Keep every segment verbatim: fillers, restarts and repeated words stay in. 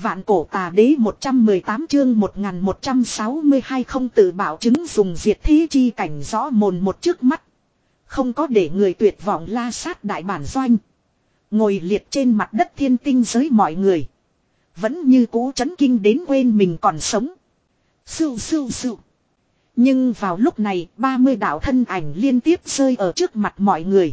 Vạn cổ tà đế một trăm mười tám chương một nghìn một trăm sáu mươi hai không tự bảo chứng dùng diệt thế chi cảnh rõ mồn một trước mắt. Không có để người tuyệt vọng la sát đại bản doanh. Ngồi liệt trên mặt đất thiên tinh giới mọi người. Vẫn như cũ chấn kinh đến quên mình còn sống. Sưu sưu sưu. Nhưng vào lúc này ba mươi đạo thân ảnh liên tiếp rơi ở trước mặt mọi người.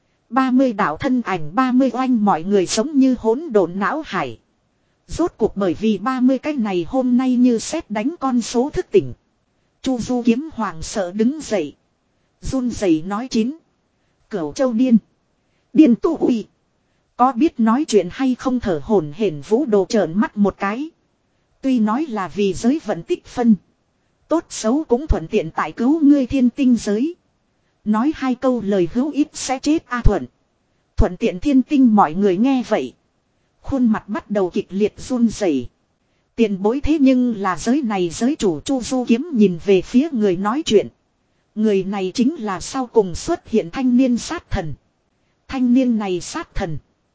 ba mươi đạo thân ảnh ba mươi oanh mọi người giống như hỗn độn não hải. Rốt cuộc bởi vì ba mươi cái này hôm nay như sét đánh con số thức tỉnh. Chu Du Kiếm hoàng sợ đứng dậy. Run rẩy nói chín. Cửu Châu điên. Điên tụ uy. Có biết nói chuyện hay không thở hổn hển Vũ Đồ trợn mắt một cái. Tuy nói là vì giới vận tích phân. Tốt xấu cũng thuận tiện tại cứu ngươi thiên tinh giới. Nói hai câu lời hữu ích sẽ chết A Thuận. Thuận tiện thiên tinh mọi người nghe vậy. Khuôn mặt bắt đầu kịch liệt run rẩy. Tiền bối thế nhưng là giới này giới chủ Chu Du Kiếm nhìn về phía người nói chuyện. Người này chính là sau cùng xuất hiện thanh niên sát thần. Thanh niên này sát thần.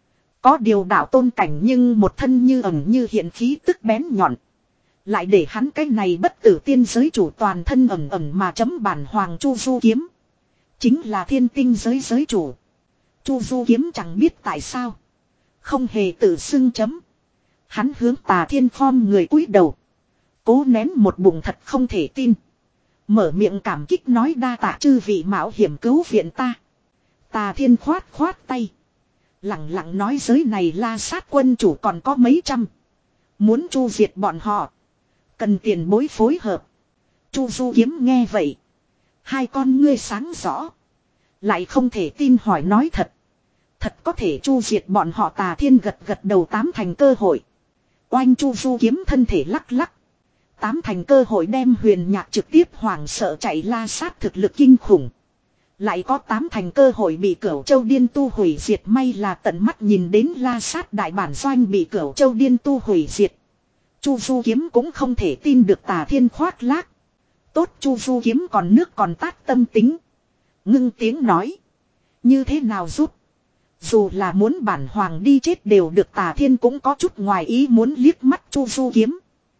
Có điều đạo tôn cảnh nhưng một thân như ẩn như hiện khí tức bén nhọn. Lại để hắn cái này bất tử tiên giới chủ toàn thân ẩn ẩn mà chấm bản hoàng Chu Du Kiếm. Chính là thiên tinh giới giới chủ. Chu Du Kiếm chẳng biết tại sao. Không hề tự xưng chấm. Hắn hướng Tà Thiên Phong người cúi đầu. Cố nén một bụng thật không thể tin. Mở miệng cảm kích nói đa tạ chư vị mạo hiểm cứu viện ta. Tà Thiên khoát khoát tay. Lặng lặng nói giới này la sát quân chủ còn có mấy trăm. Muốn chu diệt bọn họ. Cần tiền bối phối hợp. Chu Du Kiếm nghe vậy. Hai con ngươi sáng rõ. Lại không thể tin hỏi nói thật. Thật có thể chu diệt bọn họ. Tà Thiên gật gật đầu tám thành cơ hội. Oanh Chu Du Kiếm thân thể lắc lắc. Tám thành cơ hội đem huyền nhạc trực tiếp hoảng sợ chạy la sát thực lực kinh khủng. Lại có tám thành cơ hội bị Cửu Châu điên tu hủy diệt. May là tận mắt nhìn đến la sát đại bản doanh bị Cửu Châu điên tu hủy diệt. Chu Du Kiếm cũng không thể tin được Tà Thiên khoác lác. Tốt Chu Du Kiếm còn nước còn tát tâm tính. Ngưng tiếng nói. Như thế nào giúp? Dù là muốn bản hoàng đi chết đều được. Tà Thiên cũng có chút ngoài ý muốn liếc mắt Chu Du Kiếm.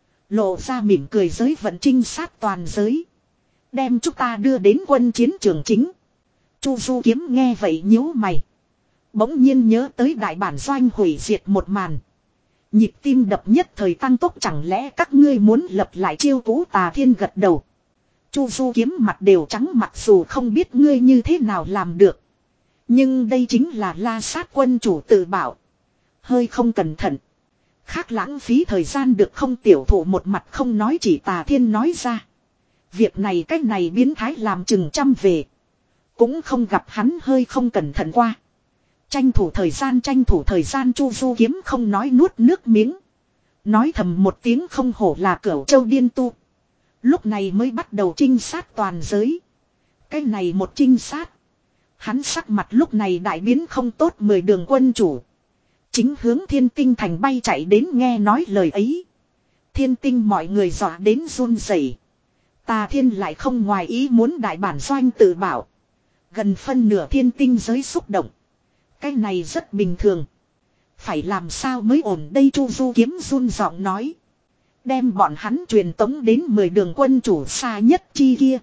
Lộ ra mỉm cười giới vận trinh sát toàn giới. Đem chúng ta đưa đến quân chiến trường chính. Chu Du Kiếm nghe vậy nhíu mày. Bỗng nhiên nhớ tới đại bản doanh hủy diệt một màn. Nhịp tim đập nhất thời tăng tốc. Chẳng lẽ các ngươi muốn lập lại chiêu cũ? Tà Thiên gật đầu. Chu Du Kiếm mặt đều trắng mặc dù không biết ngươi như thế nào làm được. Nhưng đây chính là la sát quân chủ tự bảo. Hơi không cẩn thận. Khác lãng phí thời gian được không? Tiểu thụ một mặt không nói chỉ Tà Thiên nói ra. Việc này cách này biến thái làm chừng trăm về. Cũng không gặp hắn hơi không cẩn thận qua. Tranh thủ thời gian tranh thủ thời gian Chu Du Kiếm không nói nuốt nước miếng. Nói thầm một tiếng không hổ là Cửu Châu điên tu. Lúc này mới bắt đầu trinh sát toàn giới. Cái này một trinh sát. Hắn sắc mặt lúc này đại biến không tốt. Mười đường quân chủ. Chính hướng Thiên Tinh thành bay chạy đến nghe nói lời ấy. Thiên Tinh mọi người dọa đến run rẩy. Tà Thiên lại không ngoài ý muốn đại bản doanh tự bảo. Gần phân nửa Thiên Tinh giới xúc động. Cái này rất bình thường. Phải làm sao mới ổn đây? Chu Du Kiếm run giọng nói. Đem bọn hắn truyền tống đến mười đường quân chủ xa nhất chi kia.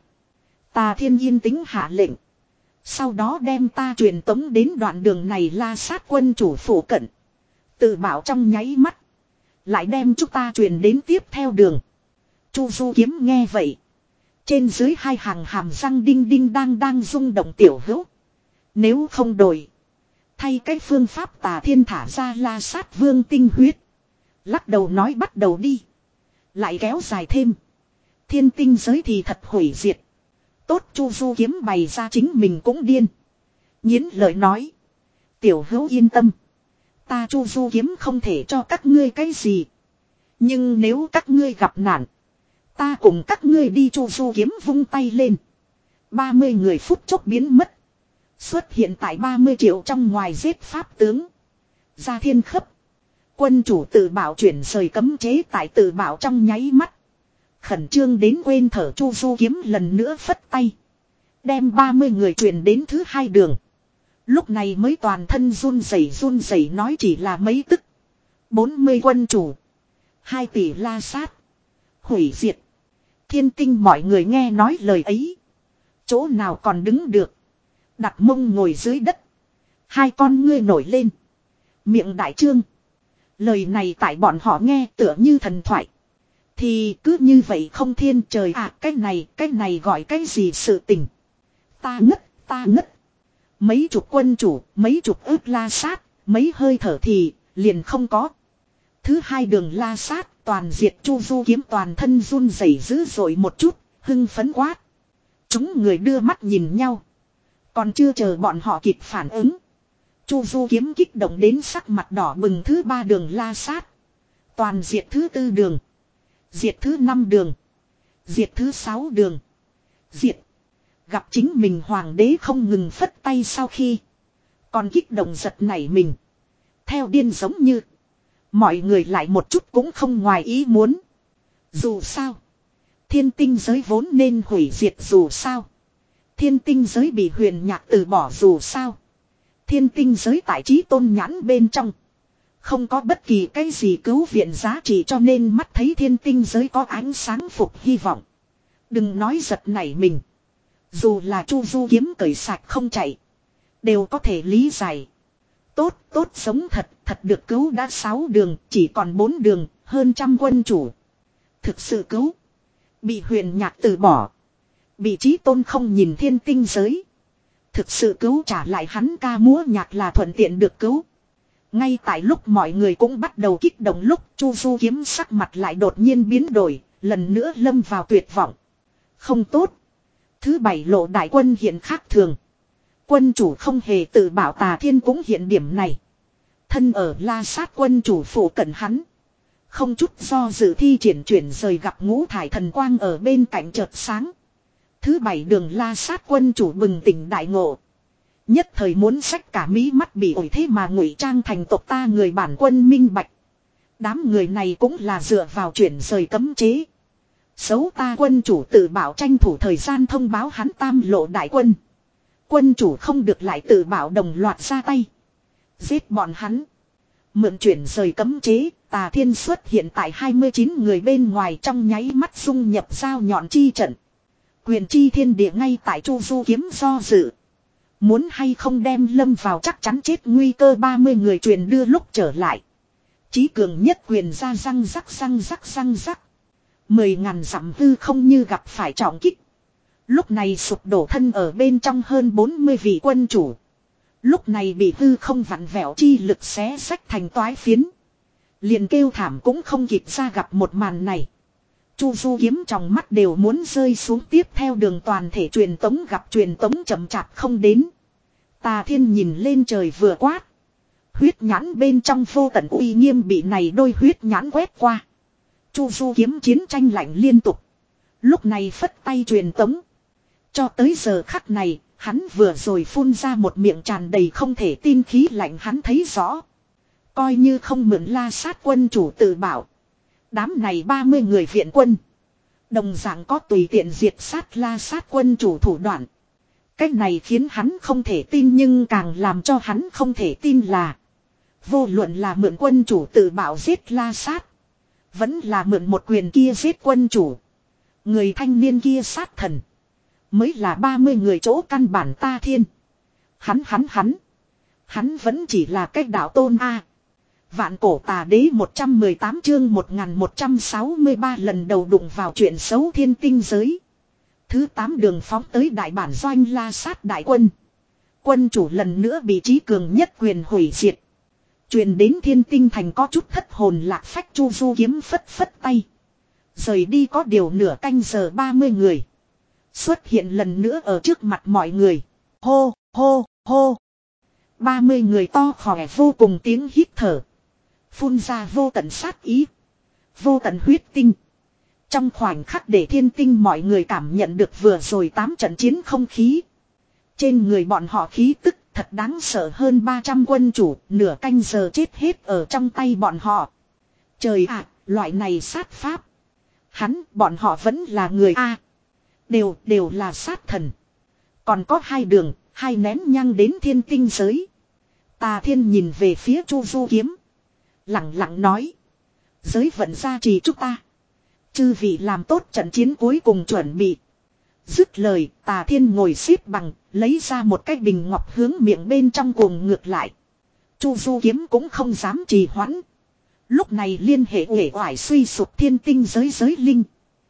Tà Thiên yên tĩnh hạ lệnh. Sau đó đem ta truyền tống đến đoạn đường này la sát quân chủ phủ cận. Tự bảo trong nháy mắt. Lại đem chúng ta truyền đến tiếp theo đường. Chu Du Kiếm nghe vậy. Trên dưới hai hàng hàm răng đinh đinh đang đang rung động. Tiểu hữu. Nếu không đổi. Thay cái phương pháp Tà Thiên thả ra la sát vương tinh huyết. Lắc đầu nói bắt đầu đi. Lại kéo dài thêm. Thiên tinh giới thì thật hủy diệt. Tốt Chu Du Kiếm bày ra chính mình cũng điên. Nhiến lời nói. Tiểu hữu yên tâm. Ta Chu Du Kiếm không thể cho các ngươi cái gì. Nhưng nếu các ngươi gặp nạn. Ta cùng các ngươi đi. Chu Du Kiếm vung tay lên. ba mươi người phút chốc biến mất. Xuất hiện tại ba mươi triệu trong ngoài giết pháp tướng. Ra thiên khấp. Quân chủ tự bảo chuyển rời cấm chế tại tự bảo trong nháy mắt. Khẩn trương đến quên thở. Chu Du Kiếm lần nữa phất tay. Đem ba mươi người chuyển đến thứ hai đường. Lúc này mới toàn thân run rẩy run rẩy nói chỉ là mấy tức. bốn mươi quân chủ. Hai tỷ la sát. Hủy diệt. Thiên tinh mọi người nghe nói lời ấy. Chỗ nào còn đứng được. Đặt mông ngồi dưới đất. Hai con ngươi nổi lên. Miệng đại trương. Lời này tại bọn họ nghe tựa như thần thoại. Thì cứ như vậy không thiên trời à, cái này, cái này gọi cái gì sự tình. Ta ngất, ta ngất. Mấy chục quân chủ, mấy chục ước la sát, mấy hơi thở thì, liền không có. Thứ hai đường la sát, toàn diệt Chu Du Kiếm toàn thân run rẩy dữ dội một chút, hưng phấn quát. Chúng người đưa mắt nhìn nhau. Còn chưa chờ bọn họ kịp phản ứng. Chu Du Kiếm kích động đến sắc mặt đỏ bừng thứ ba đường la sát. Toàn diệt thứ tư đường. Diệt thứ năm đường. Diệt thứ sáu đường. Diệt. Gặp chính mình hoàng đế không ngừng phất tay sau khi. Còn kích động giật nảy mình. Theo điên giống như. Mọi người lại một chút cũng không ngoài ý muốn. Dù sao. Thiên tinh giới vốn nên hủy diệt dù sao. Thiên tinh giới bị huyền nhạc từ bỏ dù sao. Thiên tinh giới tại trí tôn nhãn bên trong. Không có bất kỳ cái gì cứu viện giá trị cho nên mắt thấy thiên tinh giới có ánh sáng phục hy vọng. Đừng nói giật nảy mình. Dù là Chu Du Kiếm cởi sạch không chạy. Đều có thể lý giải. Tốt, tốt sống thật, thật được cứu đã sáu đường, chỉ còn bốn đường, hơn trăm quân chủ. Thực sự cứu. Bị huyền nhạc từ bỏ. Bị trí tôn không nhìn thiên tinh giới. Thực sự cứu trả lại hắn ca múa nhạc là thuận tiện được cứu. Ngay tại lúc mọi người cũng bắt đầu kích động lúc Chu Du Kiếm sắc mặt lại đột nhiên biến đổi, lần nữa lâm vào tuyệt vọng. Không tốt. Thứ bảy lộ đại quân hiện khác thường. Quân chủ không hề tự bảo Tà Thiên cũng hiện điểm này. Thân ở la sát quân chủ phụ cận hắn. Không chút do dự thi triển chuyển rời gặp ngũ thải thần quang ở bên cạnh chợt sáng. Thứ bảy đường la sát quân chủ bừng tỉnh đại ngộ. Nhất thời muốn xách cả mí mắt bị ổi thế mà ngụy trang thành tộc ta người bản quân minh bạch. Đám người này cũng là dựa vào chuyển rời cấm chế. Xấu ta quân chủ tự bảo tranh thủ thời gian thông báo hắn tam lộ đại quân. Quân chủ không được lại tự bảo đồng loạt ra tay. Giết bọn hắn. Mượn chuyển rời cấm chế, Tà Thiên xuất hiện tại hai mươi chín người bên ngoài trong nháy mắt dung nhập dao nhọn chi trận. Quyền chi thiên địa ngay tại Chu Du Kiếm do dự. Muốn hay không đem lâm vào chắc chắn chết nguy cơ ba mươi người truyền đưa lúc trở lại. Chí cường nhất quyền ra răng rắc răng rắc răng rắc. Mười ngàn dặm hư không như gặp phải trọng kích. Lúc này sụp đổ thân ở bên trong hơn bốn mươi vị quân chủ. Lúc này bị hư không vặn vẹo chi lực xé sách thành toái phiến. Liền kêu thảm cũng không kịp ra gặp một màn này. Chu Du Kiếm trong mắt đều muốn rơi xuống tiếp theo đường toàn thể truyền tống gặp truyền tống chậm chạp không đến. Tà Thiên nhìn lên trời vừa quát. Huyết nhãn bên trong vô tận uy nghiêm bị này đôi huyết nhãn quét qua. Chu Du Kiếm chiến tranh lạnh liên tục. Lúc này phất tay truyền tống. Cho tới giờ khắc này, hắn vừa rồi phun ra một miệng tràn đầy không thể tin khí lạnh hắn thấy rõ. Coi như không mượn la sát quân chủ tự bảo. Đám này ba mươi người viện quân. Đồng dạng có tùy tiện diệt sát la sát quân chủ thủ đoạn. Cách này khiến hắn không thể tin nhưng càng làm cho hắn không thể tin là. Vô luận là mượn quân chủ tự bảo giết la sát. Vẫn là mượn một quyền kia giết quân chủ. Người thanh niên kia sát thần. Mới là ba mươi người chỗ căn bản Ta Thiên. Hắn hắn hắn. Hắn vẫn chỉ là cách đạo tôn A. Vạn cổ tà đế một trăm mười tám chương một nghìn một trăm sáu mươi ba lần đầu đụng vào chuyện xấu thiên tinh giới. Thứ tám đường phóng tới đại bản doanh la sát đại quân. Quân chủ lần nữa bị trí cường nhất quyền hủy diệt. Truyền đến thiên tinh thành có chút thất hồn lạc phách Chu Du Kiếm phất phất tay. Rời đi có điều nửa canh giờ ba mươi người. Xuất hiện lần nữa ở trước mặt mọi người. Hô, hô, hô. ba mươi người to khỏe vô cùng tiếng hít thở. Phun ra vô tận sát ý. Vô tận huyết tinh. Trong khoảnh khắc để thiên tinh mọi người cảm nhận được vừa rồi tám trận chiến không khí. Trên người bọn họ khí tức thật đáng sợ hơn ba trăm quân chủ. Nửa canh giờ chết hết ở trong tay bọn họ. Trời ạ, loại này sát pháp. Hắn, bọn họ vẫn là người A. Đều, đều là sát thần. Còn có hai đường, hai nén nhang đến thiên tinh giới. Tà Thiên nhìn về phía Chu Du Kiếm. Lặng lặng nói. Giới vận gia trì chúng ta. Chư vị làm tốt trận chiến cuối cùng chuẩn bị. Dứt lời, Tà Thiên ngồi xếp bằng, lấy ra một cái bình ngọc hướng miệng bên trong cuồng ngược lại. Chu Du Kiếm cũng không dám trì hoãn. Lúc này liên hệ uể oải suy sụp thiên tinh giới giới linh.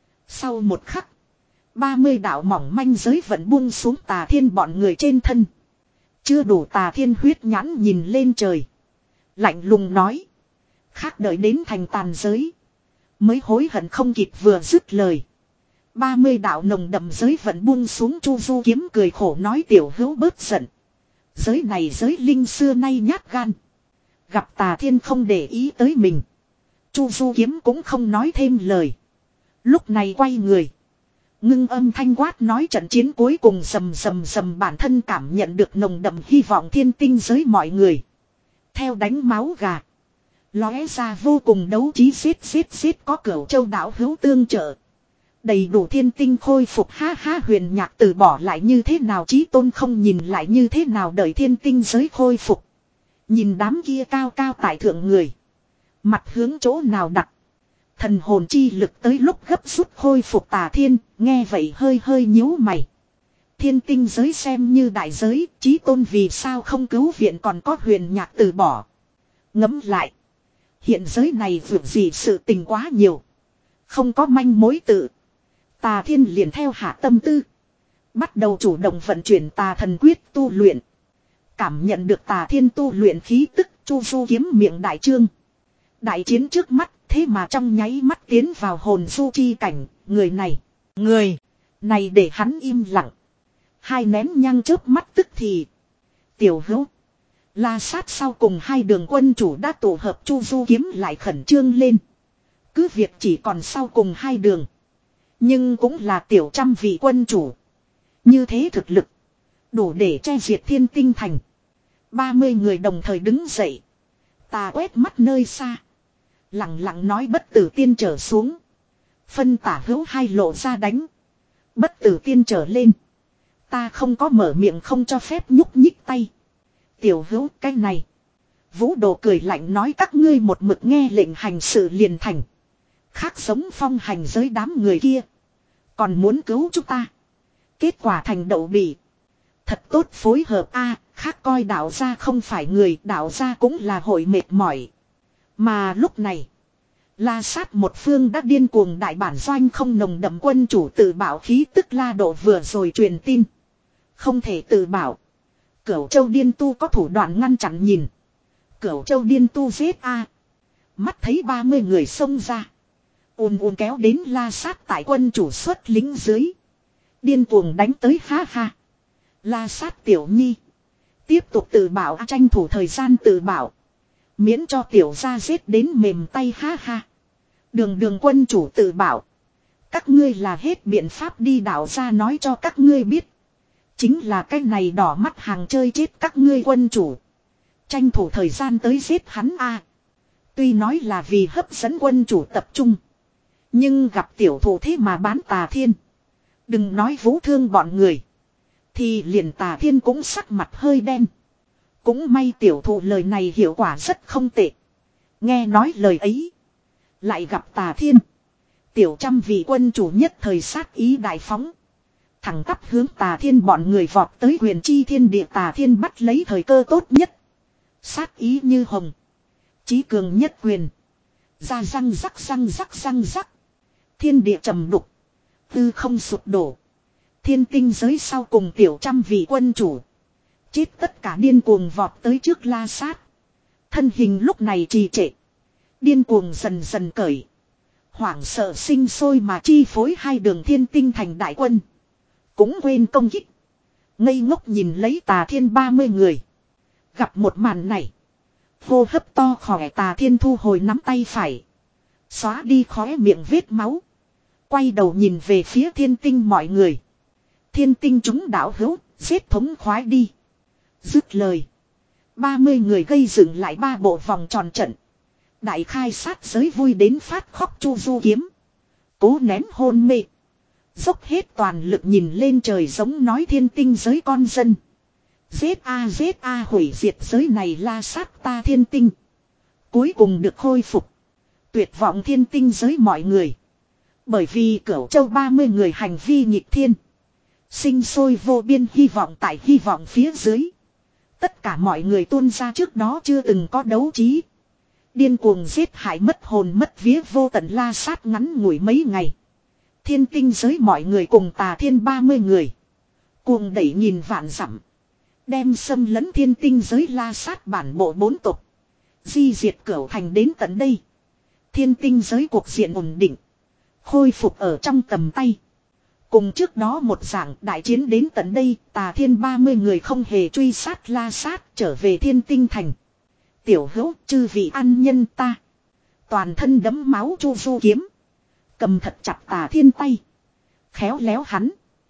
Sau một khắc, ba mươi đạo mỏng manh giới vận buông xuống Tà Thiên bọn người trên thân. Chưa đủ, Tà Thiên huyết nhãn nhìn lên trời. Lạnh lùng nói. Khác đợi đến thành tàn giới. Mới hối hận không kịp vừa dứt lời. ba mươi đạo nồng đậm giới vận buông xuống. Chu Du Kiếm cười khổ nói, tiểu hữu bớt giận. Giới này giới linh xưa nay nhát gan. Gặp Tà Thiên không để ý tới mình. Chu Du Kiếm cũng không nói thêm lời. Lúc này quay người. Ngưng âm thanh quát nói, trận chiến cuối cùng rầm rầm rầm, bản thân cảm nhận được nồng đậm hy vọng thiên tinh giới mọi người. Theo đánh máu gà. Lóe ra vô cùng đấu trí, giết giết giết, có Cửu Châu đạo hữu tương trợ. Đầy đủ thiên tinh khôi phục, ha ha. Huyền Nhạc từ bỏ lại như thế nào, Chí Tôn không nhìn lại như thế nào, đợi thiên tinh giới khôi phục. Nhìn đám kia cao cao tại thượng người. Mặt hướng chỗ nào đặt. Thần hồn chi lực tới lúc gấp rút khôi phục. Tà Thiên nghe vậy hơi hơi nhíu mày. Thiên tinh giới xem như đại giới, Chí Tôn vì sao không cứu viện, còn có Huyền Nhạc từ bỏ. Ngẫm lại. Hiện giới này vượt gì sự tình quá nhiều. Không có manh mối tự. Tà Thiên liền theo hạ tâm tư. Bắt đầu chủ động vận chuyển tà thần quyết tu luyện. Cảm nhận được Tà Thiên tu luyện khí tức, Chu Du Kiếm miệng đại trương. Đại chiến trước mắt, thế mà trong nháy mắt tiến vào hồn du chi cảnh. Người này, người này để hắn im lặng. Hai nén nhang chớp mắt tức thì. Tiểu hữu, La Sát sau cùng hai đường quân chủ đã tổ hợp. Chu Du Kiếm lại khẩn trương lên. Cứ việc chỉ còn sau cùng hai đường, nhưng cũng là tiểu trăm vị quân chủ. Như thế thực lực đủ để che diệt thiên tinh thành. Ba mươi người đồng thời đứng dậy. Ta quét mắt nơi xa. Lặng lặng nói, bất tử tiên trở xuống. Phân tả hữu hai lộ ra đánh. Bất tử tiên trở lên. Ta không có mở miệng, không cho phép nhúc nhích tay. Tiểu hữu cái này. Vũ Đồ cười lạnh nói, các ngươi một mực nghe lệnh hành sự liền thành. Khác giống phong hành giới đám người kia. Còn muốn cứu chúng ta. Kết quả thành đậu bỉ. Thật tốt phối hợp a. Khác coi đạo gia không phải người, đạo gia cũng là hội mệt mỏi. Mà lúc này, La Sát một phương đã điên cuồng, đại bản doanh không nồng đậm quân chủ tự bảo khí tức. La Độ vừa rồi truyền tin. Không thể tự bảo. Cửu Châu điên tu có thủ đoạn ngăn chặn, nhìn. Cửu Châu điên tu giết a. Mắt thấy ba mươi người xông ra. Ùn ùn kéo đến La Sát tại quân chủ xuất lính dưới. Điên cuồng đánh tới, ha ha. La Sát tiểu nhi. Tiếp tục tự bảo, tranh thủ thời gian tự bảo. Miễn cho tiểu gia giết đến mềm tay, ha ha. Đường đường quân chủ tự bảo. Các ngươi là hết biện pháp đi, đạo gia nói cho các ngươi biết. Chính là cái này đỏ mắt hàng chơi chết các ngươi quân chủ. Tranh thủ thời gian tới giết hắn a. Tuy nói là vì hấp dẫn quân chủ tập trung. Nhưng gặp tiểu thủ thế mà bán Tà Thiên. Đừng nói Vũ Thương bọn người. Thì liền Tà Thiên cũng sắc mặt hơi đen. Cũng may tiểu thụ lời này hiệu quả rất không tệ. Nghe nói lời ấy. Lại gặp Tà Thiên. Tiểu trăm vị quân chủ nhất thời sát ý đại phóng. Thẳng tắp hướng Tà Thiên bọn người vọt tới. Huyền chi thiên địa. Tà Thiên bắt lấy thời cơ tốt nhất. Sát ý như hồng. Chí cường nhất quyền. Ra răng rắc răng rắc răng rắc. Thiên địa trầm đục. Tư không sụp đổ. Thiên tinh giới sau cùng tiểu trăm vị quân chủ. Chết tất cả, điên cuồng vọt tới trước La Sát. Thân hình lúc này trì trệ. Điên cuồng dần dần cởi. Hoảng sợ sinh sôi mà chi phối hai đường thiên tinh thành đại quân. Cũng quên công kích. Ngây ngốc nhìn lấy Tà Thiên ba mươi người. Gặp một màn này. Hô hấp to khỏe. Tà Thiên thu hồi nắm tay phải. Xóa đi khóe miệng vết máu. Quay đầu nhìn về phía thiên tinh mọi người. Thiên tinh chúng đạo hữu, giết thống khoái đi. Dứt lời. ba mươi người gây dựng lại ba bộ vòng tròn trận. Đại khai sát giới vui đến phát khóc. Chu Du Kiếm cố nén hôn mê. Dốc hết toàn lực nhìn lên trời giống nói, thiên tinh giới con dân. Giết a giết a, hủy diệt giới này La Sát ta thiên tinh. Cuối cùng được khôi phục. Tuyệt vọng thiên tinh giới mọi người. Bởi vì Cửu Châu ba mươi người hành vi nghịch thiên. Sinh sôi vô biên hy vọng tại hy vọng phía dưới. Tất cả mọi người tuôn ra trước đó chưa từng có đấu trí. Điên cuồng giết hại mất hồn mất vía vô tận la sát ngắn ngủi mấy ngày. Thiên tinh giới mọi người cùng Tà Thiên ba mươi người. Cuồng đẩy nghìn vạn dặm. Đem xâm lấn thiên tinh giới la sát bản bộ bốn tộc. Di diệt Cửu Thành đến tận đây. Thiên tinh giới cuộc diện ổn định. Khôi phục ở trong tầm tay. Cùng trước đó một dạng đại chiến đến tận đây, Tà Thiên ba mươi người không hề truy sát la sát trở về thiên tinh thành. Tiểu hữu chư vị ăn nhân ta. Toàn thân đẫm máu Chu Du kiếm. Cầm thật chặt Tà Thiên tay. Khéo léo hắn.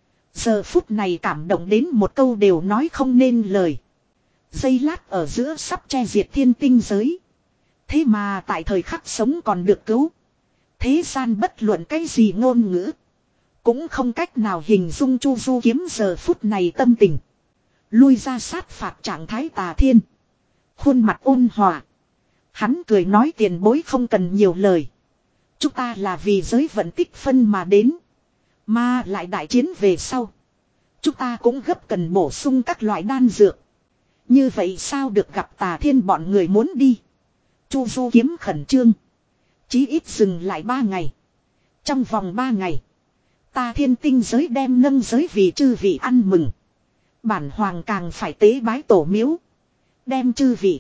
Giờ phút này cảm động đến một câu đều nói không nên lời. Giây lát ở giữa sắp che diệt thiên tinh giới. Thế mà tại thời khắc sống còn được cứu. Thế gian bất luận cái gì ngôn ngữ. Cũng không cách nào hình dung Chu Du kiếm giờ phút này tâm tình. Lui ra sát phạt trạng thái Tà Thiên. Khuôn mặt ôn hòa. Hắn cười nói tiền bối không cần nhiều lời. Chúng ta là vì giới vận tích phân mà đến. Mà lại đại chiến về sau. Chúng ta cũng gấp cần bổ sung các loại đan dược. Như vậy sao được gặp Tà Thiên bọn người muốn đi. Chu Du kiếm khẩn trương. Chí ít dừng lại ba ngày. Trong vòng ba ngày. Ta thiên tinh giới đem nâng giới vì chư vị ăn mừng. Bản hoàng càng phải tế bái tổ miếu. Đem chư vị.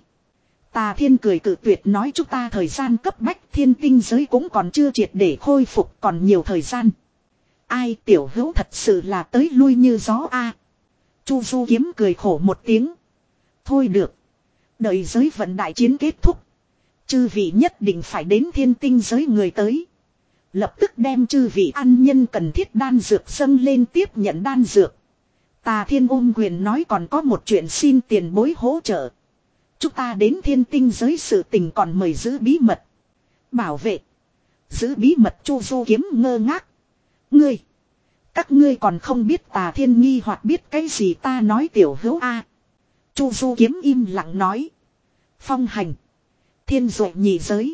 Tà Thiên cười cự tuyệt nói chúng ta thời gian cấp bách thiên tinh giới cũng còn chưa triệt để khôi phục còn nhiều thời gian. Ai tiểu hữu thật sự là tới lui như gió a. Chu Du kiếm cười khổ một tiếng. Thôi được. Đợi giới vận đại chiến kết thúc. Chư vị nhất định phải đến thiên tinh giới người tới. Lập tức đem chư vị ăn nhân cần thiết đan dược dâng lên tiếp nhận đan dược. Tà Thiên ôm quyền nói còn có một chuyện xin tiền bối hỗ trợ. Chúng ta đến thiên tinh giới sự tình còn mời giữ bí mật. Bảo vệ. Giữ bí mật Chu Du kiếm ngơ ngác. Ngươi. Các ngươi còn không biết Tà Thiên nghi hoặc biết cái gì ta nói tiểu hữu a. Chu Du kiếm im lặng nói. Phong hành. Thiên dội nhị giới.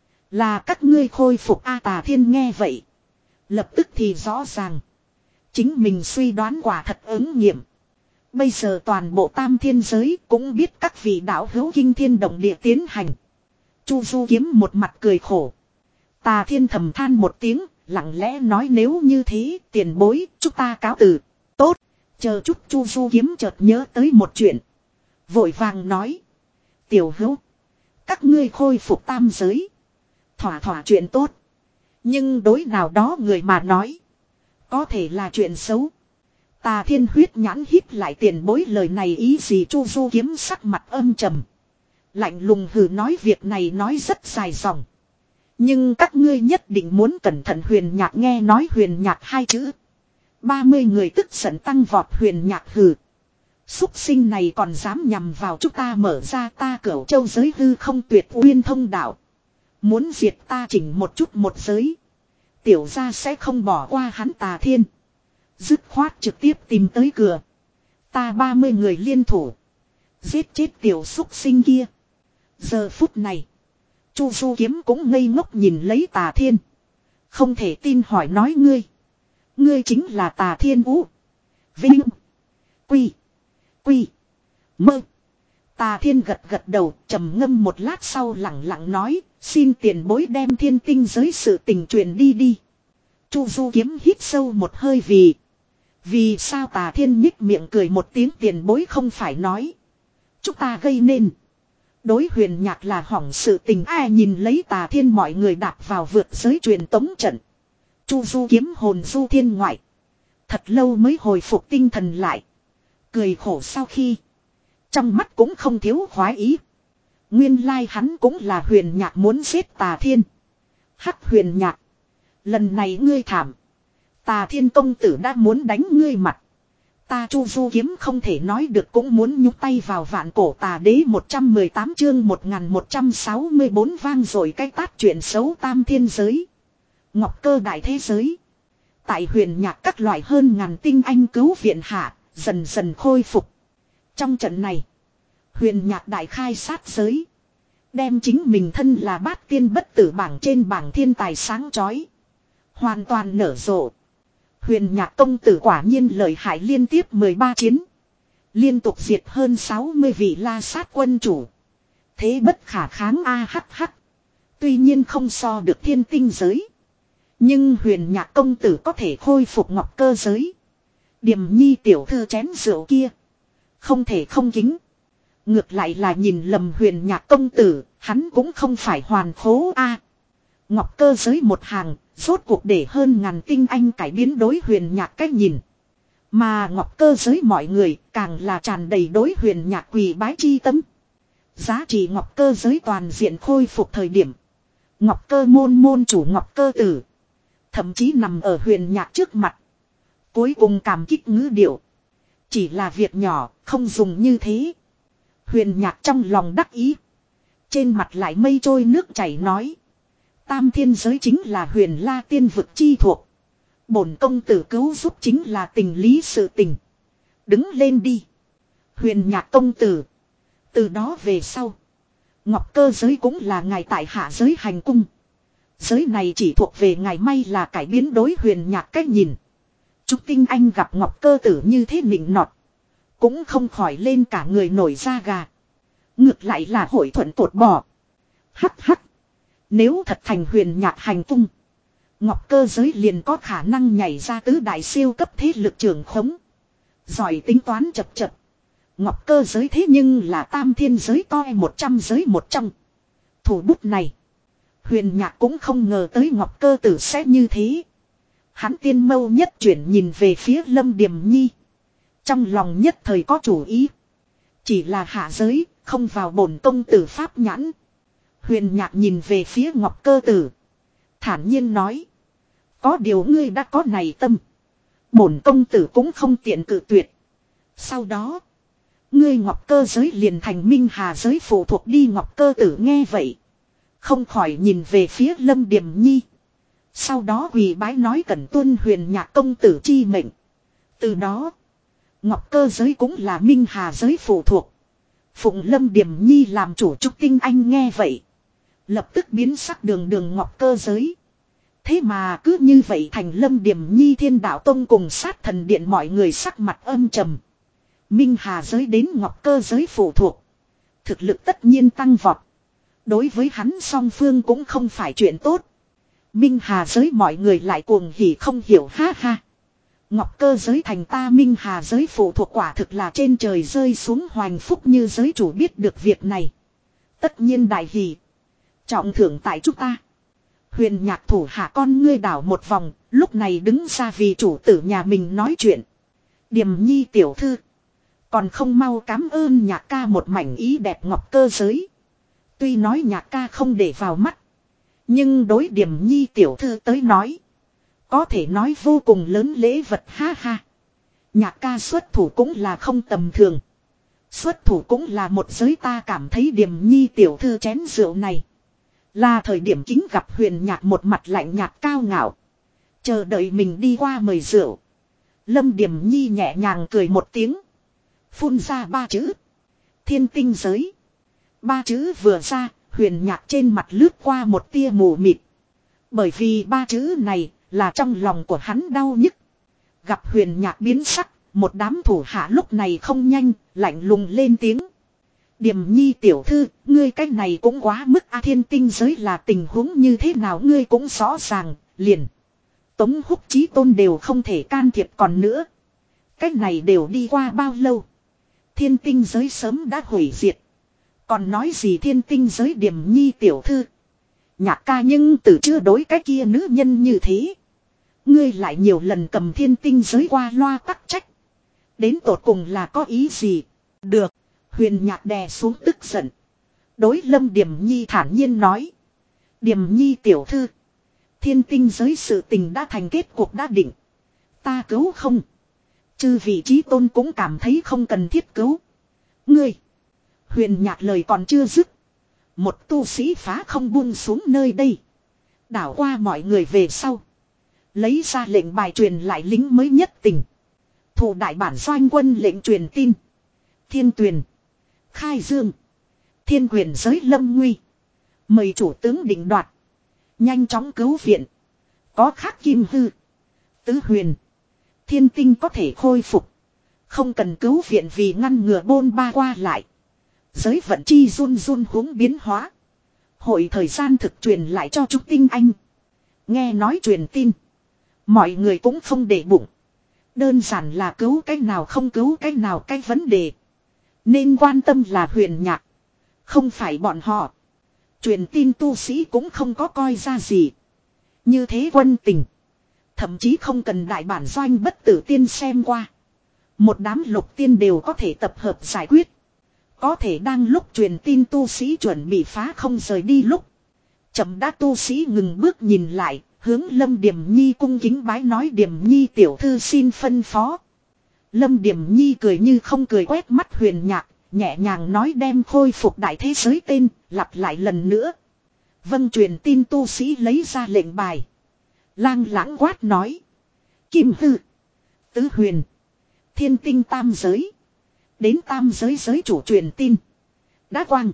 Là các ngươi khôi phục A. Tà Thiên nghe vậy. Lập tức thì rõ ràng. Chính mình suy đoán quả thật ứng nghiệm. Bây giờ toàn bộ tam thiên giới cũng biết các vị đạo hữu kinh thiên động địa tiến hành. Chu Du kiếm một mặt cười khổ. Tà Thiên thầm than một tiếng, lặng lẽ nói nếu như thế tiền bối chúng ta cáo từ. Tốt, chờ chút Chu Du kiếm chợt nhớ tới một chuyện. Vội vàng nói. Tiểu hữu. Các ngươi khôi phục tam giới. Thỏa thỏa chuyện tốt. Nhưng đối nào đó người mà nói. Có thể là chuyện xấu. Tà Thiên huyết nhãn híp lại tiền bối lời này ý gì Chu Du kiếm sắc mặt âm trầm. Lạnh lùng hừ nói việc này nói rất dài dòng. Nhưng các ngươi nhất định muốn cẩn thận Huyền Nhạc nghe nói Huyền Nhạc hai chữ. ba mươi người tức giận tăng vọt Huyền Nhạc hừ. Súc sinh này còn dám nhằm vào chúng ta mở ra ta Cửu Châu giới hư không tuyệt uyên thông đạo. Muốn diệt ta chỉnh một chút một giới. Tiểu gia sẽ không bỏ qua hắn Tà Thiên. Dứt khoát trực tiếp tìm tới cửa. Ta ba mươi người liên thủ. Giết chết tiểu súc sinh kia. Giờ phút này. Chu Du kiếm cũng ngây ngốc nhìn lấy Tà Thiên. Không thể tin hỏi nói ngươi. Ngươi chính là Tà Thiên Vũ. Vinh. Quy. Quy. Mơ. Tà Thiên gật gật đầu trầm ngâm một lát sau lặng lặng nói. Xin tiền bối đem thiên tinh giới sự tình truyền đi đi. Chu Du kiếm hít sâu một hơi vì. Vì sao Tà Thiên nhích miệng cười một tiếng tiền bối không phải nói. Chúng ta gây nên. Đối Huyền Nhạc là hỏng sự tình ai nhìn lấy Tà Thiên mọi người đạp vào vượt giới truyền tống trận. Chu Du kiếm hồn du thiên ngoại. Thật lâu mới hồi phục tinh thần lại. Cười khổ sau khi. Trong mắt cũng không thiếu khoái ý. Nguyên lai hắn cũng là Huyền Nhạc muốn giết Tà Thiên. Hắc Huyền Nhạc. Lần này ngươi thảm. Tà Thiên công tử đã muốn đánh ngươi mặt. Ta Chu Du kiếm không thể nói được cũng muốn nhúc tay vào vạn cổ tà đế một trăm mười tám chương một nghìn một trăm sáu mươi bốn vang rồi cái tát chuyện xấu tam thiên giới. Ngọc cơ đại thế giới. Tại Huyền Nhạc các loại hơn ngàn tinh anh cứu viện hạ, dần dần khôi phục. Trong trận này, Huyền Nhạc đại khai sát giới. Đem chính mình thân là bát tiên bất tử bảng trên bảng thiên tài sáng chói. Hoàn toàn nở rộ. Huyền Nhạc công tử quả nhiên lợi hại, liên tiếp mười ba chiến. Liên tục diệt hơn sáu mươi vị La Sát quân chủ. Thế bất khả kháng a hắc hắc. Tuy nhiên không so được thiên tinh giới. Nhưng Huyền Nhạc công tử có thể khôi phục ngọc cơ giới. Điềm nhi tiểu thư chén rượu kia. Không thể không kính. Ngược lại là nhìn lầm Huyền Nhạc công tử, hắn cũng không phải hoàn khố a. Ngọc cơ giới một hàng, rốt cuộc để hơn ngàn tinh anh cải biến đối Huyền Nhạc cách nhìn. Mà ngọc cơ giới mọi người càng là tràn đầy đối Huyền Nhạc quỳ bái chi tâm. Giá trị ngọc cơ giới toàn diện khôi phục thời điểm. Ngọc cơ môn môn chủ ngọc cơ tử. Thậm chí nằm ở Huyền Nhạc trước mặt. Cuối cùng cảm kích ngữ điệu. Chỉ là việc nhỏ, không dùng như thế. Huyền Nhạc trong lòng đắc ý. Trên mặt lại mây trôi nước chảy nói. Tam thiên giới chính là Huyền La tiên vực chi thuộc. Bổn công tử cứu giúp chính là tình lý sự tình. Đứng lên đi. Huyền Nhạc công tử. Từ đó về sau. Ngọc cơ giới cũng là ngài tại hạ giới hành cung. Giới này chỉ thuộc về ngài, may là cải biến đối Huyền Nhạc cách nhìn. Trúc Tinh Anh gặp ngọc cơ tử như thế nịnh nọt. Cũng không khỏi lên cả người nổi da gà. Ngược lại là hội thuận tột bỏ. Hắc hắc. Nếu thật thành Huyền Nhạc hành cung. Ngọc cơ giới liền có khả năng nhảy ra tứ đại siêu cấp thế lực trưởng khống. Giỏi tính toán chập chập. Ngọc cơ giới thế nhưng là tam thiên giới coi một trăm giới một trong. Thủ bút này. Huyền Nhạc cũng không ngờ tới ngọc cơ tử sẽ như thế. Hắn tiên mâu nhất chuyển nhìn về phía Lâm Điềm Nhi. Trong lòng nhất thời có chủ ý. Chỉ là hạ giới, không vào bổn công tử pháp nhãn. Huyền Nhạc nhìn về phía ngọc cơ tử. Thản nhiên nói. Có điều ngươi đã có này tâm. Bổn công tử cũng không tiện cự tuyệt. Sau đó. Ngươi ngọc cơ giới liền thành Minh Hà giới phụ thuộc đi. Ngọc cơ tử nghe vậy. Không khỏi nhìn về phía Lâm Điềm Nhi. Sau đó quỳ bái nói cẩn tuân Huyền Nhạc công tử chi mệnh. Từ đó. Ngọc cơ giới cũng là Minh Hà giới phụ thuộc. Phụng Lâm Điềm Nhi làm chủ. Trúc Tinh Anh nghe vậy. Lập tức biến sắc, đường đường ngọc cơ giới. Thế mà cứ như vậy thành Lâm Điềm Nhi Thiên Đạo Tông cùng Sát Thần Điện mọi người sắc mặt âm trầm. Minh Hà giới đến ngọc cơ giới phụ thuộc. Thực lực tất nhiên tăng vọt. Đối với hắn song phương cũng không phải chuyện tốt. Minh Hà giới mọi người lại cuồng hỉ không hiểu, ha ha. Ngọc cơ giới thành ta Minh Hà giới phụ thuộc, quả thực là trên trời rơi xuống hoành phúc. Như giới chủ biết được việc này. Tất nhiên đại hỉ. Trọng thưởng tại chúng ta. Huyền Nhạc thủ hạ con ngươi đảo một vòng. Lúc này đứng ra vì chủ tử nhà mình nói chuyện. Điềm Nhi tiểu thư. Còn không mau cảm ơn Nhạc ca một mảnh ý đẹp ngọc cơ giới. Tuy nói Nhạc ca không để vào mắt. Nhưng đối Điềm Nhi tiểu thư tới nói. Có thể nói vô cùng lớn lễ vật, ha ha. Nhạc ca xuất thủ cũng là không tầm thường. Xuất thủ cũng là một giới, ta cảm thấy Điềm Nhi tiểu thư chén rượu này. Là thời điểm chính gặp Huyền Nhạc một mặt lạnh nhạt cao ngạo. Chờ đợi mình đi qua mời rượu. Lâm Điềm Nhi nhẹ nhàng cười một tiếng. Phun ra ba chữ. Thiên tinh giới. Ba chữ vừa ra, Huyền Nhạc trên mặt lướt qua một tia mù mịt. Bởi vì ba chữ này là trong lòng của hắn đau nhức. Gặp Huyền Nhạc biến sắc, một đám thủ hạ lúc này không nhanh, lạnh lùng lên tiếng. Điềm Nhi tiểu thư, ngươi cách này cũng quá mức a. Thiên tinh giới là tình huống như thế nào ngươi cũng rõ ràng, liền. Tống Húc Chí Tôn đều không thể can thiệp còn nữa. Cách này đều đi qua bao lâu. Thiên tinh giới sớm đã hủy diệt. Còn nói gì thiên tinh giới Điềm Nhi tiểu thư. Nhạc ca nhưng từ chưa đối cái kia nữ nhân như thế. Ngươi lại nhiều lần cầm thiên tinh giới qua loa tắc trách. Đến tột cùng là có ý gì? Được. Huyền Nhạc đè xuống tức giận. Đối Lâm Điềm Nhi thản nhiên nói. Điềm Nhi tiểu thư. Thiên tinh giới sự tình đã thành kết cuộc đã định. Ta cứu không. Chư vị Chí Tôn cũng cảm thấy không cần thiết cứu. Ngươi. Huyền Nhạc lời còn chưa dứt. Một tu sĩ phá không buông xuống nơi đây. Đảo qua mọi người về sau. Lấy ra lệnh bài truyền lại lính mới nhất tình. Thủ đại bản doanh quân lệnh truyền tin. Thiên Tuyền. Khai Dương. Thiên Quyền giới Lâm Nguy. Mời chủ tướng định đoạt. Nhanh chóng cứu viện. Có khác Kim Hư, Tứ Huyền, Thiên Tinh có thể khôi phục. Không cần cứu viện vì ngăn ngừa bôn ba qua lại. Giới vận chi run run huống biến hóa. Hội thời gian thực truyền lại cho Trúc Tinh Anh. Nghe nói truyền tin. Mọi người cũng không để bụng. Đơn giản là cứu cách nào không cứu cách nào cái vấn đề. Nên quan tâm là Huyền Nhạc. Không phải bọn họ. Truyền tin tu sĩ cũng không có coi ra gì. Như thế quân tình. Thậm chí không cần đại bản doanh bất tử tiên xem qua. Một đám lục tiên đều có thể tập hợp giải quyết. Có thể đang lúc truyền tin tu sĩ chuẩn bị phá không rời đi lúc. Chậm đã tu sĩ ngừng bước nhìn lại. Hướng Lâm Điềm Nhi cung kính bái nói Điềm Nhi tiểu thư xin phân phó. Lâm Điềm Nhi cười như không cười quét mắt Huyền Nhạc. Nhẹ nhàng nói đem khôi phục đại thế giới tên. Lặp lại lần nữa. Vâng truyền tin tu sĩ lấy ra lệnh bài. Lang lãng quát nói. Kim Hư, Tứ Huyền, Thiên Tinh tam giới. Đến tam giới giới chủ truyền tin. Đã quang.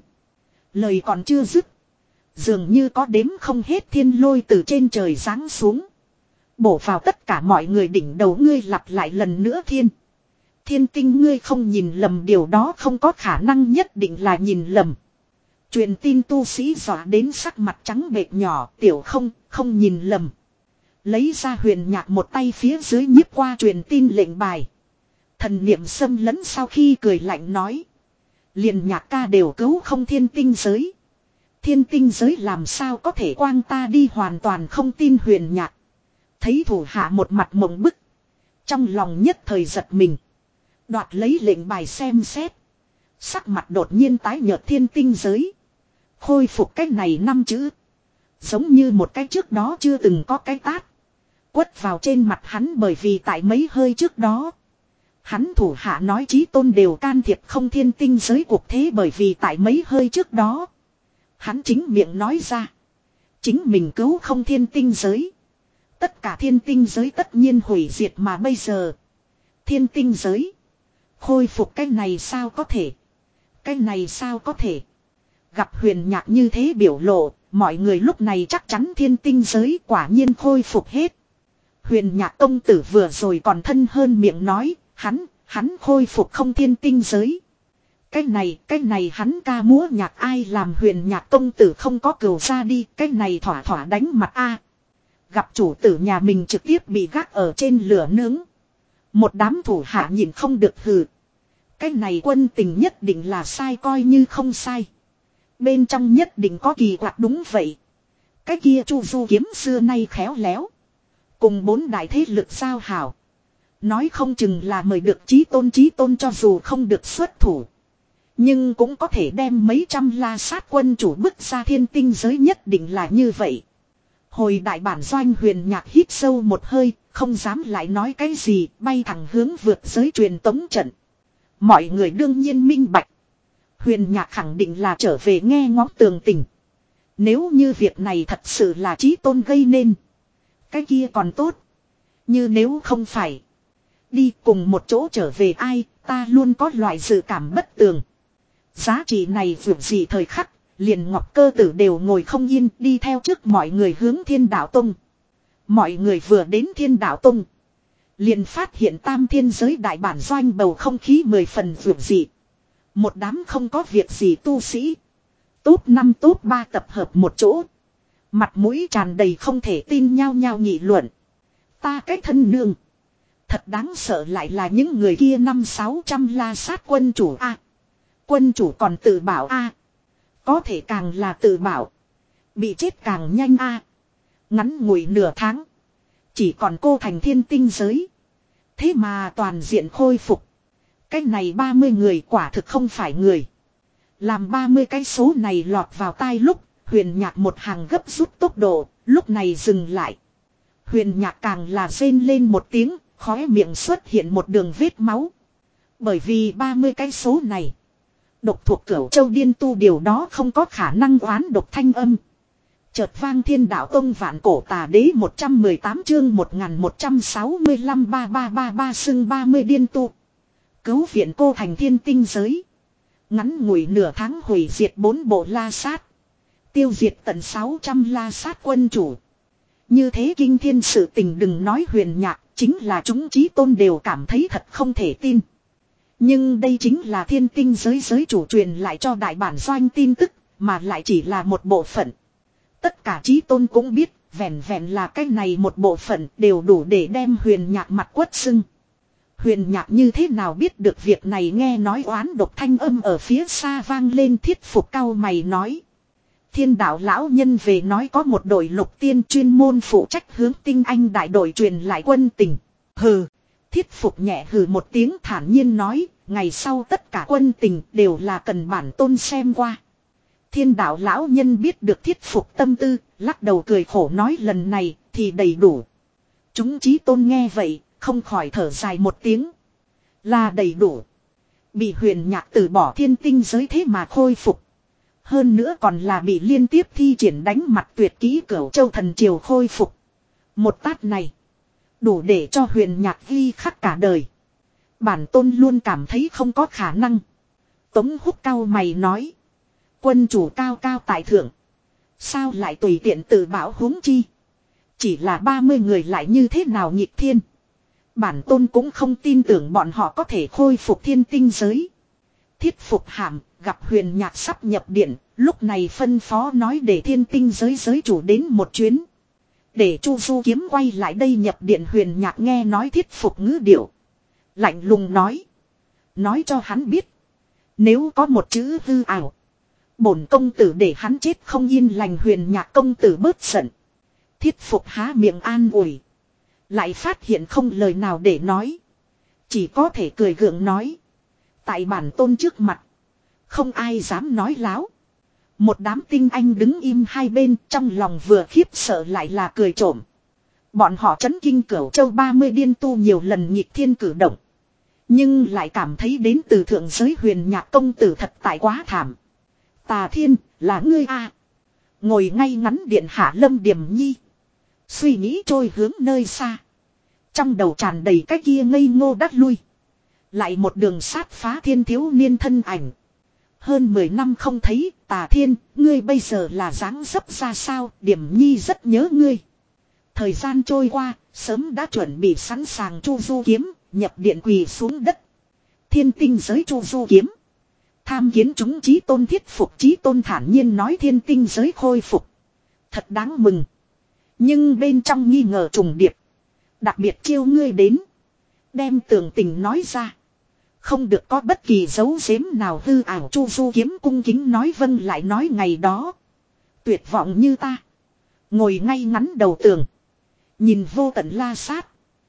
Lời còn chưa dứt. Dường như có đếm không hết thiên lôi từ trên trời giáng xuống. Bổ vào tất cả mọi người đỉnh đầu ngươi lặp lại lần nữa thiên. Thiên Tinh ngươi không nhìn lầm điều đó không có khả năng nhất định là nhìn lầm. Truyền tin tu sĩ dọa đến sắc mặt trắng bệch nhỏ tiểu không, không nhìn lầm. Lấy ra Huyền Nhạc một tay phía dưới nhiếp qua truyền tin lệnh bài. Thần niệm xâm lấn sau khi cười lạnh nói. Liền Nhạc ca đều cứu không thiên tinh giới. Thiên tinh giới làm sao có thể quang ta đi hoàn toàn không tin Huyền Nhạc. Thấy thủ hạ một mặt mộng bức. Trong lòng nhất thời giật mình. Đoạt lấy lệnh bài xem xét. Sắc mặt đột nhiên tái nhợt thiên tinh giới. Khôi phục cái này năm chữ. Giống như một cái trước đó chưa từng có cái tát. Quất vào trên mặt hắn bởi vì tại mấy hơi trước đó. Hắn thủ hạ nói chí tôn đều can thiệp không thiên tinh giới cuộc thế bởi vì tại mấy hơi trước đó. Hắn chính miệng nói ra. Chính mình cứu không thiên tinh giới. Tất cả thiên tinh giới tất nhiên hủy diệt mà bây giờ. Thiên tinh giới. Khôi phục cái này sao có thể. Cái này sao có thể. Gặp Huyền Nhạc như thế biểu lộ. Mọi người lúc này chắc chắn thiên tinh giới quả nhiên khôi phục hết. Huyền Nhạc công tử vừa rồi còn thân hơn miệng nói. Hắn, hắn khôi phục không thiên tinh giới. Cái này, cái này hắn ca múa nhạc ai làm Huyền Nhạc công tử không có cừu ra đi. Cái này thỏa thỏa đánh mặt a. Gặp chủ tử nhà mình trực tiếp bị gác ở trên lửa nướng. Một đám thủ hạ nhìn không được hừ. Cái này quân tình nhất định là sai coi như không sai. Bên trong nhất định có kỳ quặc đúng vậy. Cái kia Chu Du kiếm xưa nay khéo léo. Cùng bốn đại thế lực giao hảo. Nói không chừng là mời được chí tôn chí tôn cho dù không được xuất thủ. Nhưng cũng có thể đem mấy trăm la sát quân chủ bức ra thiên tinh giới nhất định là như vậy. Hồi đại bản doanh Huyền Nhạc hít sâu một hơi, không dám lại nói cái gì, bay thẳng hướng vượt giới truyền tống trận. Mọi người đương nhiên minh bạch. Huyền Nhạc khẳng định là trở về nghe ngóng tường tình. Nếu như việc này thật sự là chí tôn gây nên. Cái kia còn tốt. Như nếu không phải. Đi cùng một chỗ trở về ai, ta luôn có loại dự cảm bất tường. Giá trị này vượt gì thời khắc, liền Ngọc Cơ Tử đều ngồi không yên đi theo trước mọi người hướng Thiên Đạo Tông. Mọi người vừa đến Thiên Đạo Tông. Liền phát hiện tam thiên giới đại bản doanh bầu không khí mười phần vượt dị. Một đám không có việc gì tu sĩ. Top năm top ba tập hợp một chỗ. Mặt mũi tràn đầy không thể tin nhau nhau nghị luận. Ta cái thân nương. Thật đáng sợ lại là những người kia năm sáu trăm la sát quân chủ a. Quân chủ còn tự bảo a. Có thể càng là tự bảo. Bị chết càng nhanh a. Ngắn ngủi nửa tháng. Chỉ còn cô thành thiên tinh giới. Thế mà toàn diện khôi phục. Cái này ba mươi người quả thực không phải người. Làm ba mươi cái số này lọt vào tai lúc. Huyền Nhạc một hàng gấp rút tốc độ. Lúc này dừng lại. Huyền Nhạc càng là rên lên một tiếng. Khóe miệng xuất hiện một đường vết máu. Bởi vì ba mươi cái số này. Độc thuộc Cửu Châu Điên Tu điều đó không có khả năng oán độc thanh âm. Chợt vang Thiên Đạo Tông vạn cổ tà đế một trăm mười tám chương một nghìn một trăm sáu mươi lăm ba ba ba ba xưng ba mươi điên tu. Cứu viện cô thành thiên tinh giới. Ngắn ngủi nửa tháng hủy diệt bốn bộ la sát. Tiêu diệt tận sáu trăm la sát quân chủ. Như thế kinh thiên sự tình đừng nói Huyền Nhạc, chính là chúng chí tôn đều cảm thấy thật không thể tin. Nhưng đây chính là thiên tinh giới giới chủ truyền lại cho đại bản doanh tin tức, mà lại chỉ là một bộ phận. Tất cả chí tôn cũng biết, vẹn vẹn là cái này một bộ phận đều đủ để đem Huyền Nhạc mặt quất sưng. Huyền Nhạc như thế nào biết được việc này, nghe nói oán độc thanh âm ở phía xa vang lên, Thiết Phục cau mày nói. Thiên đạo lão nhân về nói có một đội lục tiên chuyên môn phụ trách hướng tinh anh đại đội truyền lại quân tình. Hừ. Thiết Phục nhẹ hừ một tiếng thản nhiên nói, ngày sau tất cả quân tình đều là cần bản tôn xem qua. Thiên đạo lão nhân biết được Thiết Phục tâm tư, lắc đầu cười khổ nói lần này thì đầy đủ. Chúng chí tôn nghe vậy, không khỏi thở dài một tiếng. Là đầy đủ. Bị Huyền Nhạc từ bỏ thiên tinh giới thế mà khôi phục. Hơn nữa còn là bị liên tiếp thi triển đánh mặt tuyệt kỹ Cửu Châu thần triều khôi phục. Một tát này đủ để cho Huyền Nhạc ghi khắc cả đời. Bản tôn luôn cảm thấy không có khả năng. Tống Húc cau mày nói. Quân chủ cao cao tại thượng. Sao lại tùy tiện tự bảo huống chi. Chỉ là ba mươi người lại như thế nào nghịch thiên. Bản tôn cũng không tin tưởng bọn họ có thể khôi phục thiên tinh giới. Thiết Phục hàm gặp Huyền Nhạc sắp nhập điện, lúc này phân phó nói để thiên tinh giới giới chủ đến một chuyến. Để Chu Du Kiếm quay lại đây nhập điện. Huyền Nhạc nghe nói Thiết Phục ngữ điệu, lạnh lùng nói. Nói cho hắn biết, nếu có một chữ hư ảo, bổn công tử để hắn chết không yên lành. Huyền Nhạc công tử bớt giận. Thiết Phục há miệng an ủi, lại phát hiện không lời nào để nói, chỉ có thể cười gượng nói. Tại bản tôn trước mặt, không ai dám nói láo. Một đám tinh anh đứng im hai bên, trong lòng vừa khiếp sợ lại là cười trộm. Bọn họ chấn kinh Cửu Châu ba mươi điên tu nhiều lần nghịch thiên cử động, nhưng lại cảm thấy đến từ thượng giới Huyền Nhạc công tử thật tại quá thảm. Tà Thiên, là ngươi a? Ngồi ngay ngắn điện hạ Lâm Điềm Nhi, suy nghĩ trôi hướng nơi xa. Trong đầu tràn đầy cái kia ngây ngô đắt lui, lại một đường sát phá thiên thiếu niên thân ảnh. Hơn mười năm không thấy, Tà Thiên, ngươi bây giờ là dáng dấp ra sao? Điềm Nhi rất nhớ ngươi. Thời gian trôi qua, sớm đã chuẩn bị sẵn sàng Chu Du Kiếm, nhập điện quỳ xuống đất. Thiên tinh giới Chu Du Kiếm, tham kiến chúng chí tôn. Thiết Phục chí tôn thản nhiên nói, thiên tinh giới khôi phục thật đáng mừng, nhưng bên trong nghi ngờ trùng điệp. Đặc biệt chiêu ngươi đến, đem tường tình nói ra, không được có bất kỳ dấu giếm nào hư ảo. Chu Du Kiếm cung kính nói vâng, lại nói ngày đó tuyệt vọng như ta, ngồi ngay ngắn đầu tường, nhìn vô tận la sát,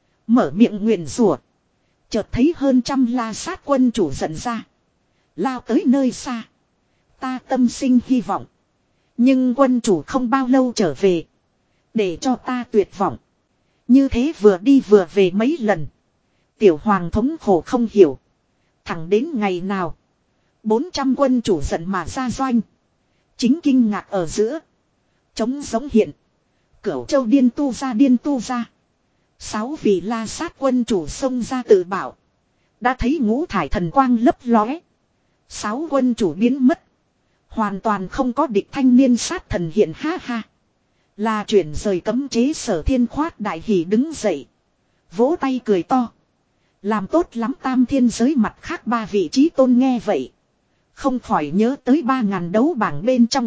mở miệng nguyền rủa. Chợt thấy hơn trăm la sát quân chủ giận ra, lao tới nơi xa. Ta tâm sinh hy vọng, nhưng quân chủ không bao lâu trở về, để cho ta tuyệt vọng. Như thế vừa đi vừa về mấy lần, tiểu hoàng thống khổ không hiểu. Thẳng đến ngày nào, bốn trăm quân chủ giận mà ra doanh. Chính kinh ngạc ở giữa, trống giống hiện. Cửu Châu điên tu ra điên tu ra. Sáu vị la sát quân chủ xông ra tự bảo. Đã thấy ngũ thải thần quang lấp lóe. Sáu quân chủ biến mất. Hoàn toàn không có địch. Thanh niên sát thần hiện, ha ha. Là chuyển rời cấm chế. Sở Thiên khoát đại hỉ đứng dậy, vỗ tay cười to. Làm tốt lắm tam thiên giới. Mặt khác ba vị chí tôn nghe vậy, không khỏi nhớ tới ba ngàn đấu bảng bên trong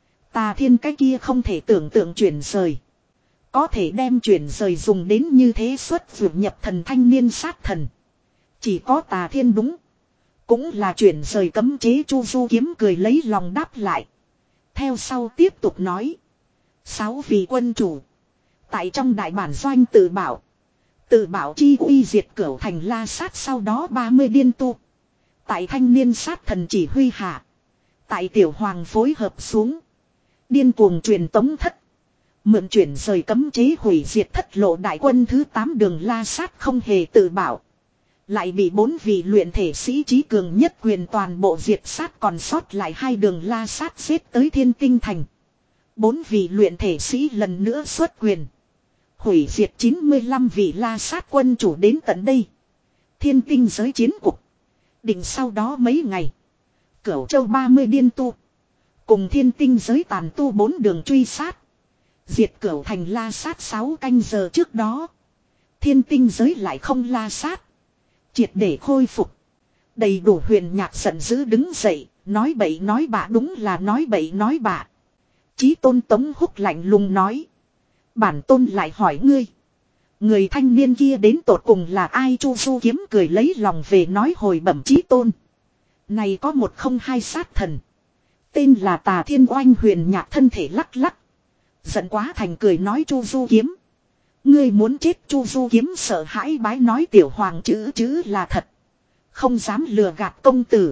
Tà Thiên cái kia không thể tưởng tượng chuyển rời. Có thể đem chuyển rời dùng đến như thế xuất vượt nhập thần thanh niên sát thần, chỉ có Tà Thiên đúng. Cũng là chuyển rời cấm chế. Chu Du Kiếm cười lấy lòng đáp lại. Theo sau tiếp tục nói. Sáu vị quân chủ tại trong đại bản doanh tự bảo. Tự bảo chi uy diệt cửu thành la sát, sau đó ba mươi điên tu. Tại thanh niên sát thần chỉ huy hạ, tại tiểu hoàng phối hợp xuống, điên cuồng truyền tống thất. Mượn chuyển rời cấm chế hủy diệt thất lộ đại quân thứ tám đường la sát không hề tự bảo. Lại bị bốn vị luyện thể sĩ trí cường nhất quyền toàn bộ diệt sát, còn sót lại hai đường la sát xếp tới thiên tinh thành. Bốn vị luyện thể sĩ lần nữa xuất quyền, hủy diệt chín mươi lăm vị la sát quân chủ. Đến tận đây, thiên tinh giới chiến cục định sau đó mấy ngày. Cửu Châu ba mươi điên tu Cùng thiên tinh giới tàn tu bốn đường truy sát. Diệt cửu thành la sát sáu canh giờ trước đó. Thiên tinh giới lại không la sát. Triệt để khôi phục. Đầy đủ Huyền Nhạc giận dữ đứng dậy. Nói bậy nói bạ, đúng là nói bậy nói bạ. Chí tôn Tống Húc lạnh lùng nói. Bản tôn lại hỏi ngươi. Người thanh niên kia đến tột cùng là ai? Chu Du Kiếm cười lấy lòng về nói hồi bẩm chí tôn. Này có một không hai sát thần. Tên là Tà Thiên Oanh. Huyền Nhạc thân thể lắc lắc. Giận quá thành cười nói Chu Du Kiếm. Ngươi muốn chết? Chu Du Kiếm sợ hãi bái nói tiểu hoàng chữ chữ là thật. Không dám lừa gạt công tử.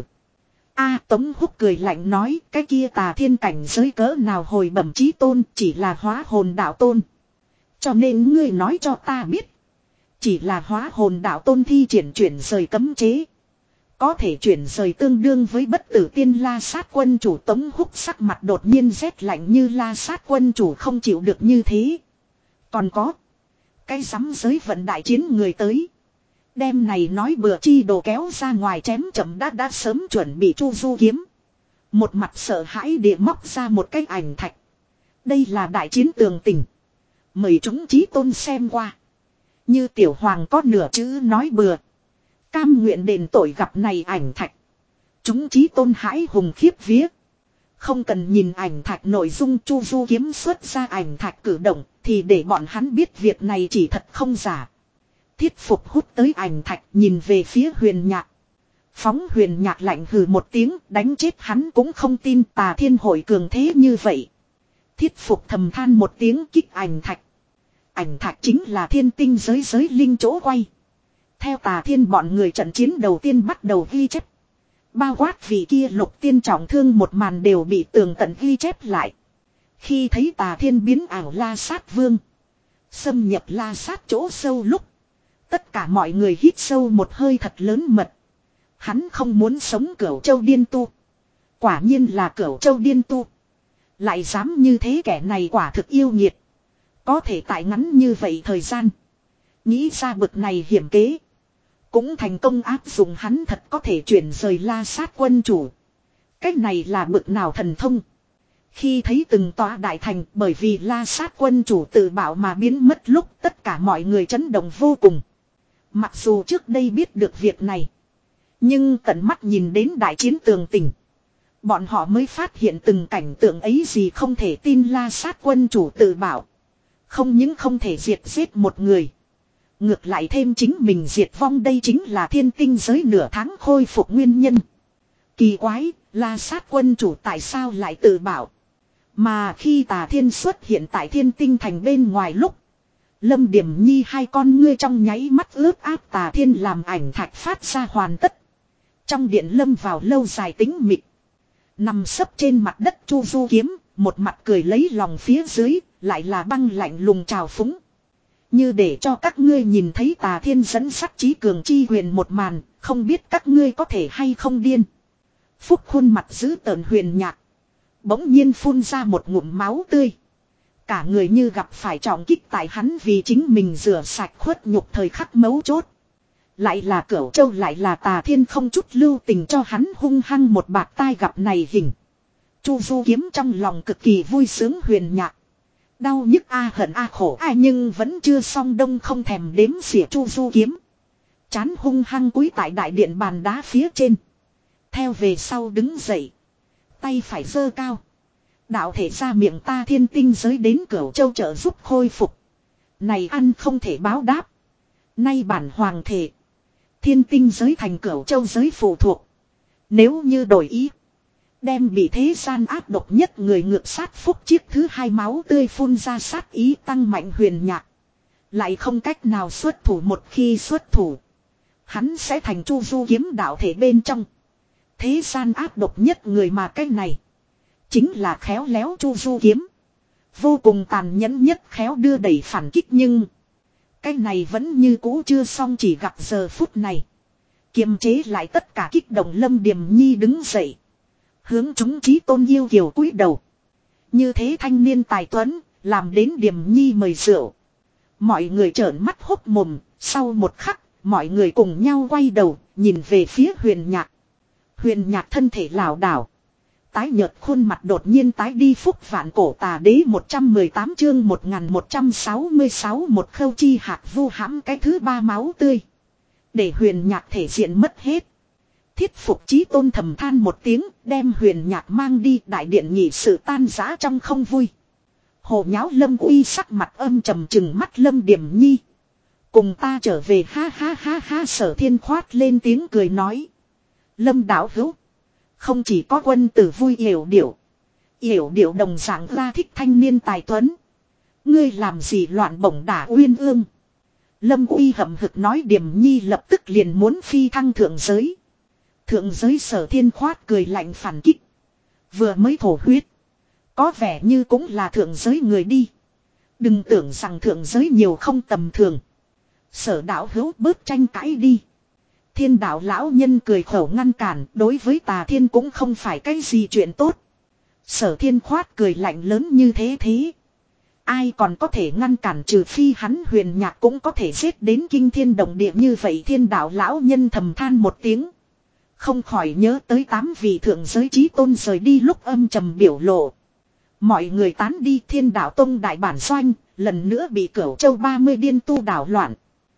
A Tống Húc cười lạnh nói cái kia Tà Thiên cảnh giới cỡ nào? Hồi bẩm chí tôn, chỉ là hóa hồn đạo tôn. Cho nên ngươi nói cho ta biết. Chỉ là hóa hồn đạo tôn thi triển chuyển rời cấm chế. Có thể chuyển rời tương đương với bất tử tiên la sát quân chủ. Tống Húc sắc mặt đột nhiên rét lạnh như la sát quân chủ không chịu được như thế. Còn có. Cái sắm giới vận đại chiến người tới. Đêm này nói bừa chi đồ kéo ra ngoài chém chậm đã đã sớm chuẩn bị Chu Du Kiếm. Một mặt sợ hãi địa móc ra một cái ảnh thạch. Đây là đại chiến tường tình. Mời chúng chí tôn xem qua. Như tiểu hoàng có nửa chữ nói bừa. Cam nguyện đền tội gặp này ảnh thạch. Chúng chí tôn hãi hùng khiếp vía. Không cần nhìn ảnh thạch nội dung. Chu Du Kiếm xuất ra ảnh thạch cử động. Thì để bọn hắn biết việc này chỉ thật không giả. Thiết Phục hút tới ảnh thạch nhìn về phía Huyền Nhạc. Phóng Huyền Nhạc lạnh hừ một tiếng, đánh chết hắn cũng không tin Tà Thiên hội cường thế như vậy. Thiết Phục thầm than một tiếng kích ảnh thạch. Ảnh thạch chính là thiên tinh giới giới linh chỗ quay. Theo Tà Thiên bọn người trận chiến đầu tiên bắt đầu ghi chép. Bao quát vị kia Lục Tiên trọng thương một màn đều bị tường tận ghi chép lại. Khi thấy Tà Thiên biến ảo La Sát Vương, xâm nhập La Sát chỗ sâu lúc, tất cả mọi người hít sâu một hơi thật lớn mật. Hắn không muốn sống Cửu Châu điên tu. Quả nhiên là Cửu Châu điên tu. Lại dám như thế, kẻ này quả thực yêu nghiệt. Có thể tại ngắn như vậy thời gian nghĩ ra bực này hiểm kế. Cũng thành công áp dụng, hắn thật có thể chuyển rời La Sát quân chủ. Cách này là bực nào thần thông. Khi thấy từng tòa đại thành bởi vì La Sát quân chủ tự bảo mà biến mất lúc, tất cả mọi người chấn động vô cùng. Mặc dù trước đây biết được việc này, nhưng tận mắt nhìn đến đại chiến tường tình, bọn họ mới phát hiện từng cảnh tượng ấy gì không thể tin. La Sát quân chủ tự bảo không những không thể diệt giết một người, ngược lại thêm chính mình diệt vong. Đây chính là thiên tinh giới nửa tháng khôi phục nguyên nhân. Kỳ quái, La Sát quân chủ tại sao lại tự bảo? Mà khi Tà Thiên xuất hiện tại thiên tinh thành bên ngoài lúc, Lâm Điểm Nhi hai con ngươi trong nháy mắt ướt áp. Tà Thiên làm ảnh thạch phát ra hoàn tất. Trong điện lâm vào lâu dài tĩnh mịch. Nằm sấp trên mặt đất Chu Du Kiếm, một mặt cười lấy lòng, phía dưới lại là băng lạnh lùng trào phúng. Như để cho các ngươi nhìn thấy Tà Thiên dẫn sắc trí cường chi huyền một màn, không biết các ngươi có thể hay không điên. Phúc khuôn mặt giữ tợn Huyền Nhạc bỗng nhiên phun ra một ngụm máu tươi. Cả người như gặp phải trọng kích, tại hắn vì chính mình rửa sạch khuất nhục thời khắc mấu chốt. Lại là Cửu Châu, lại là Tà Thiên không chút lưu tình cho hắn hung hăng một bạt tai. Gặp này hình, Chu Du Kiếm trong lòng cực kỳ vui sướng. Huyền Nhạc đau nhức a, hận a, khổ a, nhưng vẫn chưa xong đông không thèm đếm xỉa. Chu Du Kiếm chán hung hăng cúi tại đại điện bàn đá phía trên. Theo về sau đứng dậy, tay phải giơ cao, đạo thể ra miệng ta thiên tinh giới đến Cửu Châu trợ giúp khôi phục. Này ăn không thể báo đáp. Nay bản hoàng thể, thiên tinh giới thành Cửu Châu giới phụ thuộc. Nếu như đổi ý, đem bị thế gian áp độc nhất người ngược sát phúc. Chiếc thứ hai máu tươi phun ra, sát ý tăng mạnh. Huyền Nhạc lại không cách nào xuất thủ. Một khi xuất thủ, hắn sẽ thành Chu Du Kiếm đạo thể bên trong thế gian áp độc nhất người, mà cái này chính là khéo léo Chu Du Kiếm. Vô cùng tàn nhẫn nhất khéo đưa đẩy phản kích. Nhưng cái này vẫn như cũ chưa xong. Chỉ gặp giờ phút này, kiềm chế lại tất cả kích động Lâm Điềm Nhi đứng dậy, hướng chúng chí tôn yêu kiều cúi đầu. Như thế thanh niên tài tuấn, làm đến Điềm Nhi mời rượu. Mọi người trợn mắt hốc mồm. Sau một khắc, mọi người cùng nhau quay đầu nhìn về phía Huyền Nhạc. Huyền Nhạc thân thể lảo đảo, Tái nhợt khuôn mặt đột nhiên tái đi phúc vạn cổ tà đế một trăm mười tám chương một nghìn một trăm sáu mươi sáu một khâu chi hạt vu hãm cái thứ ba máu tươi. Để huyền nhạc thể diện mất hết. Thiết phục chí tôn thầm than một tiếng đem huyền nhạc mang đi đại điện nhị sự tan rã trong không vui. Hồ nháo Lâm Uy sắc mặt âm trầm trừng mắt Lâm Điểm Nhi. Cùng ta trở về ha ha ha ha Sở Thiên khoát lên tiếng cười nói. Lâm đạo hữu. Không chỉ có quân tử vui yểu điệu. Yểu điệu đồng dạng ra thích thanh niên tài tuấn. Ngươi làm gì loạn bổng đả uyên ương. Lâm Uy hậm hực nói Điểm Nhi lập tức liền muốn phi thăng thượng giới. Thượng giới Sở Thiên khoát cười lạnh phản kích. Vừa mới thổ huyết. Có vẻ như cũng là thượng giới người đi. Đừng tưởng rằng thượng giới nhiều không tầm thường. Sở đạo hữu bớt tranh cãi đi. Thiên đạo lão nhân cười khẩu ngăn cản. Đối với tà thiên cũng không phải cái gì chuyện tốt. Sở Thiên khoát cười lạnh lớn như thế thế. Ai còn có thể ngăn cản trừ phi hắn huyền nhạc cũng có thể giết đến kinh thiên động địa như vậy. Thiên đạo lão nhân thầm than một tiếng. Không khỏi nhớ tới tám vị thượng giới chí tôn rời đi lúc âm trầm biểu lộ. Mọi người tán đi Thiên đạo tông đại bản doanh. Lần nữa bị Cửu Châu ba mươi điên tu đảo loạn.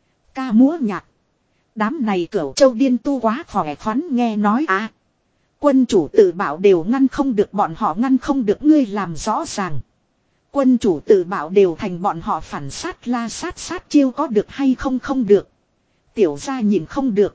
Ca múa nhạc. Đám này Cửu Châu điên tu quá khỏe khoắn nghe nói à. Quân chủ tự bảo đều ngăn không được bọn họ ngăn không được ngươi làm rõ ràng. Quân chủ tự bảo đều thành bọn họ phản sát la sát sát chiêu có được hay không không được. Tiểu gia nhìn không được.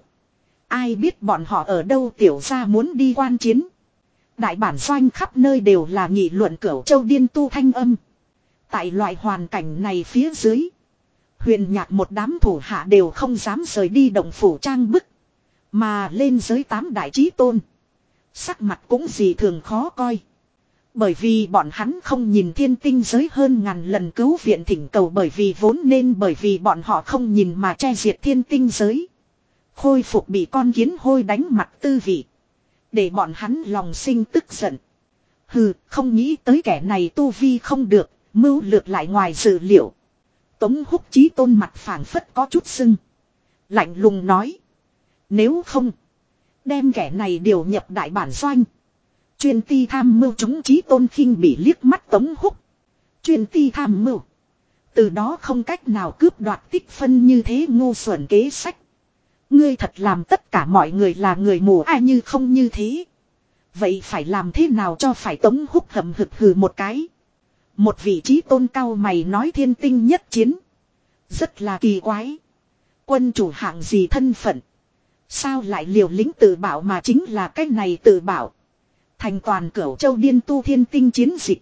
Ai biết bọn họ ở đâu tiểu gia muốn đi quan chiến. Đại bản doanh khắp nơi đều là nghị luận Cửu Châu điên tu thanh âm. Tại loại hoàn cảnh này phía dưới. Huyền nhạc một đám thủ hạ đều không dám rời đi động phủ trang bức. Mà lên giới tám đại chí tôn. Sắc mặt cũng gì thường khó coi. Bởi vì bọn hắn không nhìn thiên tinh giới hơn ngàn lần cứu viện thỉnh cầu bởi vì vốn nên bởi vì bọn họ không nhìn mà che diệt thiên tinh giới. Khôi phục bị con kiến hôi đánh mặt tư vị. Để bọn hắn lòng sinh tức giận. Hừ, không nghĩ tới kẻ này tu vi không được, mưu lược lại ngoài dự liệu. Tống Húc chí tôn mặt phảng phất có chút sưng. Lạnh lùng nói. Nếu không, đem kẻ này điều nhập đại bản doanh. Chuyên ti tham mưu chúng chí tôn khinh bị liếc mắt Tống Húc. Chuyên ti tham mưu. Từ đó không cách nào cướp đoạt tích phân như thế ngu xuẩn kế sách. Ngươi thật làm tất cả mọi người là người mù ai như không như thế. Vậy phải làm thế nào cho phải Tống Húc hậm hực hừ một cái. Một vị chí tôn cao mày nói thiên tinh nhất chiến. Rất là kỳ quái. Quân chủ hạng gì thân phận. Sao lại liều lĩnh tự bảo mà chính là cái này tự bảo. Thành toàn Cửu Châu điên tu thiên tinh chiến dịch.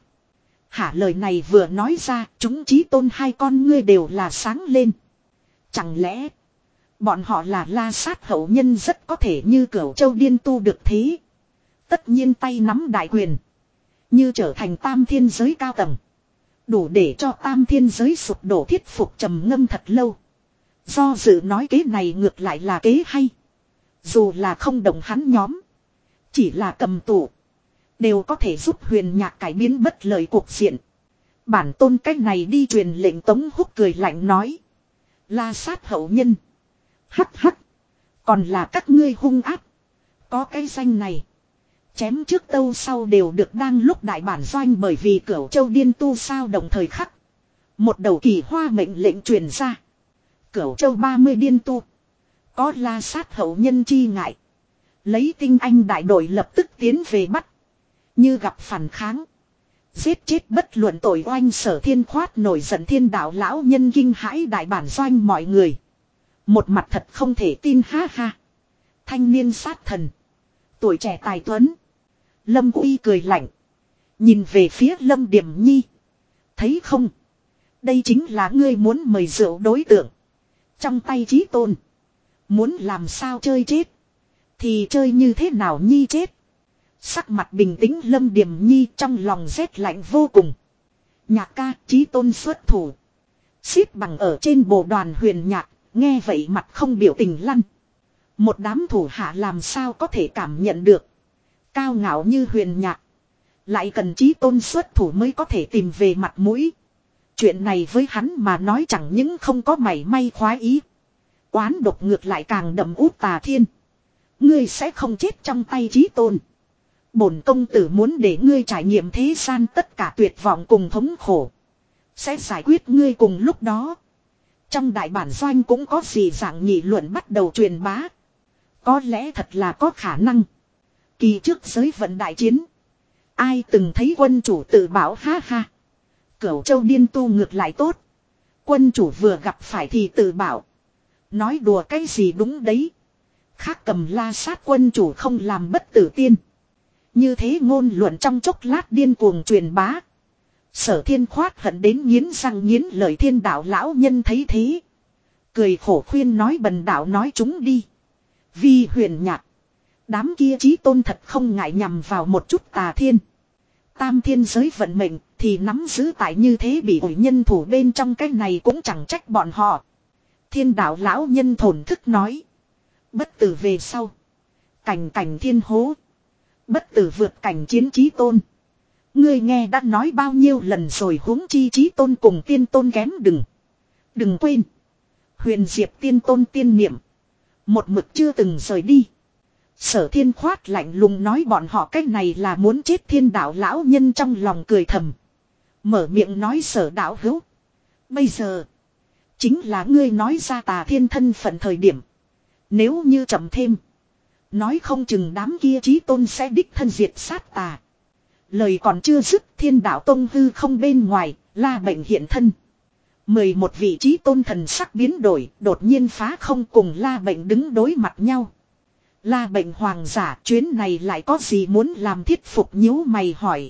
Hả lời này vừa nói ra chúng chí tôn hai con ngươi đều là sáng lên. Chẳng lẽ bọn họ là la sát hậu nhân rất có thể như Cửu Châu điên tu được thế. Tất nhiên tay nắm đại quyền. Như trở thành tam thiên giới cao tầng. Đủ để cho tam thiên giới sụp đổ thiết phục trầm ngâm thật lâu. Do dự nói kế này ngược lại là kế hay. Dù là không đồng hắn nhóm. Chỉ là cầm tủ. Đều có thể giúp huyền nhạc cải biến bất lợi cuộc diện. Bản tôn cách này đi truyền lệnh Tống Húc cười lạnh nói. La sát hậu nhân. Hắc hắc. Còn là các ngươi hung ác. Có cái danh này. Chém trước tâu sau đều được đang lúc đại bản doanh bởi vì Cửu Châu điên tu sao đồng thời khắc. Một đầu kỳ hoa mệnh lệnh truyền ra. Cửu Châu ba mươi điên tu. Có la sát hậu nhân chi ngại. Lấy tinh anh đại đội lập tức tiến về bắt. Như gặp phản kháng. Giết chết bất luận tội oanh Sở Thiên khoát nổi giận thiên đạo lão nhân kinh hãi đại bản doanh mọi người. Một mặt thật không thể tin ha ha. Thanh niên sát thần. Tuổi trẻ tài tuấn. Lâm Uy cười lạnh. Nhìn về phía Lâm Điểm Nhi. Thấy không? Đây chính là ngươi muốn mời rượu đối tượng. Trong tay chí tôn. Muốn làm sao chơi chết. Thì chơi như thế nào Nhi chết. Sắc mặt bình tĩnh Lâm Điểm Nhi trong lòng rét lạnh vô cùng. Nhạc ca chí tôn xuất thủ. Xếp bằng ở trên bộ đoàn huyền nhạc. Nghe vậy mặt không biểu tình lăn. Một đám thủ hạ làm sao có thể cảm nhận được. Cao ngạo như huyền nhạc. Lại cần chí tôn xuất thủ mới có thể tìm về mặt mũi. Chuyện này với hắn mà nói chẳng những không có mảy may khoái ý. Quán độc ngược lại càng đậm út tà thiên. Ngươi sẽ không chết trong tay chí tôn. Bổn công tử muốn để ngươi trải nghiệm thế gian tất cả tuyệt vọng cùng thống khổ. Sẽ giải quyết ngươi cùng lúc đó. Trong đại bản doanh cũng có gì dạng nghị luận bắt đầu truyền bá. Có lẽ thật là có khả năng. Kỳ trước giới vận đại chiến. Ai từng thấy quân chủ tự bảo ha ha. Cửu Châu Điên Tu ngược lại tốt. Quân chủ vừa gặp phải thì tự bảo. Nói đùa cái gì đúng đấy. Khác cầm la sát quân chủ không làm bất tử tiên. Như thế ngôn luận trong chốc lát điên cuồng truyền bá. Sở Thiên khoát hận đến nghiến răng nghiến lợi Thiên đạo lão nhân thấy thế. Cười khổ khuyên nói bần đạo nói chúng đi. Vì huyền nhạc. Đám kia chí tôn thật không ngại nhằm vào một chút tà thiên. Tam thiên giới vận mệnh thì nắm giữ tại như thế bị ủi nhân thủ bên trong cái này cũng chẳng trách bọn họ. Thiên đạo lão nhân thổn thức nói. Bất tử về sau. Cảnh cảnh thiên hố. Bất tử vượt cảnh chiến chí tôn. Ngươi nghe đã nói bao nhiêu lần rồi huống chi chí tôn cùng tiên tôn kém đừng. Đừng quên. Huyền diệp tiên tôn tiên niệm. Một mực chưa từng rời đi. Sở Thiên khoát lạnh lùng nói bọn họ cách này là muốn chết Thiên đạo lão nhân trong lòng cười thầm. Mở miệng nói sở đạo hữu. Bây giờ. Chính là ngươi nói ra tà thiên thân phận thời điểm. Nếu như chậm thêm. Nói không chừng đám kia chí tôn sẽ đích thân diệt sát tà. Lời còn chưa dứt Thiên đạo tông hư không bên ngoài. La Bệnh hiện thân. Mười một vị chí tôn thần sắc biến đổi. Đột nhiên phá không cùng La Bệnh đứng đối mặt nhau. La Bệnh hoàng giả chuyến này lại có gì muốn làm thiết phục nhíu mày hỏi.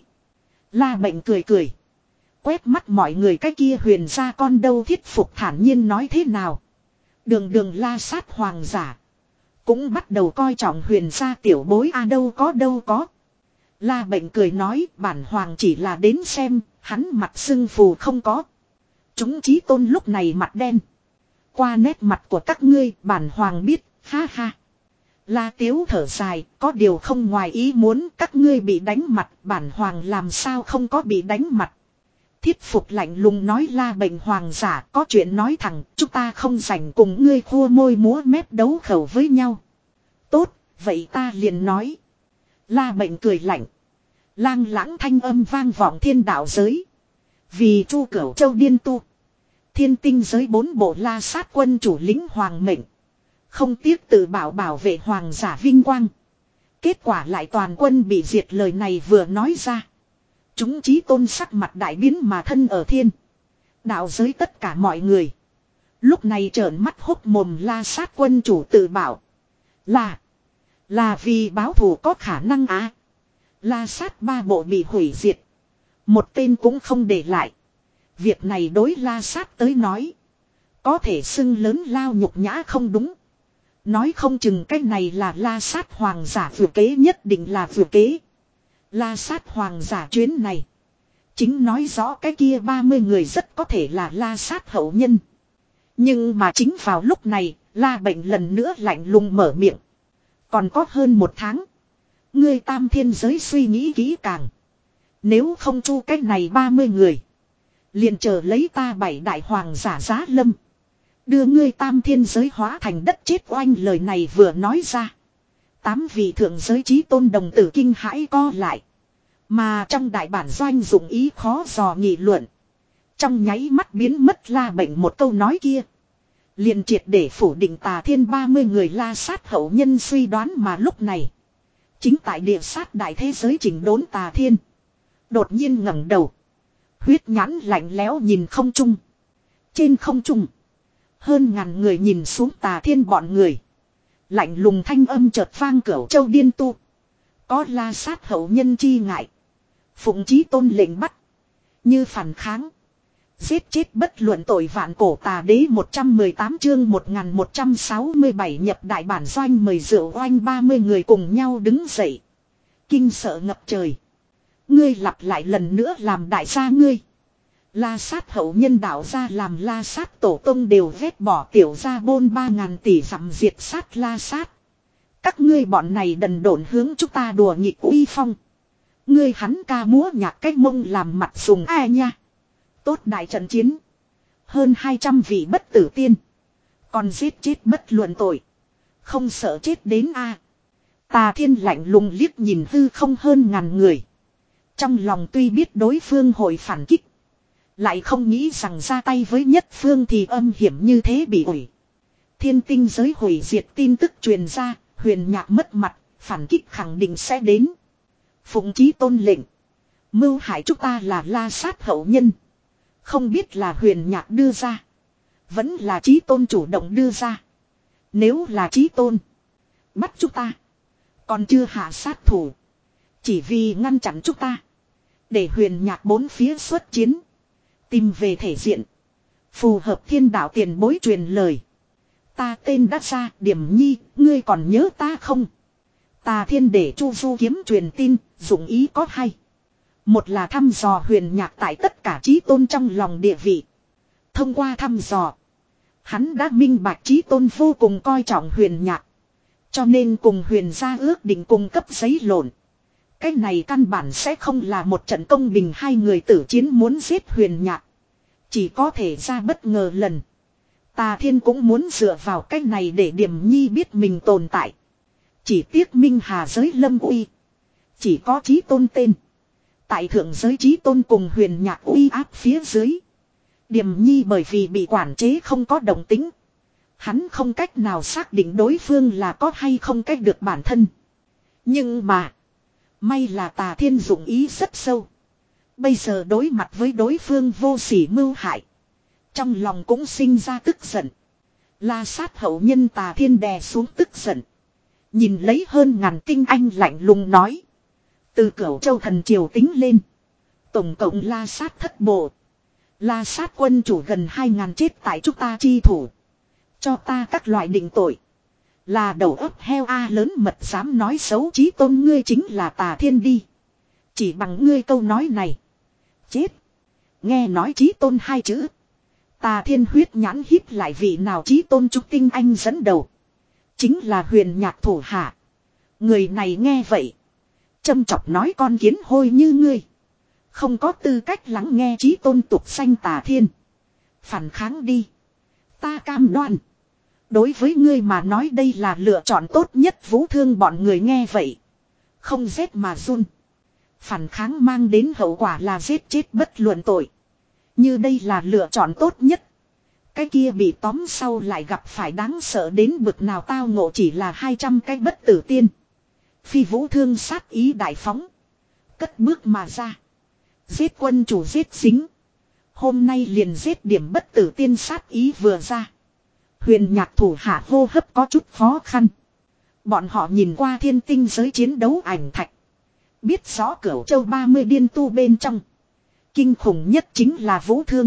La Bệnh cười cười. Quét mắt mọi người cái kia huyền ra con đâu thiết phục thản nhiên nói thế nào. Đường đường la sát hoàng giả. Cũng bắt đầu coi trọng huyền ra tiểu bối a à đâu có đâu có. La Bệnh cười nói bản hoàng chỉ là đến xem, hắn mặt sưng phù không có. Chúng chí tôn lúc này mặt đen. Qua nét mặt của các ngươi bản hoàng biết, ha ha. La Tiếu thở dài, có điều không ngoài ý muốn các ngươi bị đánh mặt, bản hoàng làm sao không có bị đánh mặt. Thiết phục lạnh lùng nói La Bệnh hoàng giả có chuyện nói thẳng, chúng ta không rảnh cùng ngươi khua môi múa mép đấu khẩu với nhau. Tốt, vậy ta liền nói. La Bệnh cười lạnh. Lang lãng thanh âm vang vọng thiên đạo giới. Vì Chu Cửu Châu Điên Tu. Thiên tinh giới bốn bộ la sát quân chủ lĩnh hoàng mệnh. Không tiếc tự bảo bảo vệ hoàng giả vinh quang. Kết quả lại toàn quân bị diệt lời này vừa nói ra. Chúng chí tôn sắc mặt đại biến mà thân ở thiên. Đạo giới tất cả mọi người. Lúc này trợn mắt hốc mồm la sát quân chủ tự bảo. Là. Là vì báo thù có khả năng á. À. La sát ba bộ bị hủy diệt. Một tên cũng không để lại. Việc này đối la sát tới nói. Có thể xưng lớn lao nhục nhã không đúng. Nói không chừng cái này là la sát hoàng giả vừa kế nhất định là vừa kế. La sát hoàng giả chuyến này. Chính nói rõ cái kia ba mươi người rất có thể là la sát hậu nhân. Nhưng mà chính vào lúc này, La Bệnh lần nữa lạnh lùng mở miệng. Còn có hơn một tháng. Ngươi tam thiên giới suy nghĩ kỹ càng. Nếu không chu cái này ba mươi người. Liền chờ lấy ta bảy đại hoàng giả giá lâm. Đưa ngươi tam thiên giới hóa thành đất chết oanh lời này vừa nói ra. Tám vị thượng giới chí tôn đồng tử kinh hãi co lại. Mà trong đại bản doanh dụng ý khó dò nghị luận. Trong nháy mắt biến mất La Bệnh một câu nói kia. Liền triệt để phủ định tà thiên ba mươi người la sát hậu nhân suy đoán mà lúc này. Chính tại địa sát đại thế giới chỉnh đốn tà thiên. Đột nhiên ngẩng đầu. Huyết nhãn lạnh lẽo nhìn không trung. Trên không trung. Hơn ngàn người nhìn xuống tà thiên bọn người. Lạnh lùng thanh âm chợt vang Cửu Châu Điên Tu. Có la sát hậu nhân chi ngại. Phụng chí tôn lệnh bắt. Như phản kháng. Giết chết bất luận tội vạn cổ tà đế một trăm mười tám chương một nghìn một trăm sáu mươi bảy nhập đại bản doanh mời rượu oanh ba mươi người cùng nhau đứng dậy. Kinh sợ ngập trời. Ngươi lặp lại lần nữa làm đại gia ngươi. La sát hậu nhân đạo gia làm la sát tổ tông đều vét bỏ tiểu gia bôn ba ngàn tỷ dặm diệt sát la sát. Các ngươi bọn này đần độn hướng chúng ta đùa nghịch uy phong. Ngươi hắn ca múa nhạc cách mông làm mặt sùng ai nha. Tốt đại trận chiến. Hơn hai trăm vị bất tử tiên. Còn giết chết bất luận tội. Không sợ chết đến a. Tà Thiên lạnh lùng liếc nhìn hư không hơn ngàn người. Trong lòng tuy biết đối phương hội phản kích. Lại không nghĩ rằng ra tay với nhất phương thì âm hiểm như thế bị ủi. Thiên tinh giới hủy diệt tin tức truyền ra, Huyền Nhạc mất mặt, phản kích khẳng định sẽ đến. Phụng Chí Tôn lệnh. Mưu hại chúng ta là La Sát hậu nhân. Không biết là Huyền Nhạc đưa ra. Vẫn là Chí Tôn chủ động đưa ra. Nếu là Chí Tôn. Bắt chúng ta. Còn chưa hạ sát thủ. Chỉ vì ngăn chặn chúng ta. Để Huyền Nhạc bốn phía xuất chiến. Tìm về thể diện. Phù hợp thiên đạo tiền bối truyền lời. Ta tên đã ra, Điểm Nhi, ngươi còn nhớ ta không? Tà Thiên để Chu Du Kiếm truyền tin, dụng ý có hay. Một là thăm dò Huyền Nhạc tại tất cả Chí Tôn trong lòng địa vị. Thông qua thăm dò, hắn đã minh bạch Chí Tôn vô cùng coi trọng Huyền Nhạc. Cho nên cùng Huyền gia ước định cung cấp giấy lộn. Cái này căn bản sẽ không là một trận công bình, hai người tử chiến muốn giết Huyền Nhạc. Chỉ có thể ra bất ngờ lần. Tà Thiên cũng muốn dựa vào cái này để Điểm Nhi biết mình tồn tại. Chỉ tiếc Minh Hà giới lâm uy. Chỉ có Chí Tôn tên. Tại thượng giới Chí Tôn cùng Huyền Nhạc uy áp phía dưới. Điểm Nhi bởi vì bị quản chế không có động tính. Hắn không cách nào xác định đối phương là có hay không cách được bản thân. Nhưng mà. May là Tà Thiên dụng ý rất sâu. Bây giờ đối mặt với đối phương vô sỉ mưu hại. Trong lòng cũng sinh ra tức giận. La Sát hậu nhân Tà Thiên đè xuống tức giận. Nhìn lấy hơn ngàn tinh anh lạnh lùng nói. Từ Cửu Châu thần triều tính lên. Tổng cộng La Sát thất bộ. La Sát quân chủ gần hai ngàn chết tại chúng ta chi thủ. Cho ta các loại định tội. Là đầu óc heo a lớn mật dám nói xấu Chí Tôn ngươi chính là Tà Thiên đi. Chỉ bằng ngươi câu nói này. Chết. Nghe nói Chí Tôn hai chữ. Tà Thiên huyết nhãn híp lại vị nào Chí Tôn trúc tinh anh dẫn đầu. Chính là Huyền Nhạc thủ hạ. Người này nghe vậy. Châm chọc nói con kiến hôi như ngươi. Không có tư cách lắng nghe Chí Tôn tục sanh Tà Thiên. Phản kháng đi. Ta cam đoan. Đối với ngươi mà nói đây là lựa chọn tốt nhất. Vũ Thương bọn người nghe vậy. Không rét mà run. Phản kháng mang đến hậu quả là giết chết bất luận tội. Như đây là lựa chọn tốt nhất. Cái kia bị tóm sau lại gặp phải đáng sợ đến bực nào tao ngộ chỉ là hai trăm cái bất tử tiên. Phi Vũ Thương sát ý đại phóng. Cất bước mà ra. Giết quân chủ giết dính. Hôm nay liền giết điểm bất tử tiên sát ý vừa ra. Huyền Nhạc thủ hạ hô hấp có chút khó khăn. Bọn họ nhìn qua thiên tinh giới chiến đấu ảnh thạch. Biết rõ Cửu Châu ba mươi điên tu bên trong. Kinh khủng nhất chính là Vũ Thương.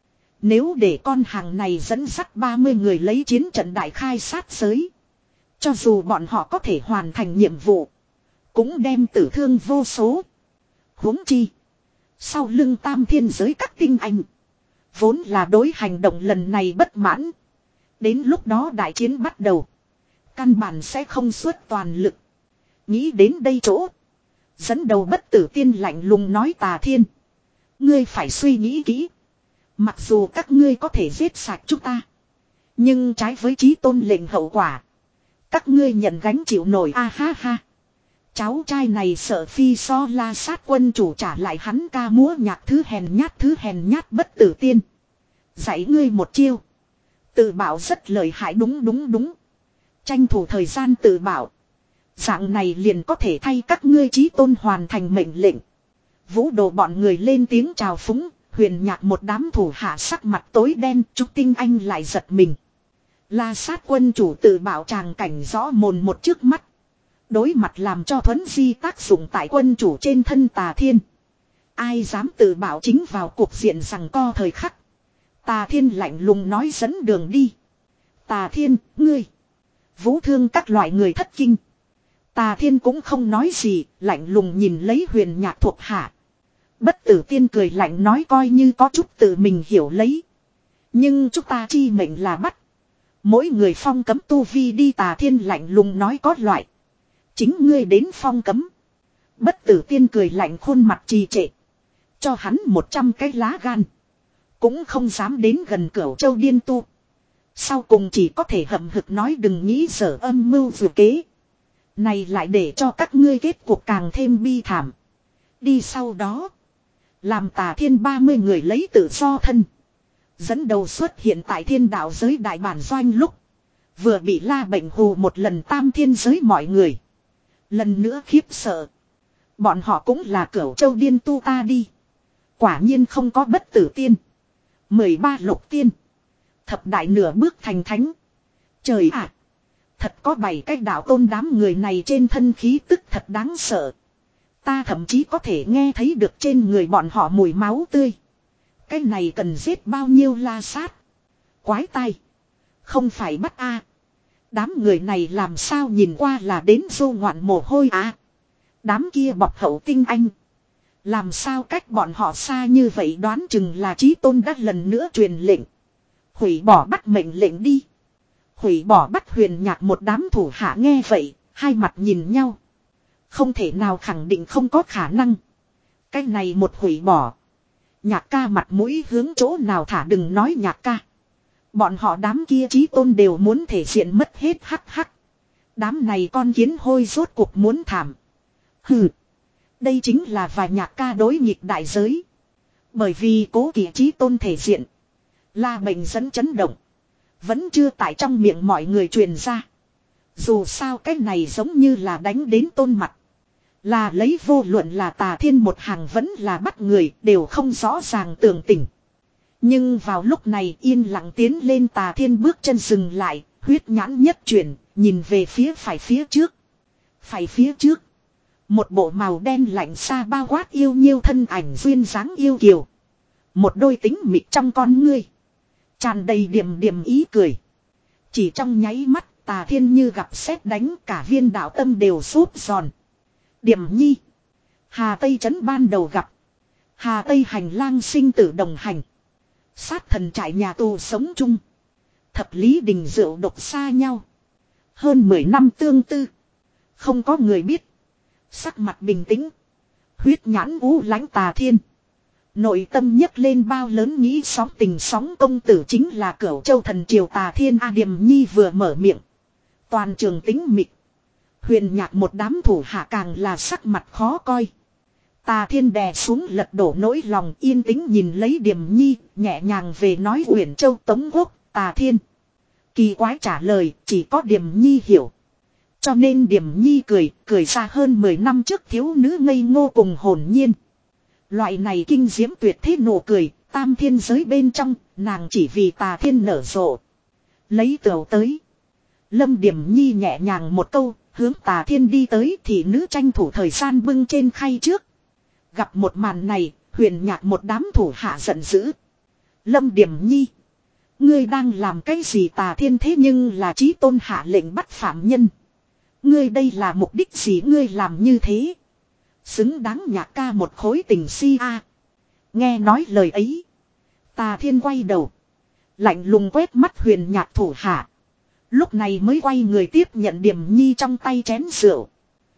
Nếu để con hàng này dẫn dắt ba mươi người lấy chiến trận đại khai sát giới. Cho dù bọn họ có thể hoàn thành nhiệm vụ. Cũng đem tử thương vô số. Huống chi. Sau lưng tam thiên giới các tinh anh. Vốn là đối hành động lần này bất mãn. Đến lúc đó đại chiến bắt đầu. Căn bản sẽ không xuất toàn lực. Nghĩ đến đây chỗ. Dẫn đầu bất tử tiên lạnh lùng nói Tà Thiên. Ngươi phải suy nghĩ kỹ. Mặc dù các ngươi có thể giết sạch chúng ta. Nhưng trái với Chí Tôn lệnh hậu quả. Các ngươi nhận gánh chịu nổi a ha ha. Cháu trai này sợ phi so La Sát quân chủ trả lại hắn ca múa nhạc thứ hèn nhát thứ hèn nhát bất tử tiên. Dạy ngươi một chiêu. Tự bảo rất lợi hại đúng đúng đúng. Tranh thủ thời gian tự bảo. Dạng này liền có thể thay các ngươi Chí Tôn hoàn thành mệnh lệnh. Vũ đồ bọn người lên tiếng chào phúng. Huyền Nhạc một đám thủ hạ sắc mặt tối đen. Trúc Tinh Anh lại giật mình. La Sát quân chủ tự bảo tràng cảnh rõ mồn một trước mắt. Đối mặt làm cho thuấn di tác dụng tại quân chủ trên thân Tà Thiên. Ai dám tự bảo chính vào cuộc diện rằng co thời khắc. Tà Thiên lạnh lùng nói dẫn đường đi. Tà Thiên, ngươi. Vũ Thương các loại người thất kinh. Tà Thiên cũng không nói gì, lạnh lùng nhìn lấy Huyền Nhạc thuộc hạ. Bất tử tiên cười lạnh nói coi như có chút tự mình hiểu lấy. Nhưng chúng ta chi mệnh là bắt. Mỗi người phong cấm tu vi đi. Tà Thiên lạnh lùng nói có loại. Chính ngươi đến phong cấm. Bất tử tiên cười lạnh khuôn mặt trì trệ. Cho hắn một trăm cái lá gan. Cũng không dám đến gần Cửu Châu điên tu. Sau cùng chỉ có thể hậm hực nói đừng nghĩ dở âm mưu vừa kế. Này lại để cho các ngươi kết cuộc càng thêm bi thảm. Đi sau đó. Làm Tà Thiên ba mươi người lấy tự do thân. Dẫn đầu xuất hiện tại thiên đạo giới đại bản doanh lúc. Vừa bị La Bệnh hù một lần tam thiên giới mọi người. Lần nữa khiếp sợ. Bọn họ cũng là cửu châu điên tu ta đi. Quả nhiên không có bất tử tiên. mười ba lục tiên. Thập đại nửa bước thành thánh. Trời ạ. Thật có bảy cách đạo tôn đám người này trên thân khí tức thật đáng sợ. Ta thậm chí có thể nghe thấy được trên người bọn họ mùi máu tươi. Cái này cần giết bao nhiêu la sát. Quái tai. Không phải bắt a. Đám người này làm sao nhìn qua là đến vô ngoạn mồ hôi à. Đám kia bọc hậu tinh anh. Làm sao cách bọn họ xa như vậy đoán chừng là Chí Tôn đã lần nữa truyền lệnh. Hủy bỏ bắt mệnh lệnh đi. Hủy bỏ bắt Huyền Nhạc một đám thủ hạ nghe vậy. Hai mặt nhìn nhau. Không thể nào khẳng định không có khả năng. Cái này một hủy bỏ. Nhạc ca mặt mũi hướng chỗ nào thả đừng nói Nhạc ca. Bọn họ đám kia Chí Tôn đều muốn thể diện mất hết hắc hắc. Đám này con kiến hôi rốt cuộc muốn thảm. Hừ. Đây chính là vài Nhạc ca đối nghịch đại giới. Bởi vì cố kỵ Chí Tôn thể diện. La Bệnh dẫn chấn động. Vẫn chưa tại trong miệng mọi người truyền ra. Dù sao cái này giống như là đánh đến Tôn mặt. Là lấy vô luận là Tà Thiên một hàng vẫn là bắt người đều không rõ ràng tường tình. Nhưng vào lúc này yên lặng tiến lên Tà Thiên bước chân dừng lại, huyết nhãn nhất chuyển, nhìn về phía phải phía trước. Phải phía trước. Một bộ màu đen lạnh xa bao quát yêu nhiêu thân ảnh duyên dáng yêu kiều. Một đôi tính mịt trong con ngươi. Tràn đầy điềm điềm ý cười. Chỉ trong nháy mắt Tà Thiên như gặp sét đánh cả viên đạo tâm đều xốp giòn. Điềm nhi. Hà Tây trấn ban đầu gặp. Hà Tây hành lang sinh tử đồng hành. Sát thần trại nhà tù sống chung. Thập lý đình rượu độc xa nhau. Hơn mười năm tương tư. Không có người biết. Sắc mặt bình tĩnh. Huyết nhãn u lãnh Tà Thiên. Nội tâm nhấc lên bao lớn nghĩ sóng tình sóng công tử chính là Cửu Châu thần triều Tà Thiên A Điềm nhi vừa mở miệng. Toàn trường tính mịt. Huyền Nhạc một đám thủ hạ càng là sắc mặt khó coi. Tà Thiên đè xuống lật đổ nỗi lòng yên tĩnh nhìn lấy Điềm nhi, nhẹ nhàng về nói Uyển Châu Tống Quốc, Tà Thiên. Kỳ quái trả lời, chỉ có Điềm nhi hiểu. Cho nên Điềm nhi cười, cười ra hơn mười năm trước thiếu nữ ngây ngô cùng hồn nhiên. Loại này kinh diễm tuyệt thế nụ cười, tam thiên giới bên trong, nàng chỉ vì Tà Thiên nở rộ. Lấy tửu tới. Lâm Điềm nhi nhẹ nhàng một câu, hướng Tà Thiên đi tới thì nữ tranh thủ thời gian bưng trên khay trước. Gặp một màn này, Huyền Nhạc một đám thủ hạ giận dữ. Lâm Điềm nhi. Ngươi đang làm cái gì Tà Thiên thế nhưng là Chí Tôn hạ lệnh bắt phạm nhân. Ngươi đây là mục đích gì ngươi làm như thế. Xứng đáng Nhạc ca một khối tình si a. Nghe nói lời ấy. Tà Thiên quay đầu. Lạnh lùng quét mắt Huyền Nhạc thủ hạ. Lúc này mới quay người tiếp nhận Điềm nhi trong tay chén rượu.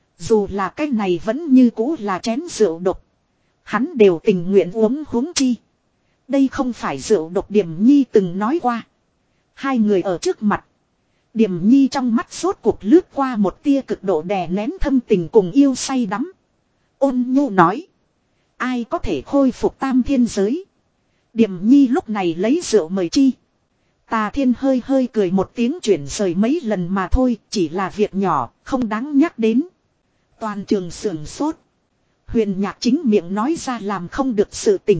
Dù là cái này vẫn như cũ là chén rượu độc. Hắn đều tình nguyện uống huống chi. Đây không phải rượu độc Điềm nhi từng nói qua. Hai người ở trước mặt. Điềm nhi trong mắt sốt cuộc lướt qua một tia cực độ đè nén thâm tình cùng yêu say đắm. Ôn nhu nói. Ai có thể khôi phục tam thiên giới. Điềm nhi lúc này lấy rượu mời chi. Tà Thiên hơi hơi cười một tiếng chuyển rời mấy lần mà thôi, chỉ là việc nhỏ, không đáng nhắc đến. Toàn trường sưởng sốt. Huyền Nhạc chính miệng nói ra làm không được sự tình.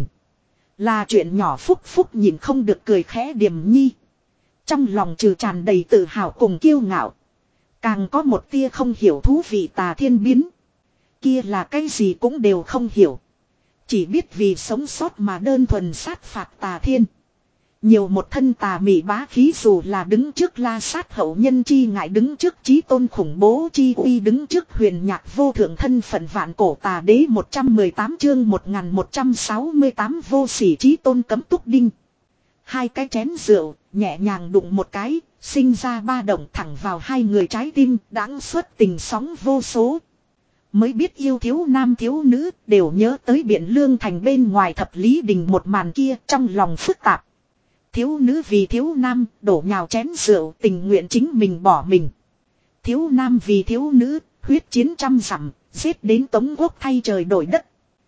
Là chuyện nhỏ phúc phúc nhìn không được cười khẽ Điềm nhi. Trong lòng trừ tràn đầy tự hào cùng kiêu ngạo. Càng có một tia không hiểu thú vị Tà Thiên biến. Kia là cái gì cũng đều không hiểu. Chỉ biết vì sống sót mà đơn thuần sát phạt Tà Thiên. Nhiều một thân tà mị bá khí dù là đứng trước la sát hậu nhân chi ngại đứng trước Chí Tôn khủng bố chi uy đứng trước Huyền Nhạc vô thượng thân phận vạn cổ tà đế một trăm mười tám chương một nghìn một trăm sáu mươi tám vô sỉ Chí Tôn cấm túc đinh. Hai cái chén rượu nhẹ nhàng đụng một cái, sinh ra ba động thẳng vào hai người trái tim đãng xuất tình sóng vô số. Mới biết yêu thiếu nam thiếu nữ đều nhớ tới Biện Lương thành bên ngoài thập lý đình một màn kia trong lòng phức tạp. Thiếu nữ vì thiếu nam đổ nhào chén rượu tình nguyện chính mình bỏ mình. Thiếu nam vì thiếu nữ Huyết chiến trăm dặm, giết đến Tống Quốc thay trời đổi đất.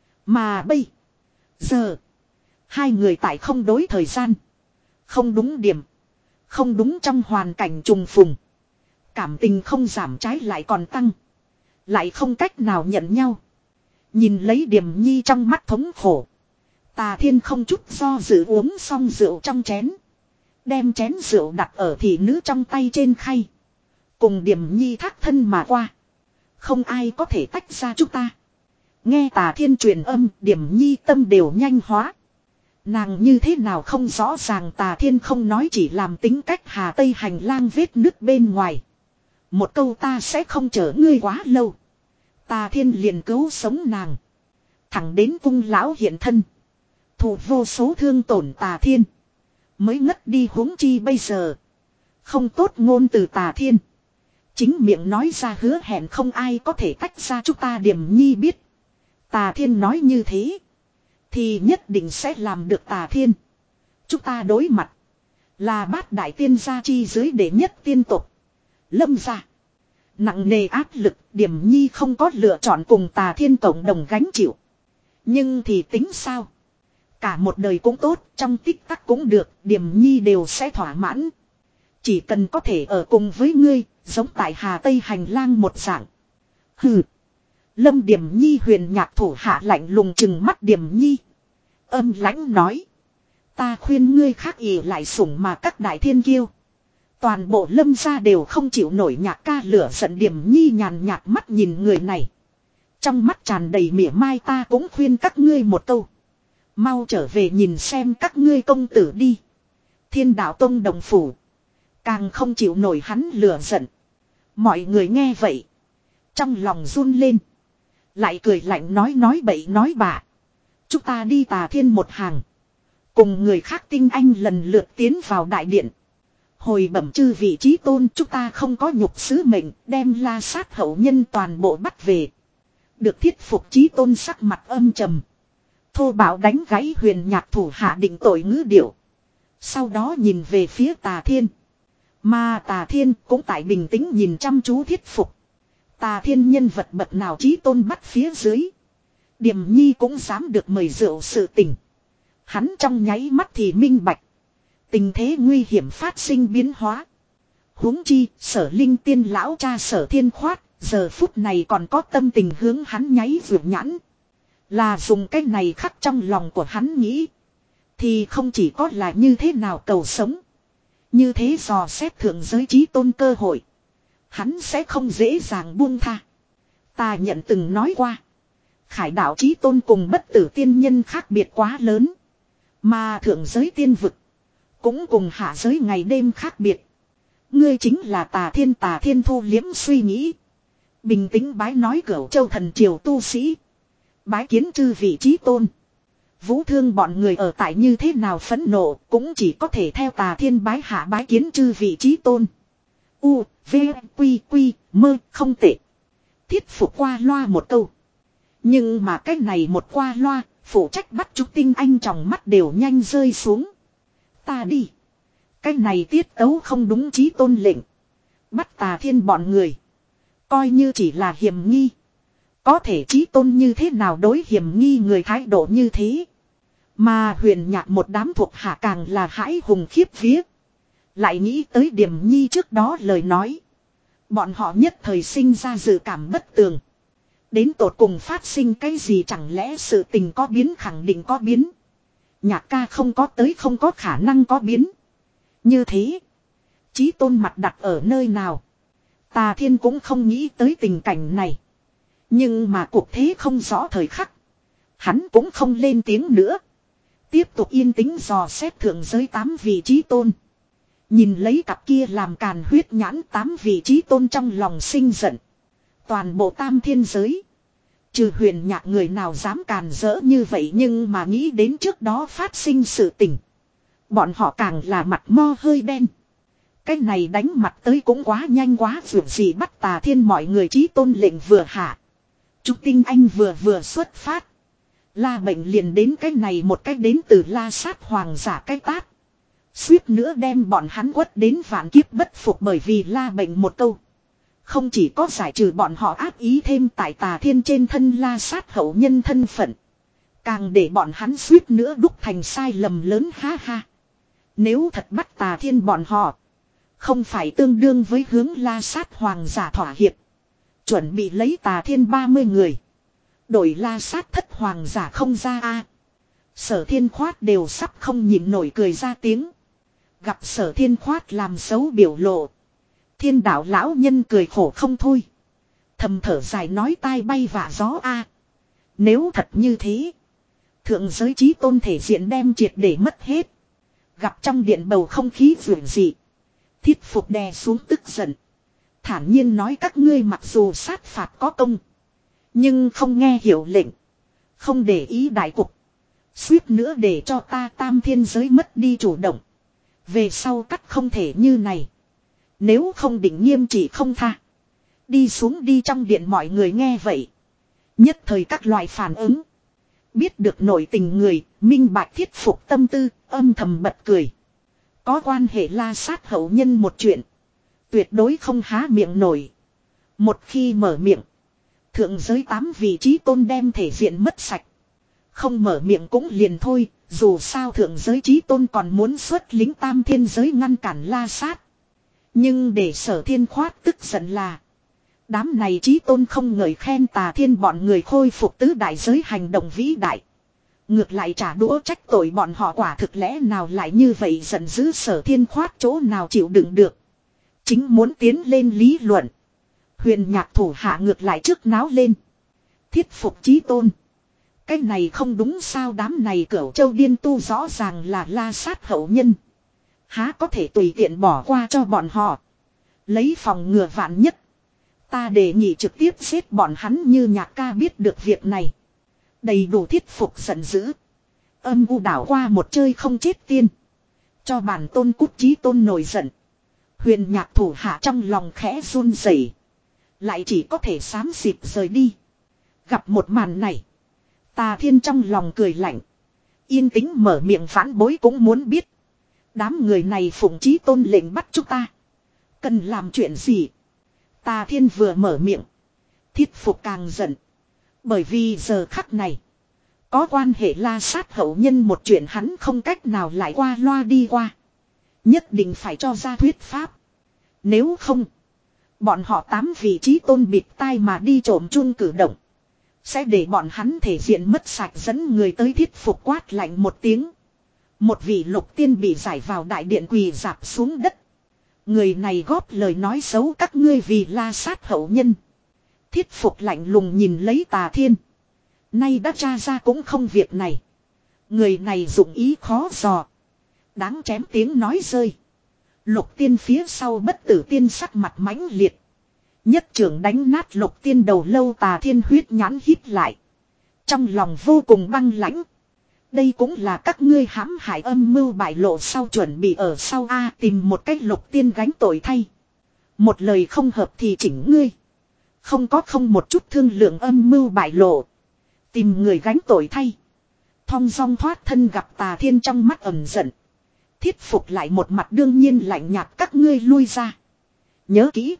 Mà bây giờ, hai người tại không đối thời gian, không đúng điểm, không đúng trong hoàn cảnh trùng phùng. Cảm tình không giảm trái lại còn tăng. Lại không cách nào nhận nhau. Nhìn lấy Điềm Nhi trong mắt thống khổ. Tà Thiên không chút do dự uống xong rượu trong chén. Đem chén rượu đặt ở thị nữ trong tay trên khay. Cùng Điềm Nhi thác thân mà qua. Không ai có thể tách ra chúng ta. Nghe Tà Thiên truyền âm, Điềm Nhi tâm đều nhanh hóa. Nàng như thế nào không rõ ràng, Tà Thiên không nói chỉ làm tính cách Hà Tây hành lang vết nứt bên ngoài. Một câu ta sẽ không chờ ngươi quá lâu. Tà Thiên liền cứu sống nàng. Thẳng đến cung lão hiện thân. Thủ vô số thương tổn Tà Thiên. Mới ngất đi, huống chi bây giờ. Không tốt ngôn từ Tà Thiên. Chính miệng nói ra hứa hẹn không ai có thể tách ra chúng ta. Điềm Nhi biết. Tà Thiên nói như thế. Thì nhất định sẽ làm được. Tà Thiên. Chúng ta đối mặt. Là bát đại tiên gia chi dưới đệ nhất tiên tục. Lâm gia. Nặng nề áp lực, Điềm Nhi không có lựa chọn cùng Tà Thiên cộng đồng gánh chịu. Nhưng thì tính sao? Cả một đời cũng tốt, trong tích tắc cũng được, Điềm Nhi đều sẽ thỏa mãn. Chỉ cần có thể ở cùng với ngươi, giống tại Hà Tây hành lang một dạng. Hừ. Lâm Điềm Nhi huyền nhạc thủ hạ lạnh lùng chừng mắt Điềm Nhi. Âm lãnh nói. Ta khuyên ngươi khác ỷ lại sủng mà các đại thiên kiêu. Toàn bộ Lâm gia đều không chịu nổi nhạc ca lửa giận. Điềm Nhi nhàn nhạt mắt nhìn người này. Trong mắt tràn đầy mỉa mai. Ta cũng khuyên các ngươi một câu. Mau trở về nhìn xem các ngươi công tử đi. Thiên đạo tông đồng phủ. Càng không chịu nổi hắn lửa giận. Mọi người nghe vậy. Trong lòng run lên. Lại cười lạnh nói nói bậy nói bạ. Chúng ta đi Tà Thiên một hàng. Cùng người khác tinh anh lần lượt tiến vào đại điện. Hồi bẩm chư vị trí tôn, chúng ta không có nhục sứ mệnh, đem La Sát hậu nhân toàn bộ bắt về. Được thiết phục chí tôn sắc mặt âm trầm. Thô bạo đánh gãy huyền nhạc thủ hạ định tội ngữ điệu. Sau đó nhìn về phía Tà Thiên. Mà Tà Thiên cũng tại bình tĩnh nhìn chăm chú thiết phục. Tà Thiên nhân vật bậc nào chí tôn bắt phía dưới. Điềm Nhi cũng dám được mời rượu sự tình. Hắn trong nháy mắt thì minh bạch. Tình thế nguy hiểm phát sinh biến hóa. Huống chi, Sở Linh Tiên lão cha Sở Thiên Khoát, giờ phút này còn có tâm tình hướng hắn nháy vượt nhãn. Là dùng cách này khắc trong lòng của hắn nghĩ. Thì không chỉ có là như thế nào cầu sống. Như thế dò xét thượng giới chí tôn cơ hội. Hắn sẽ không dễ dàng buông tha. Ta nhận từng nói qua. Khải đạo chí tôn cùng bất tử tiên nhân khác biệt quá lớn. Mà thượng giới tiên vực. Cũng cùng hạ giới ngày đêm khác biệt. Ngươi chính là Tà Thiên. Tà Thiên thu liếm suy nghĩ. Bình tĩnh bái nói Cửu Châu thần triều tu sĩ. Bái kiến chư vị chí tôn. Vũ Thương bọn người ở tại như thế nào phẫn nộ cũng chỉ có thể theo Tà Thiên bái hạ bái kiến chư vị chí tôn. U, V, Quy, Quy, Mơ, không tệ. Thiết phục qua loa một câu. Nhưng mà cái này một qua loa, phụ trách bắt chúng tinh anh trong mắt đều nhanh rơi xuống. Ta đi. Cái này tiết tấu không đúng chí tôn lệnh. Bắt Tà Thiên bọn người. Coi như chỉ là hiểm nghi. Có thể chí tôn như thế nào đối hiểm nghi người thái độ như thế. Mà huyền nhạc một đám thuộc hạ càng là hãi hùng khiếp vía. Lại nghĩ tới Điềm Nhi trước đó lời nói. Bọn họ nhất thời sinh ra dự cảm bất tường. Đến tột cùng phát sinh cái gì, chẳng lẽ sự tình có biến? Khẳng định có biến. Nhạc ca không có tới không có khả năng có biến. Như thế. Chí tôn mặt đặt ở nơi nào? Tà Thiên cũng không nghĩ tới tình cảnh này. Nhưng mà cuộc thế không rõ thời khắc. Hắn cũng không lên tiếng nữa. Tiếp tục yên tĩnh dò xét thượng giới tám vị chí tôn. Nhìn lấy cặp kia làm càn huyết nhãn, tám vị chí tôn trong lòng sinh giận. Toàn bộ tam thiên giới. Trừ huyền nhạc người nào dám càn rỡ như vậy, nhưng mà nghĩ đến trước đó phát sinh sự tình. Bọn họ càng là mặt mo hơi đen. Cái này đánh mặt tới cũng quá nhanh quá vượt gì. Bắt Tà Thiên mọi người chí tôn lệnh vừa hạ. Trúc Tinh Anh vừa vừa xuất phát. La Bệnh liền đến cái này một cách đến từ La Sát hoàng giả cái tát. Suýt nữa đem bọn hắn quất đến vạn kiếp bất phục, bởi vì La Bệnh một câu. Không chỉ có giải trừ bọn họ ác ý thêm tại Tà Thiên trên thân La Sát hậu nhân thân phận. Càng để bọn hắn suýt nữa đúc thành sai lầm lớn ha ha. Nếu thật bắt Tà Thiên bọn họ. Không phải tương đương với hướng La Sát hoàng giả thỏa hiệp. Chuẩn bị lấy Tà Thiên ba mươi người. Đổi La Sát thất hoàng giả không ra a. Sở Thiên Khoát đều sắp không nhịn nổi cười ra tiếng. Gặp Sở Thiên Khoát làm xấu biểu lộ. Thiên đạo lão nhân cười khổ không thôi. Thầm thở dài nói tai bay vạ gió a. Nếu thật như thế. Thượng giới chí tôn thể diện đem triệt để mất hết. Gặp trong điện bầu không khí vượng dị. Thiết Phục đè xuống tức giận. Thản nhiên nói các ngươi mặc dù sát phạt có công. Nhưng không nghe hiểu lệnh. Không để ý đại cục. Suýt nữa để cho ta tam thiên giới mất đi chủ động. Về sau cắt không thể như này. Nếu không định nghiêm trị không tha. Đi xuống đi trong điện mọi người nghe vậy. Nhất thời các loại phản ứng. Biết được nội tình người, minh bạch Thiết Phục tâm tư, âm thầm bật cười. Có quan hệ La Sát hậu nhân một chuyện. Tuyệt đối không há miệng nổi. Một khi mở miệng. Thượng giới tám vị trí tôn đem thể diện mất sạch. Không mở miệng cũng liền thôi. Dù sao thượng giới trí tôn còn muốn xuất lính tam thiên giới ngăn cản La Sát. Nhưng để Sở Thiên Khoát tức giận là. Đám này trí tôn không ngợi khen Tà Thiên bọn người khôi phục tứ đại giới hành động vĩ đại. Ngược lại trả đũa trách tội bọn họ quả thực lẽ nào lại như vậy giận dữ Sở Thiên Khoát chỗ nào chịu đựng được. Chính muốn tiến lên lý luận. Huyền Nhạc thủ hạ ngược lại trước náo lên. Thiết Phục chí tôn. Cái này không đúng sao đám này Cửu Châu điên tu rõ ràng là La Sát hậu nhân. Há có thể tùy tiện bỏ qua cho bọn họ. Lấy phòng ngừa vạn nhất. Ta đề nghị trực tiếp giết bọn hắn như Nhạc ca biết được việc này. Đầy đủ Thiết Phục giận dữ. Âm u đảo qua một chơi không chết tiên. Cho bản tôn cút chí tôn nổi giận. Huyền Nhạc thủ hạ trong lòng khẽ run rẩy, lại chỉ có thể xám xịt rời đi. Gặp một màn này. Tà Thiên trong lòng cười lạnh. Yên tĩnh mở miệng phản bối cũng muốn biết. Đám người này phụng chí tôn lệnh bắt chúng ta. Cần làm chuyện gì? Tà Thiên vừa mở miệng. Thiết Phục càng giận. Bởi vì giờ khắc này. Có quan hệ La Sát hậu nhân một chuyện hắn không cách nào lại qua loa đi qua. Nhất định phải cho ra thuyết pháp. Nếu không. Bọn họ tám vị trí tôn bịt tai mà đi trộm chun cử động. Sẽ để bọn hắn thể diện mất sạch dẫn người tới Thiết Phục quát lạnh một tiếng. Một vị lục tiên bị giải vào đại điện quỳ dạp xuống đất. Người này góp lời nói xấu các ngươi vì La Sát hậu nhân. Thiết Phục lạnh lùng nhìn lấy Tà Thiên. Nay đã tra ra cũng không việc này. Người này dụng ý khó dò. Đáng chém tiếng nói rơi. Lục tiên phía sau bất tử tiên sắc mặt mãnh liệt. Nhất trưởng đánh nát lục tiên đầu lâu Tà Thiên huyết nhãn hít lại. Trong lòng vô cùng băng lãnh. Đây cũng là các ngươi hãm hại âm mưu bại lộ sau chuẩn bị ở sau A tìm một cách lục tiên gánh tội thay. Một lời không hợp thì chỉnh ngươi. Không có không một chút thương lượng âm mưu bại lộ. Tìm người gánh tội thay. Thong dong thoát thân gặp Tà Thiên trong mắt ẩm giận. Thiết Phục lại một mặt đương nhiên lạnh nhạt các ngươi lui ra. Nhớ kỹ.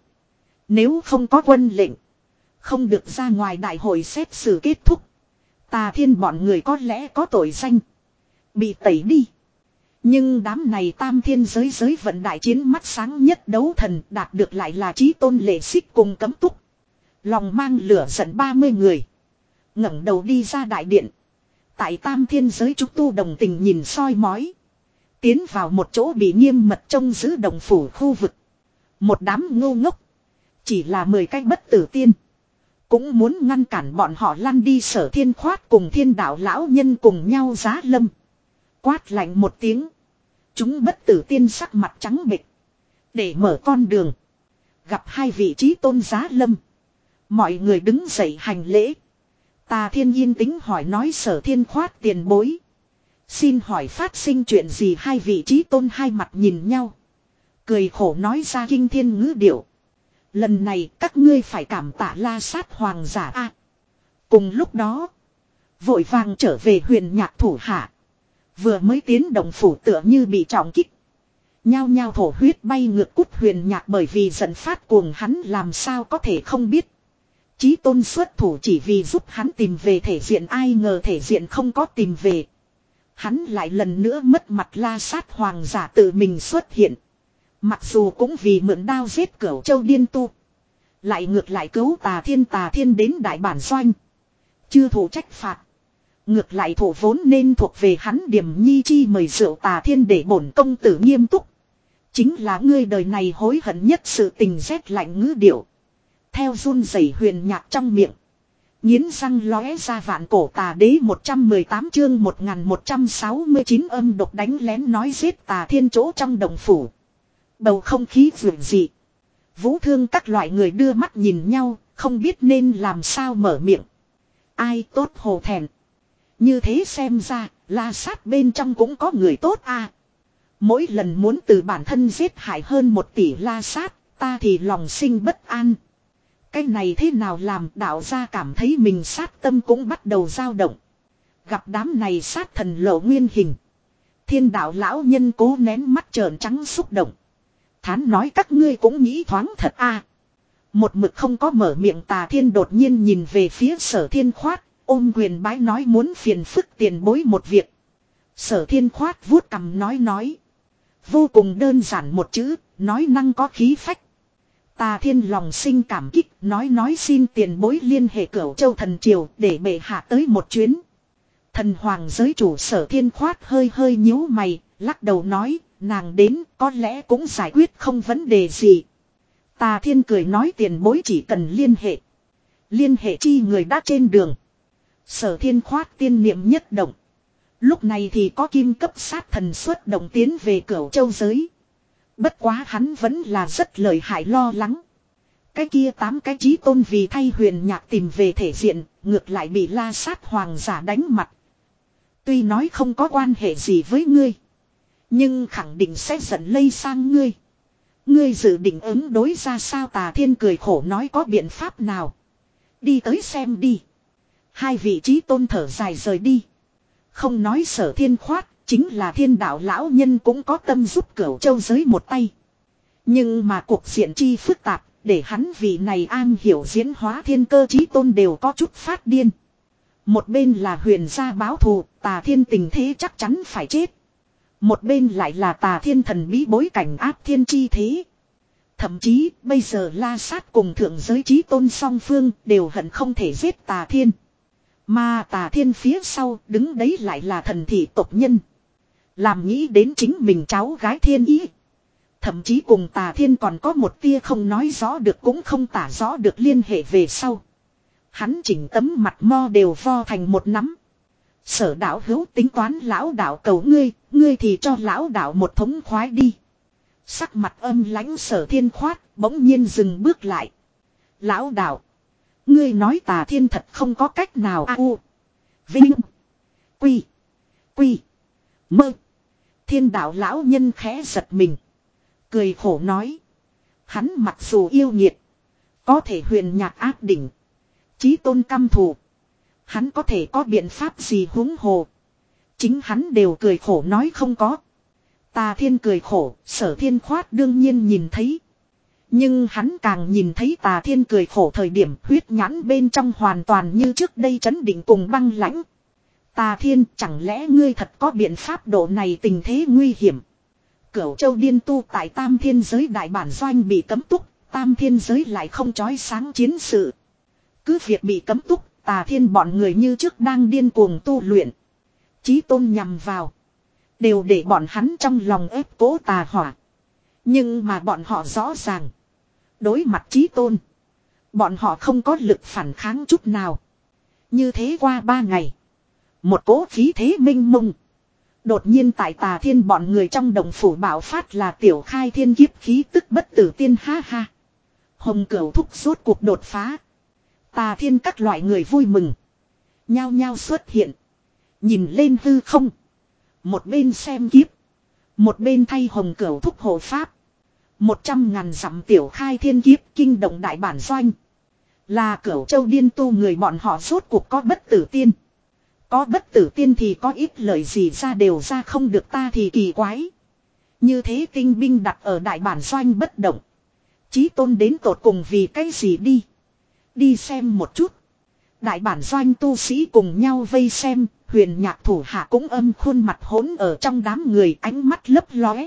Nếu không có quân lệnh. Không được ra ngoài đại hội xét xử kết thúc. Tà Thiên bọn người có lẽ có tội danh. Bị tẩy đi. Nhưng đám này tam thiên giới giới vận đại chiến mắt sáng nhất đấu thần đạt được lại là chí tôn lệ xích cùng cấm túc. Lòng mang lửa giận ba mươi người. ngẩng đầu đi ra đại điện. Tại tam thiên giới chúng tu đồng tình nhìn soi mói. Tiến vào một chỗ bị nghiêm mật trông giữ đồng phủ khu vực. Một đám ngu ngốc. Chỉ là mười cái bất tử tiên. Cũng muốn ngăn cản bọn họ lăn đi Sở Thiên Khoát cùng Thiên đạo lão nhân cùng nhau giá lâm. Quát lạnh một tiếng. Chúng bất tử tiên sắc mặt trắng bệch. Để mở con đường. Gặp hai vị trí tôn giá lâm. Mọi người đứng dậy hành lễ. Tà Thiên yên tĩnh hỏi nói Sở Thiên Khoát tiền bối. Xin hỏi phát sinh chuyện gì hai vị trí tôn hai mặt nhìn nhau. Cười khổ nói ra kinh thiên ngữ điệu. Lần này các ngươi phải cảm tạ La Sát hoàng giả a. Cùng lúc đó. Vội vàng trở về Huyền Nhạc thủ hạ. Vừa mới tiến động phủ tựa như bị trọng kích. Nhao nhao thổ huyết bay ngược cút. Huyền Nhạc bởi vì giận phát cuồng, hắn làm sao có thể không biết. Chí tôn xuất thủ chỉ vì giúp hắn tìm về thể diện, ai ngờ thể diện không có tìm về. Hắn lại lần nữa mất mặt, La Sát hoàng giả tự mình xuất hiện. Mặc dù cũng vì mượn đao giết Cửu Châu Điên Tu. Lại ngược lại cứu Tà Thiên. Tà Thiên đến đại bản doanh. Chưa thủ trách phạt. Ngược lại thủ vốn nên thuộc về hắn. Điểm Nhi chi mời rượu Tà Thiên để bổn công tử nghiêm túc. Chính là ngươi đời này hối hận nhất sự tình. Rét lạnh ngữ điệu. Theo run rẩy Huyền Nhạc trong miệng. Nghiến răng lóe ra vạn cổ tà đế. Một trăm mười tám chương một nghìn một trăm sáu mươi chín âm độc đánh lén nói giết Tà Thiên chỗ trong đồng phủ. Bầu không khí vượng dị. Vũ Thương các loại người đưa mắt nhìn nhau, không biết nên làm sao mở miệng. Ai tốt hồ thẹn. Như thế xem ra, La Sát bên trong cũng có người tốt à. Mỗi lần muốn từ bản thân giết hại hơn một tỷ La Sát, ta thì lòng sinh bất an. Cái này thế nào làm đạo gia cảm thấy mình sát tâm cũng bắt đầu dao động. Gặp đám này sát thần lộ nguyên hình. Thiên đạo lão nhân cố nén mắt trợn trắng xúc động. Thán nói các ngươi cũng nghĩ thoáng thật à. Một mực không có mở miệng Tà Thiên đột nhiên nhìn về phía Sở Thiên Khoát, ôm quyền bái nói muốn phiền phức tiền bối một việc. Sở Thiên Khoát vuốt cằm nói nói. Vô cùng đơn giản một chữ, nói năng có khí phách. Tà Thiên lòng sinh cảm kích, nói nói xin tiền bối liên hệ Cửu Châu thần triều để bệ hạ tới một chuyến. Thần hoàng giới chủ Sở Thiên Khoát hơi hơi nhíu mày, lắc đầu nói, nàng đến có lẽ cũng giải quyết không vấn đề gì. Tà Thiên cười nói tiền bối chỉ cần liên hệ. Liên hệ chi người đã trên đường. Sở Thiên Khoát tiên niệm nhất động. Lúc này thì có kim cấp sát thần xuất động tiến về Cửu Châu giới. Bất quá hắn vẫn là rất lợi hại lo lắng. Cái kia tám cái chí tôn vì thay Huyền Nhạc tìm về thể diện, ngược lại bị La Sát hoàng giả đánh mặt. Tuy nói không có quan hệ gì với ngươi, nhưng khẳng định sẽ giận lây sang ngươi. Ngươi dự định ứng đối ra sao? Tà Thiên cười khổ nói có biện pháp nào. Đi tới xem đi. Hai vị chí tôn thở dài rời đi. Không nói Sở Thiên Khoát, chính là Thiên đạo lão nhân cũng có tâm giúp Cửu Châu giới một tay. Nhưng mà cuộc diện chi phức tạp, để hắn vị này an hiểu diễn hóa thiên cơ chí tôn đều có chút phát điên. Một bên là Huyền gia báo thù, Tà Thiên tình thế chắc chắn phải chết. Một bên lại là Tà Thiên thần bí bối cảnh áp thiên chi thế. Thậm chí bây giờ La Sát cùng thượng giới chí tôn song phương đều hận không thể giết Tà Thiên. Mà Tà Thiên phía sau đứng đấy lại là thần thị tộc nhân. Làm nghĩ đến chính mình cháu gái Thiên Ý. Thậm chí cùng Tà Thiên còn có một tia không nói rõ được cũng không tả rõ được liên hệ về sau. Hắn chỉnh tấm mặt mo đều vo thành một nắm. Sở đạo hữu tính toán lão đạo cầu ngươi, ngươi thì cho lão đạo một thống khoái đi. Sắc mặt âm lãnh Sở Thiên Khoát bỗng nhiên dừng bước lại. Lão đạo, ngươi nói Tà Thiên thật không có cách nào a u Vinh Quy Quy Mơ. Thiên đạo lão nhân khẽ giật mình, cười khổ nói. Hắn mặc dù yêu nghiệt, có thể Huyền Nhạc ác đỉnh, chí tôn căm thù, hắn có thể có biện pháp gì huống hồ. Chính hắn đều cười khổ nói không có. Tà Thiên cười khổ, Sở Thiên Khoát đương nhiên nhìn thấy. Nhưng hắn càng nhìn thấy Tà Thiên cười khổ thời điểm huyết nhãn bên trong hoàn toàn như trước đây trấn định cùng băng lãnh. Tà Thiên, chẳng lẽ ngươi thật có biện pháp độ này tình thế nguy hiểm. Cửu Châu Điên Tu tại Tam Thiên giới đại bản doanh bị cấm túc, Tam Thiên giới lại không chói sáng chiến sự. Cứ việc bị cấm túc, Tà Thiên bọn người như trước đang điên cuồng tu luyện. Chí tôn nhằm vào, đều để bọn hắn trong lòng ép cố tà hỏa. Nhưng mà bọn họ rõ ràng, đối mặt chí tôn, bọn họ không có lực phản kháng chút nào. Như thế qua ba ngày, một cỗ khí thế minh mông đột nhiên tại Tà Thiên bọn người trong đồng phủ bạo phát, là tiểu khai thiên kiếp khí tức bất tử tiên ha ha. Hồng Cửu thúc rốt cuộc đột phá. Tà Thiên các loại người vui mừng, nhao nhao xuất hiện, nhìn lên hư không. Một bên xem kiếp, một bên thay Hồng Cửu thúc hộ pháp. Một trăm ngàn dặm tiểu khai thiên kiếp kinh động đại bản doanh. Là Cửu Châu Điên Tu người bọn họ rốt cuộc có bất tử tiên. Có bất tử tiên thì có ít lời gì ra đều ra không được, ta thì kỳ quái. Như thế tinh binh đặt ở đại bản doanh bất động. Chí tôn đến tột cùng vì cái gì đi. Đi xem một chút. Đại bản doanh tu sĩ cùng nhau vây xem. Huyền nhạc thủ hạ cũng âm khuôn mặt hỗn ở trong đám người, ánh mắt lấp lóe.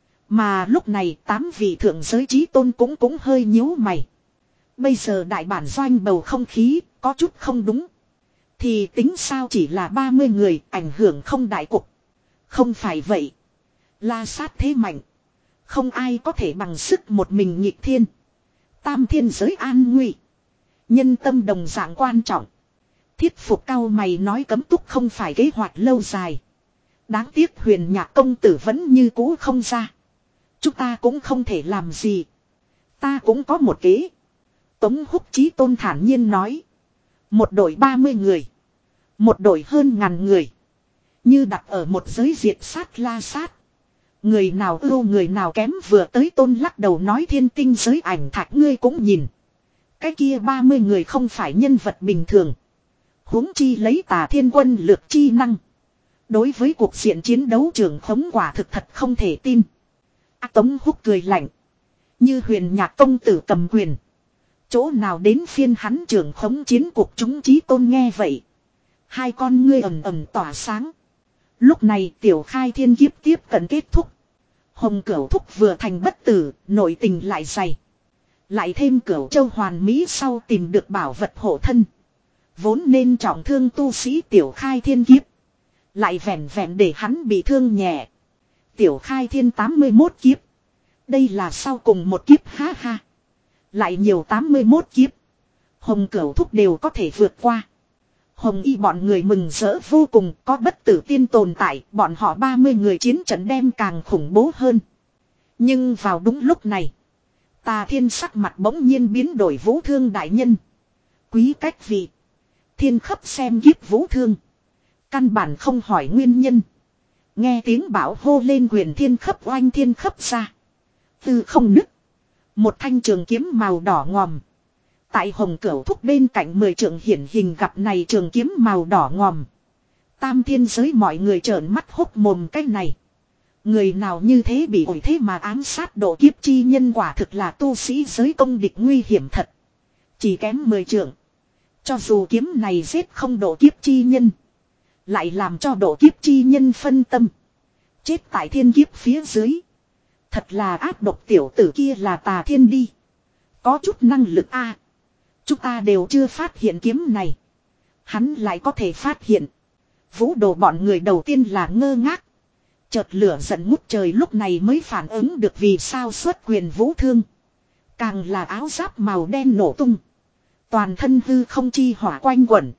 Mà lúc này tám vị thượng giới chí tôn cũng cũng hơi nhíu mày. Bây giờ đại bản doanh bầu không khí có chút không đúng. Thì tính sao chỉ là ba mươi người, ảnh hưởng không đại cục. Không phải vậy. La Sát thế mạnh. Không ai có thể bằng sức một mình nhịp thiên. Tam thiên giới an nguy. Nhân tâm đồng dạng quan trọng. Thiết phục cao mày nói cấm túc không phải kế hoạch lâu dài. Đáng tiếc huyền nhạc công tử vẫn như cũ không ra. Chúng ta cũng không thể làm gì. Ta cũng có một kế. Tống Húc Chí Tôn thản nhiên nói. Một đội ba mươi người. Một đội hơn ngàn người. Như đặt ở một giới diệt sát La Sát. Người nào ưu người nào kém vừa tới Tôn lắc đầu nói thiên tinh giới ảnh thạch ngươi cũng nhìn. Cái kia ba mươi người không phải nhân vật bình thường. Huống chi lấy Tà Thiên quân lược chi năng. Đối với cuộc diện chiến đấu trường khống quả thực thật không thể tin. À, Tống Húc cười lạnh. Như huyền nhạc công tử cầm quyền. Chỗ nào đến phiên hắn trường khống chiến cuộc chúng Chí Tôn nghe vậy. Hai con ngươi ầm ầm tỏa sáng. Lúc này tiểu khai thiên kiếp tiếp cận kết thúc. Hồng Cửu Thúc vừa thành bất tử, nội tình lại dày. Lại thêm Cửu Châu hoàn mỹ sau tìm được bảo vật hộ thân. Vốn nên trọng thương tu sĩ tiểu khai thiên kiếp. Lại vẹn vẹn để hắn bị thương nhẹ. Tiểu khai thiên tám mươi mốt kiếp. Đây là sau cùng một kiếp ha ha. Lại nhiều tám mươi mốt kiếp. Hồng Cửu Thúc đều có thể vượt qua. Hồng Y bọn người mừng rỡ vô cùng, có bất tử tiên tồn tại, bọn họ ba mươi người chiến trận đem càng khủng bố hơn. Nhưng vào đúng lúc này, Tà Thiên sắc mặt bỗng nhiên biến đổi Vũ Thương đại nhân. Quý cách vị. Thiên khấp xem kiếp Vũ Thương. Căn bản không hỏi nguyên nhân. Nghe tiếng bảo hô lên quyền thiên khấp oanh thiên khấp ra. Từ không nứt. Một thanh trường kiếm màu đỏ ngòm. Tại Hồng Cửu Thúc bên cạnh mười trượng hiển hình gặp này trường kiếm màu đỏ ngòm. Tam thiên giới mọi người trợn mắt hốc mồm cái này. Người nào như thế bị ổi thế mà ám sát độ kiếp chi nhân quả thực là tu sĩ giới công địch nguy hiểm thật. Chỉ kém mười trượng. Cho dù kiếm này giết không độ kiếp chi nhân. Lại làm cho độ kiếp chi nhân phân tâm. Chết tại thiên kiếp phía dưới. Thật là ác độc tiểu tử kia là Tà Thiên đi. Có chút năng lực a. Chúng ta đều chưa phát hiện kiếm này. Hắn lại có thể phát hiện. Vũ đồ bọn người đầu tiên là ngơ ngác. Chợt lửa giận ngút trời lúc này mới phản ứng được vì sao xuất quyền Vũ Thương. Càng là áo giáp màu đen nổ tung. Toàn thân hư không chi hỏa quanh quẩn.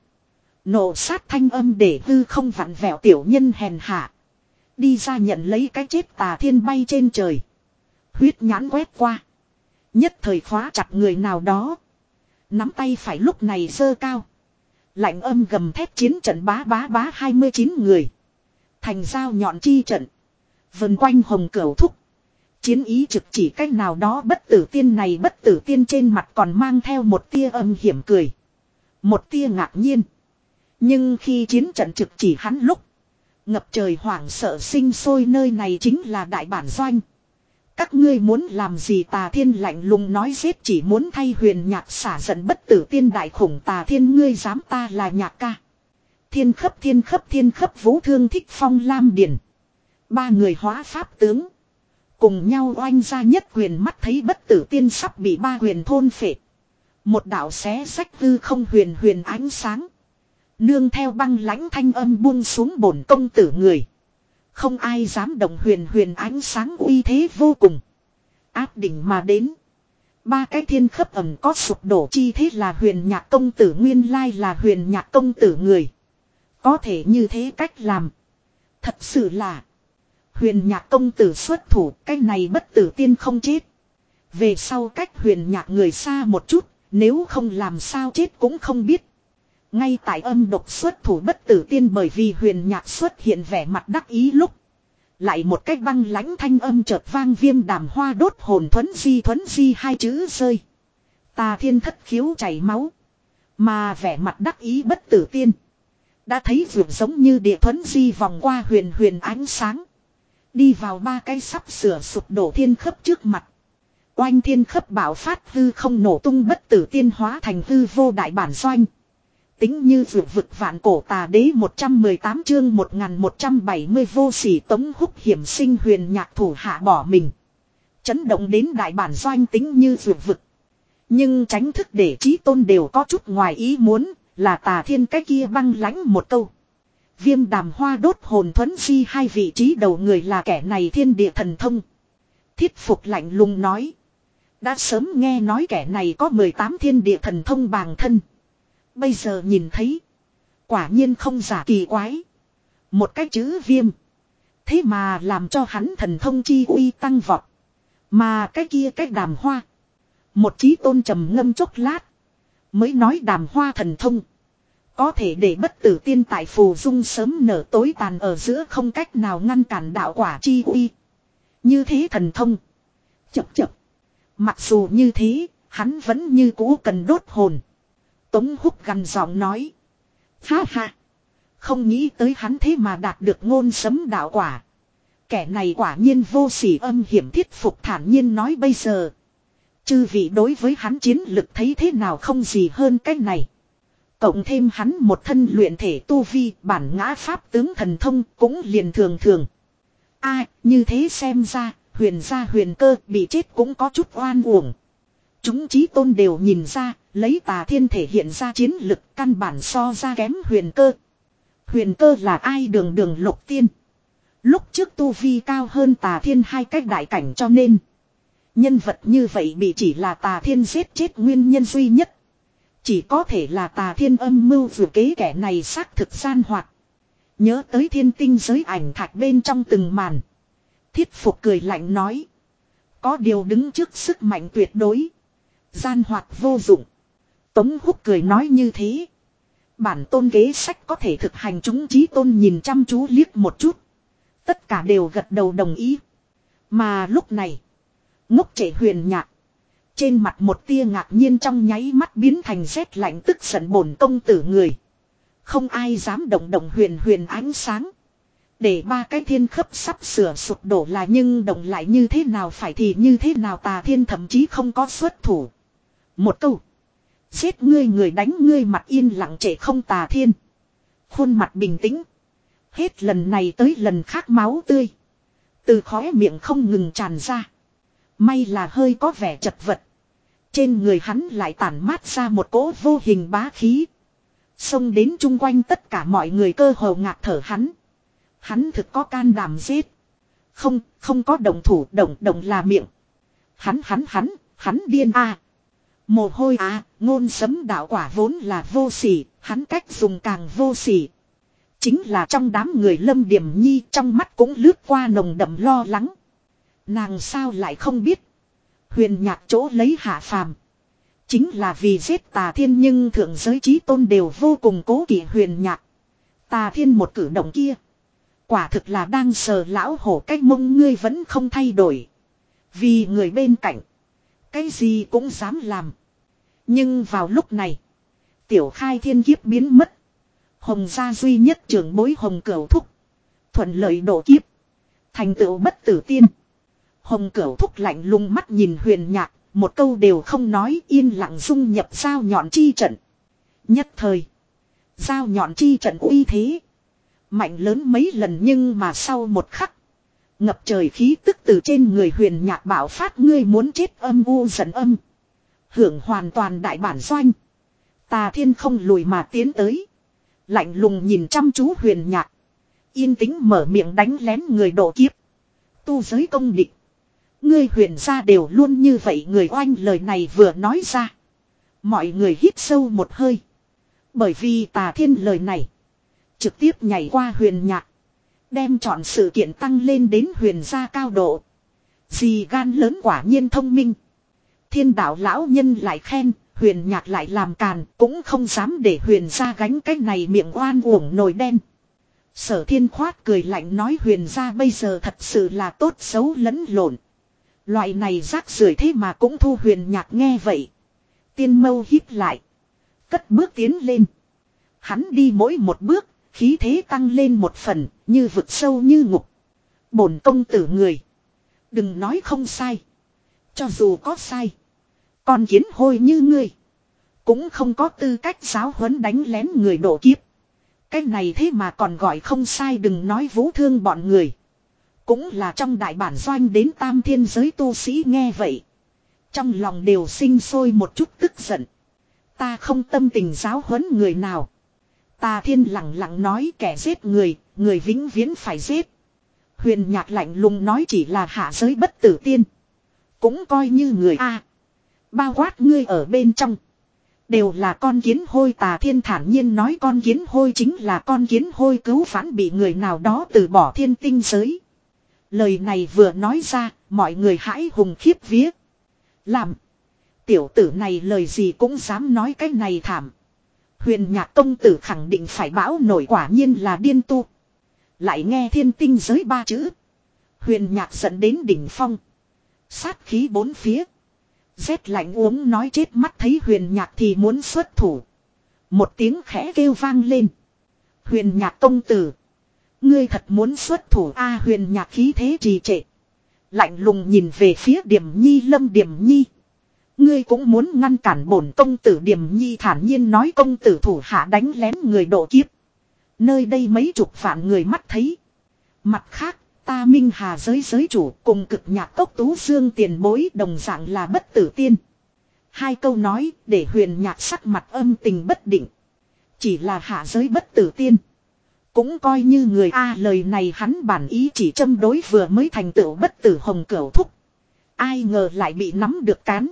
Nổ sát thanh âm để hư không vặn vẹo tiểu nhân hèn hạ. Đi ra nhận lấy cái chết Tà Thiên bay trên trời. Huyết nhãn quét qua. Nhất thời khóa chặt người nào đó. Nắm tay phải lúc này giơ cao. Lạnh âm gầm thét chiến trận bá bá bá hai mươi chín người. Thành dao nhọn chi trận. Vần quanh Hồng Cửu Thúc. Chiến ý trực chỉ cách nào đó bất tử tiên này bất tử tiên trên mặt còn mang theo một tia âm hiểm cười. Một tia ngạc nhiên. Nhưng khi chiến trận trực chỉ hắn lúc. Ngập trời hoảng sợ sinh sôi nơi này chính là đại bản doanh. Các ngươi muốn làm gì Tà Thiên lạnh lùng nói giết chỉ muốn thay huyền nhạc xả giận bất tử tiên đại khủng Tà Thiên ngươi dám ta là nhạc ca. Thiên khấp thiên khấp thiên khấp Vũ Thương Thích Phong Lam Điền. Ba người hóa pháp tướng. Cùng nhau oanh ra nhất quyền mắt thấy bất tử tiên sắp bị ba quyền thôn phệ. Một đạo xé rách hư không huyền huyền ánh sáng. Nương theo băng lãnh thanh âm buông xuống bổn công tử người. Không ai dám động huyền huyền ánh sáng uy thế vô cùng. Áp đỉnh mà đến. Ba cái thiên khấp ẩm có sụp đổ chi thế là huyền nhạc công tử nguyên lai là huyền nhạc công tử người. Có thể như thế cách làm. Thật sự là. Huyền nhạc công tử xuất thủ cái này bất tử tiên không chết. Về sau cách huyền nhạc người xa một chút. Nếu không làm sao chết cũng không biết. Ngay tại âm độc xuất thủ bất tử tiên bởi vì huyền nhạc xuất hiện vẻ mặt đắc ý lúc. Lại một cách băng lãnh thanh âm chợt vang viêm đàm hoa đốt hồn thuấn di thuấn di hai chữ rơi. Tà Thiên thất khiếu chảy máu. Mà vẻ mặt đắc ý bất tử tiên. Đã thấy vượt giống như địa thuấn di vòng qua huyền huyền ánh sáng. Đi vào ba cái sắp sửa sụp đổ thiên khớp trước mặt. Oanh thiên khớp bạo phát hư không nổ tung bất tử tiên hóa thành hư vô đại bản doanh. Tính như vượt vực vạn cổ tà đế một trăm mười tám chương một nghìn một trăm bảy mươi vô sỉ Tống Húc hiểm sinh huyền nhạc thủ hạ bỏ mình. Chấn động đến đại bản doanh tính như vượt vực. Nhưng tránh thức để Chí Tôn đều có chút ngoài ý muốn là Tà Thiên cái kia băng lãnh một câu. Viêm đàm hoa đốt hồn thuẫn phi hai vị trí đầu người là kẻ này thiên địa thần thông. Thiết Phục lạnh lùng nói. Đã sớm nghe nói kẻ này có mười tám thiên địa thần thông bàng thân. Bây giờ nhìn thấy. Quả nhiên không giả kỳ quái. Một cái chữ viêm. Thế mà làm cho hắn thần thông chi uy tăng vọt. Mà cái kia cái đàm hoa. Một Chí Tôn trầm ngâm chốc lát. Mới nói đàm hoa thần thông. Có thể để bất tử tiên tại phù dung sớm nở tối tàn ở giữa không cách nào ngăn cản đạo quả chi uy. Như thế thần thông. Chập chập. Mặc dù như thế, hắn vẫn như cũ cần đốt hồn. Tống Húc gằn giọng nói. Ha ha. Không nghĩ tới hắn thế mà đạt được ngôn sấm đạo quả. Kẻ này quả nhiên vô sỉ âm hiểm. Thiết Phục thản nhiên nói bây giờ. Chư vị đối với hắn chiến lực thấy thế nào không gì hơn cái này. Cộng thêm hắn một thân luyện thể tu vi bản ngã pháp tướng thần thông cũng liền thường thường. Ai, như thế xem ra, huyền gia huyền cơ bị chết cũng có chút oan uổng. Chúng Chí Tôn đều nhìn ra, lấy Tà Thiên thể hiện ra chiến lực căn bản so ra kém huyền cơ. Huyền cơ là ai? Đường đường lục tiên. Lúc trước tu vi cao hơn Tà Thiên hai cách đại cảnh cho nên. Nhân vật như vậy bị chỉ là Tà Thiên giết chết nguyên nhân duy nhất. Chỉ có thể là Tà Thiên âm mưu vừa kế kẻ này xác thực gian hoạt. Nhớ tới thiên tinh giới ảnh thạch bên trong từng màn. Thiết Phục cười lạnh nói. Có điều đứng trước sức mạnh tuyệt đối. Gian hoạt vô dụng. Tống Húc cười nói như thế. Bản tôn kế sách có thể thực hành. Chúng Chí Tôn nhìn chăm chú liếc một chút. Tất cả đều gật đầu đồng ý. Mà lúc này. Ngốc trẻ huyền nhạc. Trên mặt một tia ngạc nhiên trong nháy mắt biến thành rét lạnh tức giận bổn công tử người. Không ai dám động động huyền huyền ánh sáng. Để ba cái thiên khớp sắp sửa sụp đổ là nhưng động lại như thế nào phải thì như thế nào. Tà Thiên thậm chí không có xuất thủ. Một câu. Giết ngươi người đánh ngươi mặt yên lặng trệ không. Tà Thiên. Khuôn mặt bình tĩnh. Hết lần này tới lần khác máu tươi. Từ khóe miệng không ngừng tràn ra. May là hơi có vẻ chật vật. Trên người hắn lại tản mát ra một cỗ vô hình bá khí. Xông đến chung quanh tất cả mọi người cơ hồ ngạt thở hắn. Hắn thực có can đảm giết. Không, không có động thủ, động động là miệng. Hắn hắn hắn, hắn điên a. À. Mồ hôi a, à, ngôn sấm đạo quả vốn là vô sỉ, hắn cách dùng càng vô sỉ. Chính là trong đám người Lâm Điểm Nhi trong mắt cũng lướt qua nồng đậm lo lắng. Nàng sao lại không biết. Huyền nhạc chỗ lấy hạ phàm. Chính là vì giết Tà Thiên nhưng thượng giới Chí Tôn đều vô cùng cố kỵ huyền nhạc. Tà Thiên một cử động kia. Quả thực là đang sờ lão hổ cái mông ngươi vẫn không thay đổi. Vì người bên cạnh. Cái gì cũng dám làm. Nhưng vào lúc này. Tiểu Khai thiên kiếp biến mất. Hồng gia duy nhất trưởng bối Hồng Cửu Thúc. Thuận lợi độ kiếp. Thành tựu bất tử tiên. Hồng Cửu Thúc lạnh lùng mắt nhìn huyền nhạc. Một câu đều không nói yên lặng dung nhập dao nhọn chi trận. Nhất thời. Dao nhọn chi trận uy thế. Mạnh lớn mấy lần nhưng mà sau một khắc. Ngập trời khí tức từ trên người huyền nhạc bảo phát ngươi muốn chết âm u giận âm. Hưởng hoàn toàn đại bản doanh. Tà Thiên không lùi mà tiến tới. Lạnh lùng nhìn chăm chú huyền nhạc. Yên tĩnh mở miệng đánh lén người độ kiếp. Tu giới công địch. Ngươi huyền gia đều luôn như vậy người oanh lời này vừa nói ra. Mọi người hít sâu một hơi. Bởi vì Tà Thiên lời này. Trực tiếp nhảy qua huyền nhạc. Đem chọn sự kiện tăng lên đến huyền gia cao độ. Dì gan lớn quả nhiên thông minh. Thiên đạo lão nhân lại khen. Huyền nhạc lại làm càn. Cũng không dám để huyền gia gánh cái này miệng oan uổng nồi đen. Sở Thiên khoát cười lạnh nói huyền gia bây giờ thật sự là tốt xấu lẫn lộn. Loại này rác rưởi thế mà cũng thu huyền nhạc nghe vậy. Tiên mâu híp lại. Cất bước tiến lên. Hắn đi mỗi một bước. Khí thế tăng lên một phần, như vực sâu như ngục. Bổn công tử người. Đừng nói không sai. Cho dù có sai. Con kiến hôi như ngươi. Cũng không có tư cách giáo huấn đánh lén người độ kiếp. Cái này thế mà còn gọi không sai, đừng nói vũ thương bọn người. Cũng là trong đại bản doanh đến tam thiên giới tu sĩ nghe vậy. Trong lòng đều sinh sôi một chút tức giận. Ta không tâm tình giáo huấn người nào. Tà Thiên lặng lặng nói kẻ giết người, người vĩnh viễn phải giết. Huyền Nhạc lạnh lùng nói chỉ là hạ giới bất tử tiên. Cũng coi như người A. Bao quát ngươi ở bên trong. Đều là con kiến hôi. Tà Thiên thản nhiên nói con kiến hôi chính là con kiến hôi cứu vãn bị người nào đó từ bỏ thiên tinh giới. Lời này vừa nói ra, mọi người hãi hùng khiếp vía. Làm. Tiểu tử này lời gì cũng dám nói cái này thảm. Huyền Nhạc công tử khẳng định phải bão nổi, quả nhiên là điên tu. Lại nghe thiên tinh giới ba chữ. Huyền Nhạc dẫn đến đỉnh phong. Sát khí bốn phía. Rét lạnh uống nói chết mắt thấy Huyền Nhạc thì muốn xuất thủ. Một tiếng khẽ kêu vang lên. Huyền Nhạc công tử. Ngươi thật muốn xuất thủ a? Huyền Nhạc khí thế trì trệ. Lạnh lùng nhìn về phía Điềm Nhi. Lâm Điềm Nhi. Ngươi cũng muốn ngăn cản bổn công tử? Điềm Nhi thản nhiên nói công tử thủ hạ đánh lén người độ kiếp. Nơi đây mấy chục vạn người mắt thấy. Mặt khác, ta Minh Hà giới giới chủ cùng Cực Nhạc Cốc Tú Dương tiền bối đồng dạng là bất tử tiên. Hai câu nói để Huyền Nhạc sắc mặt âm tình bất định. Chỉ là hạ giới bất tử tiên. Cũng coi như người A. Lời này hắn bản ý chỉ châm đối vừa mới thành tựu bất tử Hồng Cửu Thúc. Ai ngờ lại bị nắm được cán.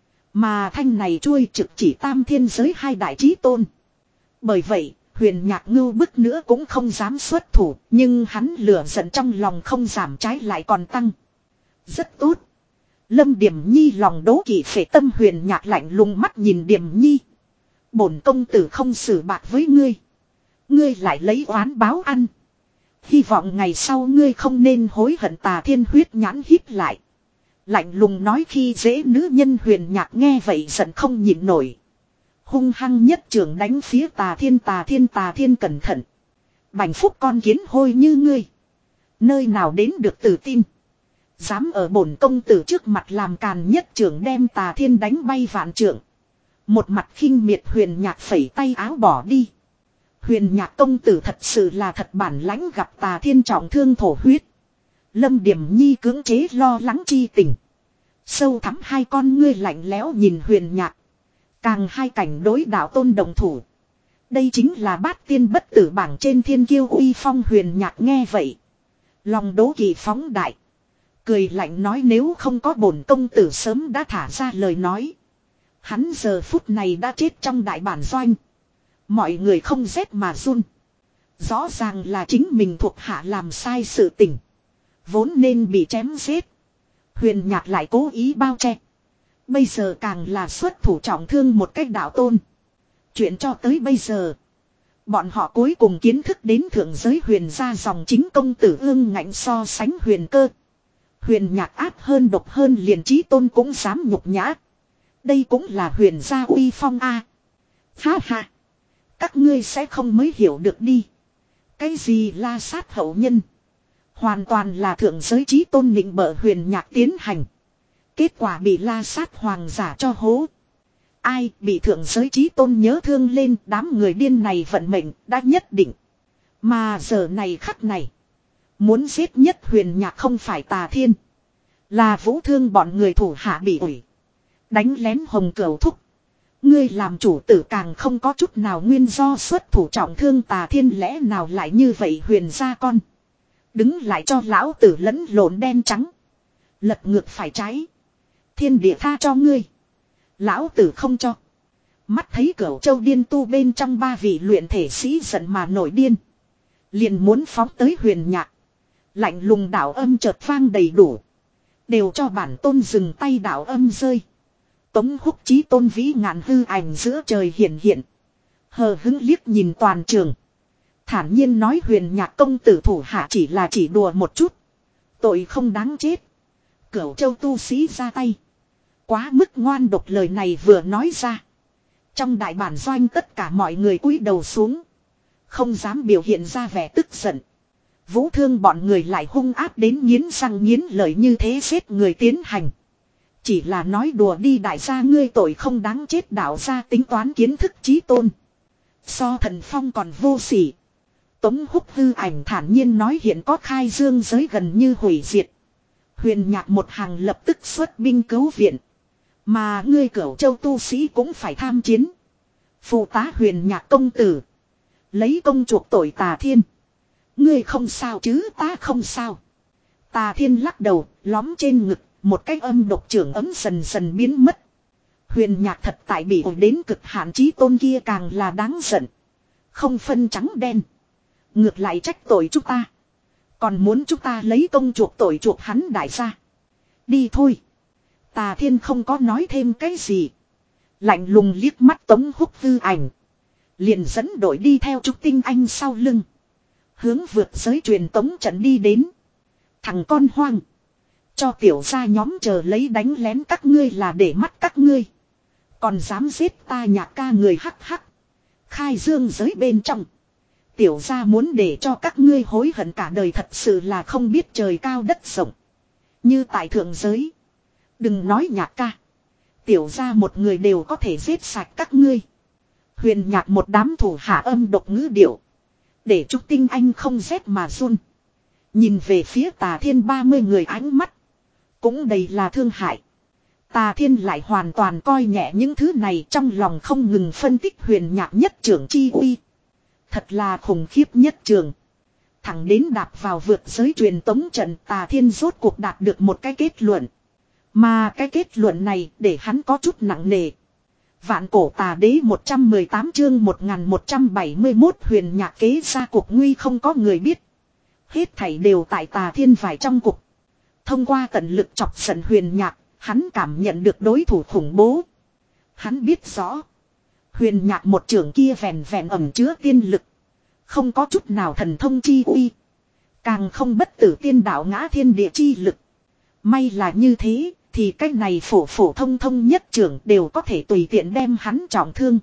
Mà thanh này chuôi trực chỉ tam thiên giới hai đại chí tôn. Bởi vậy, Huyền Nhạc ngưu bức nữa cũng không dám xuất thủ. Nhưng hắn lửa giận trong lòng không giảm, trái lại còn tăng. Rất tốt. Lâm Điềm Nhi lòng đố kỵ phệ tâm. Huyền Nhạc lạnh lùng mắt nhìn Điềm Nhi. Bổn công tử không xử bạc với ngươi. Ngươi lại lấy oán báo ăn. Hy vọng ngày sau ngươi không nên hối hận. Tà Thiên huyết nhãn híp lại. Lạnh lùng nói khi dễ nữ nhân. Huyền Nhạc nghe vậy giận không nhịn nổi. Hung hăng nhất trường đánh phía Tà Thiên. Tà Thiên Tà Thiên cẩn thận. Bành phúc con kiến hôi như ngươi. Nơi nào đến được tự tin. Dám ở bổn công tử trước mặt làm càn nhất trường đem Tà Thiên đánh bay vạn trượng. Một mặt khinh miệt. Huyền Nhạc phẩy tay áo bỏ đi. Huyền Nhạc công tử thật sự là thật bản lãnh. Gặp Tà Thiên trọng thương thổ huyết. Lâm Điềm Nhi cưỡng chế lo lắng chi tình. Sâu thắm hai con ngươi lạnh lẽo nhìn Huyền Nhạc. Càng hai cảnh đối đạo tôn đồng thủ. Đây chính là bát tiên bất tử bảng trên thiên kiêu uy phong. Huyền Nhạc nghe vậy. Lòng đố kỵ phóng đại. Cười lạnh nói nếu không có bổn công tử sớm đã thả ra lời nói. Hắn giờ phút này đã chết trong đại bản doanh. Mọi người không rét mà run. Rõ ràng là chính mình thuộc hạ làm sai sự tình. Vốn nên bị chém giết. Huyền Nhạc lại cố ý bao che. Bây giờ càng là xuất thủ trọng thương một cách đạo tôn. Chuyện cho tới bây giờ. Bọn họ cuối cùng kiến thức đến thượng giới huyền gia dòng chính công tử ương ngạnh so sánh huyền cơ. Huyền Nhạc áp hơn độc hơn liền chí tôn cũng dám nhục nhã. Đây cũng là huyền gia uy phong a. À. Ha ha. Các ngươi sẽ không mới hiểu được đi. Cái gì la sát hậu nhân. Hoàn toàn là thượng giới chí tôn nịnh bợ Huyền Nhạc tiến hành. Kết quả bị la sát hoàng giả cho hố. Ai bị thượng giới chí tôn nhớ thương lên, đám người điên này vận mệnh đã nhất định. Mà giờ này khắc này. Muốn giết nhất Huyền Nhạc không phải Tà Thiên. Là vũ thương bọn người thủ hạ bị ủi. Đánh lén Hồng Cửu Thúc. Ngươi làm chủ tử càng không có chút nào nguyên do xuất thủ trọng thương Tà Thiên, lẽ nào lại như vậy Huyền gia con. Đứng lại cho lão tử lẫn lộn đen trắng. Lật ngược phải trái. Thiên địa tha cho ngươi. Lão tử không cho. Mắt thấy Cửu Châu điên tu bên trong ba vị luyện thể sĩ giận mà nổi điên. Liền muốn phóng tới Huyền Nhạc. Lạnh lùng đạo âm chợt vang đầy đủ. Đều cho bản tôn dừng tay. Đạo âm rơi. Tống Húc chí tôn vĩ ngạn hư ảnh giữa trời hiện hiện. Hờ hững liếc nhìn toàn trường. Thản nhiên nói Huyền Nhạc công tử thủ hạ chỉ là chỉ đùa một chút. Tội không đáng chết. Cửu Châu tu sĩ ra tay. Quá mức ngoan độc. Lời này vừa nói ra. Trong đại bản doanh tất cả mọi người cúi đầu xuống. Không dám biểu hiện ra vẻ tức giận. Vũ Thương bọn người lại hung ác đến nghiến răng nghiến lợi như thế giết người tiến hành. Chỉ là nói đùa đi, đại gia ngươi tội không đáng chết, đạo gia tính toán kiến thức chí tôn. So Thần Phong còn vô sỉ. Tống Húc hư ảnh thản nhiên nói hiện có khai dương giới gần như hủy diệt. Huyền Nhạc một hàng lập tức xuất binh cứu viện. Mà ngươi Cửu Châu tu sĩ cũng phải tham chiến. Phụ tá Huyền Nhạc công tử. Lấy công chuộc tội Tà Thiên. Ngươi không sao chứ, ta không sao. Tà Thiên lắc đầu, lõm trên ngực, một cái âm độc trưởng ấm dần dần biến mất. Huyền Nhạc thật tại bị ổi đến cực hạn, chí tôn kia càng là đáng giận. Không phân trắng đen. Ngược lại trách tội chúng ta. Còn muốn chúng ta lấy công chuộc tội chuộc hắn đại gia. Đi thôi. Tà Thiên không có nói thêm cái gì. Lạnh lùng liếc mắt Tống Húc hư ảnh. Liền dẫn đội đi theo Trúc Tinh Anh sau lưng. Hướng vượt giới truyền tống trận đi đến. Thằng con hoang. Cho tiểu gia nhóm chờ lấy đánh lén các ngươi là để mắt các ngươi. Còn dám giết ta Nhạc ca người hắc hắc. Khai dương giới bên trong. Tiểu gia muốn để cho các ngươi hối hận cả đời, thật sự là không biết trời cao đất rộng. Như tại thượng giới. Đừng nói Nhạc ca. Tiểu gia một người đều có thể giết sạch các ngươi. Huyền Nhạc một đám thủ hạ âm độc ngữ điệu. Để Trúc Tinh Anh không rét mà run. Nhìn về phía Tà Thiên ba mươi người ánh mắt. Cũng đầy là thương hại. Tà Thiên lại hoàn toàn coi nhẹ những thứ này, trong lòng không ngừng phân tích Huyền Nhạc nhất trưởng chi uy. Thật là khủng khiếp nhất trường. Thẳng đến đạp vào vượt giới truyền tống trận, Tà Thiên rốt cuộc đạt được một cái kết luận. Mà cái kết luận này để hắn có chút nặng nề. Vạn cổ tà đế một trăm mười tám chương một nghìn một trăm bảy mươi mốt Huyền Nhạc kế ra cuộc nguy không có người biết. Hết thảy đều tại Tà Thiên vải trong cục. Thông qua tận lực chọc giận Huyền Nhạc, hắn cảm nhận được đối thủ khủng bố. Hắn biết rõ. Huyền Nhạc một trưởng kia vẹn vẹn ẩn chứa tiên lực. Không có chút nào thần thông chi uy. Càng không bất tử tiên đạo ngã thiên địa chi lực. May là như thế, thì cái này phổ phổ thông thông nhất trưởng đều có thể tùy tiện đem hắn trọng thương.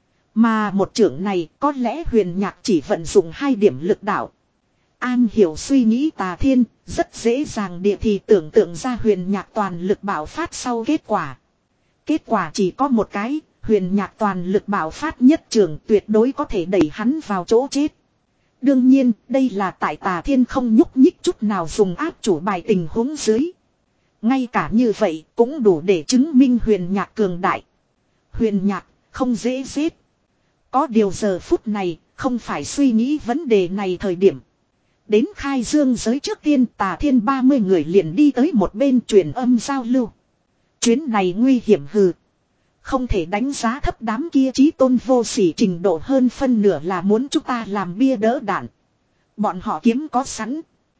Mà một trưởng này có lẽ Huyền Nhạc chỉ vận dụng hai điểm lực đạo. An hiểu suy nghĩ Tà Thiên, rất dễ dàng địa thì tưởng tượng ra Huyền Nhạc toàn lực bạo phát sau kết quả. Kết quả chỉ có một cái, Huyền Nhạc toàn lực bạo phát nhất trường tuyệt đối có thể đẩy hắn vào chỗ chết. Đương nhiên, đây là tại Tà Thiên không nhúc nhích chút nào dùng áp chủ bài tình huống dưới. Ngay cả như vậy cũng đủ để chứng minh Huyền Nhạc cường đại. Huyền Nhạc không dễ giết. Có điều giờ phút này không phải suy nghĩ vấn đề này thời điểm. Đến khai dương giới trước tiên, Tà Thiên ba mươi người liền đi tới một bên truyền âm giao lưu. Chuyến này nguy hiểm hừ. Không thể đánh giá thấp đám kia chí tôn vô sỉ, trình độ hơn phân nửa là muốn chúng ta làm bia đỡ đạn. Bọn họ kiếm có sẵn.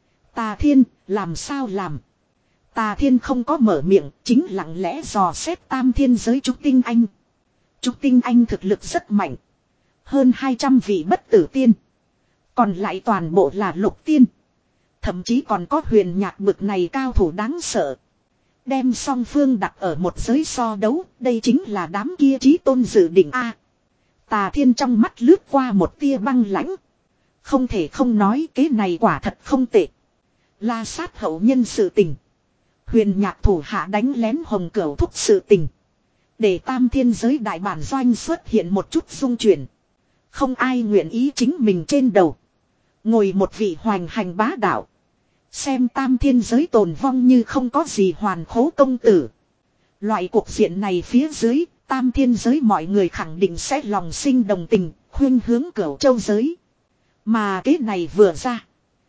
Tà Thiên làm sao làm? Tà Thiên không có mở miệng, chính lặng lẽ dò xét tam thiên giới Trúc Tinh Anh. Trúc Tinh Anh thực lực rất mạnh. Hơn hai trăm vị bất tử tiên. Còn lại toàn bộ là lục tiên. Thậm chí còn có Huyền Nhạc bực này cao thủ đáng sợ. Đem song phương đặt ở một giới so đấu, đây chính là đám kia chí tôn dự định a. Tà Thiên trong mắt lướt qua một tia băng lãnh. Không thể không nói kế này quả thật không tệ. La sát hậu nhân sự tình. Huyền Nhạc thủ hạ đánh lén Hồng Cửu thúc sự tình. Để tam thiên giới đại bản doanh xuất hiện một chút dung chuyển. Không ai nguyện ý chính mình trên đầu. Ngồi một vị hoành hành bá đạo. Xem tam thiên giới tồn vong như không có gì hoàn khố công tử. Loại cuộc diện này phía dưới, tam thiên giới mọi người khẳng định sẽ lòng sinh đồng tình, khuyên hướng Cửu Châu giới. Mà cái này vừa ra.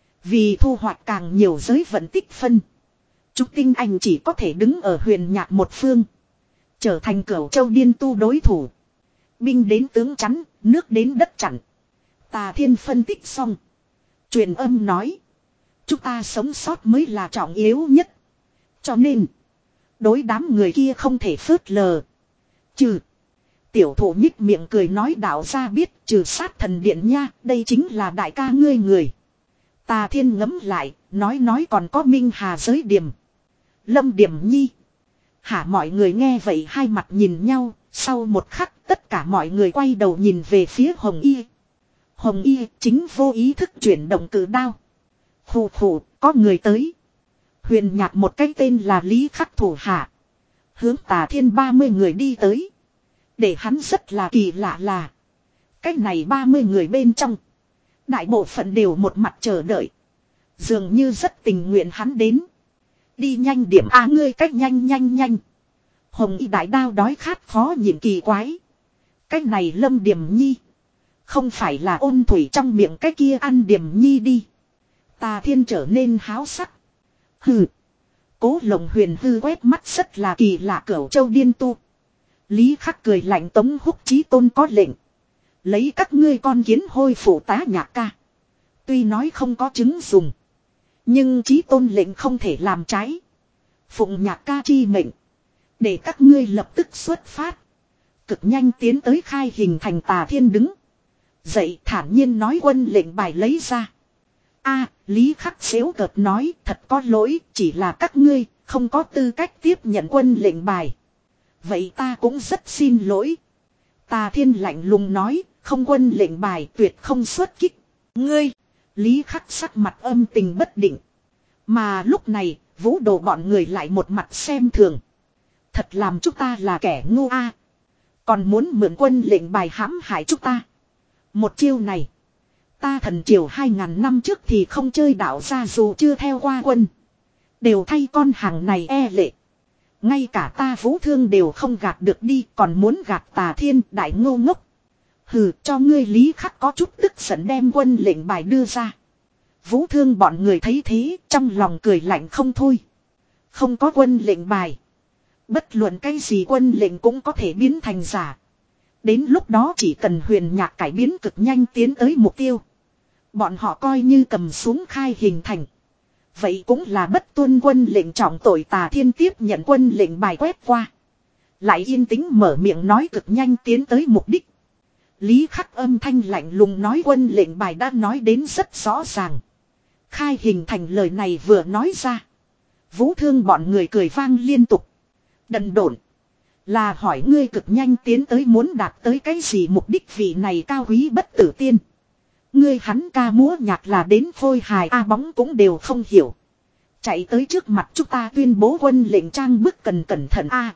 Vì thu hoạch càng nhiều giới vận tích phân. Trúc Tinh Anh chỉ có thể đứng ở Huyền Nhạc một phương. Trở thành Cửu Châu điên tu đối thủ. Binh đến tướng chắn, nước đến đất chặn. Tà Thiên phân tích xong. Truyền âm nói. Chúng ta sống sót mới là trọng yếu nhất. Cho nên. Đối đám người kia không thể phớt lờ. Trừ. Tiểu thủ nhích miệng cười nói đạo ra biết trừ sát thần điện nha. Đây chính là đại ca ngươi người. Tà Thiên ngấm lại. Nói nói còn có Minh Hà giới điểm. Lâm Điểm Nhi. Hả mọi người nghe vậy hai mặt nhìn nhau. Sau một khắc tất cả mọi người quay đầu nhìn về phía Hồng Y. Hồng Y chính vô ý thức chuyển động cử đao. Khủ khủ, có người tới. Huyền Nhạc một cái tên là Lý Khắc thủ hạ. Hướng Tà Thiên ba mươi người đi tới. Để hắn rất là kỳ lạ là. Cách này ba mươi người bên trong. Đại bộ phận đều một mặt chờ đợi. Dường như rất tình nguyện hắn đến. Đi nhanh điểm A ngươi cách nhanh nhanh nhanh. Hồng y đại đao đói khát khó nhịn kỳ quái. Cách này Lâm Điểm Nhi. Không phải là ôn thủy trong miệng cái kia ăn Điểm Nhi đi. Tà Thiên trở nên háo sắc. Hừ. Cố Lồng Huyền hư quét mắt rất là kỳ lạ cửu châu điên tu. Lý Khắc cười lạnh Tống Húc Chí Tôn có lệnh. Lấy các ngươi con kiến hôi phụ tá Nhạc ca. Tuy nói không có chứng dùng. Nhưng Chí Tôn lệnh không thể làm trái. Phụng Nhạc ca chi mệnh. Để các ngươi lập tức xuất phát. Cực nhanh tiến tới Khai Hình thành. Tà Thiên đứng dậy thản nhiên nói quân lệnh bài lấy ra. A, Lý Khắc xếu cợt nói thật có lỗi, chỉ là các ngươi không có tư cách tiếp nhận quân lệnh bài. Vậy ta cũng rất xin lỗi. Tà Thiên lạnh lùng nói, không quân lệnh bài tuyệt không xuất kích. Ngươi, Lý Khắc sắc mặt âm tình bất định. Mà lúc này, Vũ Đồ bọn người lại một mặt xem thường. Thật làm chúng ta là kẻ ngu a. Còn muốn mượn quân lệnh bài hãm hại chúng ta. Một chiêu này. Ta Thần Triều hai ngàn năm trước thì không chơi đạo gia dù chưa theo qua quân. Đều thay con hàng này e lệ. Ngay cả ta Vũ Thương đều không gạt được đi, còn muốn gạt Tà Thiên đại ngô ngốc. Hừ, cho ngươi Lý Khắc có chút tức giận đem quân lệnh bài đưa ra. Vũ Thương bọn người thấy thế, trong lòng cười lạnh không thôi. Không có quân lệnh bài. Bất luận cái gì quân lệnh cũng có thể biến thành giả. Đến lúc đó chỉ cần Huyền Nhạc cải biến cực nhanh tiến tới mục tiêu. Bọn họ coi như cầm xuống Khai Hình thành. Vậy cũng là bất tuân quân lệnh trọng tội. Tà Thiên tiếp nhận quân lệnh bài quét qua. Lại yên tĩnh mở miệng nói cực nhanh tiến tới mục đích. Lý Khắc âm thanh lạnh lùng nói quân lệnh bài đã nói đến rất rõ ràng. Khai Hình thành lời này vừa nói ra. Vũ Thương bọn người cười vang liên tục. Đần độn. Là hỏi ngươi cực nhanh tiến tới muốn đạt tới cái gì mục đích vị này cao quý bất tử tiên. Ngươi hắn ca múa nhạc là đến phôi hài a bóng cũng đều không hiểu. Chạy tới trước mặt chúng ta tuyên bố quân lệnh trang bức cần cẩn thận a.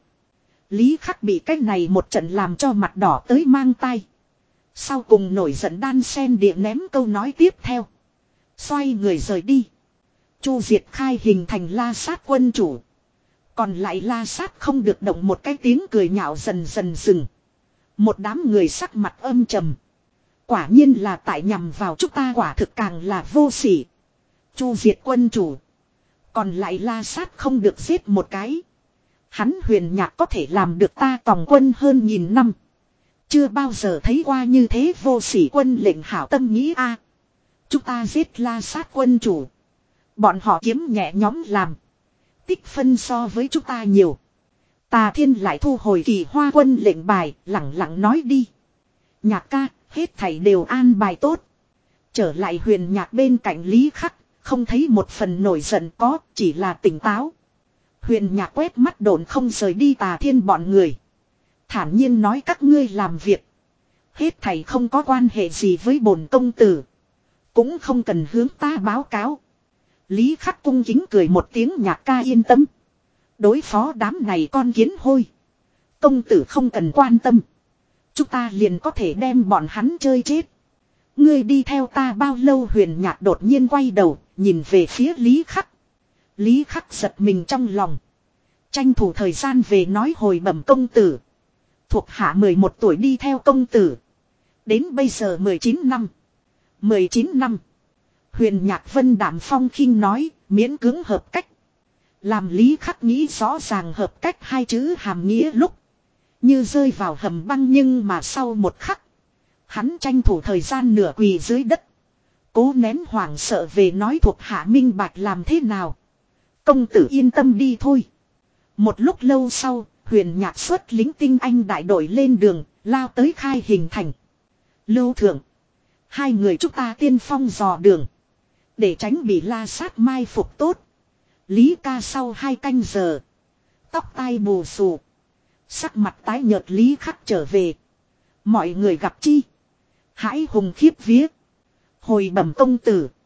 Lý Khắc bị cái này một trận làm cho mặt đỏ tới mang tai. Sau cùng nổi giận đan sen địa ném câu nói tiếp theo. Xoay người rời đi. Chu diệt Khai Hình thành La Sát quân chủ. Còn lại La Sát không được động một cái tiếng cười nhạo dần dần dừng. Một đám người sắc mặt âm trầm. Quả nhiên là tại nhằm vào chúng ta quả thực càng là vô sỉ. Chu diệt quân chủ. Còn lại La Sát không được giết một cái. Hắn Huyền Nhạc có thể làm được ta tòng quân hơn nghìn năm. Chưa bao giờ thấy qua như thế vô sỉ quân lệnh hảo tâm nghĩ a. Chúng ta giết La Sát quân chủ. Bọn họ kiếm nhẹ nhóm làm. Tích phân so với chúng ta nhiều. Tà Thiên lại thu hồi Kỳ Hoa quân lệnh bài, lẳng lặng nói đi. Nhạc ca, hết thảy đều an bài tốt. Trở lại Huyền Nhạc bên cạnh Lý Khắc, không thấy một phần nổi giận có, chỉ là tỉnh táo. Huyền Nhạc quét mắt đồn không rời đi Tà Thiên bọn người. Thản nhiên nói các ngươi làm việc. Hết thảy không có quan hệ gì với bổn công tử. Cũng không cần hướng ta báo cáo. Lý Khắc cung kính cười một tiếng Nhạc ca yên tâm. Đối phó đám này con kiến hôi. Công tử không cần quan tâm. Chúng ta liền có thể đem bọn hắn chơi chết. Ngươi đi theo ta bao lâu Huyền Nhạc đột nhiên quay đầu, nhìn về phía Lý Khắc. Lý Khắc giật mình trong lòng. Tranh thủ thời gian về nói hồi bẩm công tử. Thuộc hạ mười một tuổi đi theo công tử. Đến bây giờ mười chín năm. mười chín năm. Huyền Nhạc Vân Đạm Phong khinh nói, miễn cưỡng hợp cách. Làm Lý Khắc nghĩ rõ ràng hợp cách hai chữ hàm nghĩa lúc. Như rơi vào hầm băng nhưng mà sau một khắc. Hắn tranh thủ thời gian nửa quỳ dưới đất. Cố nén hoảng sợ về nói thuộc hạ minh bạch làm thế nào. Công tử yên tâm đi thôi. Một lúc lâu sau, Huyền Nhạc xuất lính tinh anh đại đội lên đường, lao tới Khai Hình thành. Lưu Thượng. Hai người chúng ta tiên phong dò đường. Để tránh bị La Sát mai phục tốt. Lý ca sau hai canh giờ. Tóc tai bù xù. Sắc mặt tái nhợt Lý Khắc trở về. Mọi người gặp chi. Hãi hùng khiếp vía. Hồi bẩm công tử.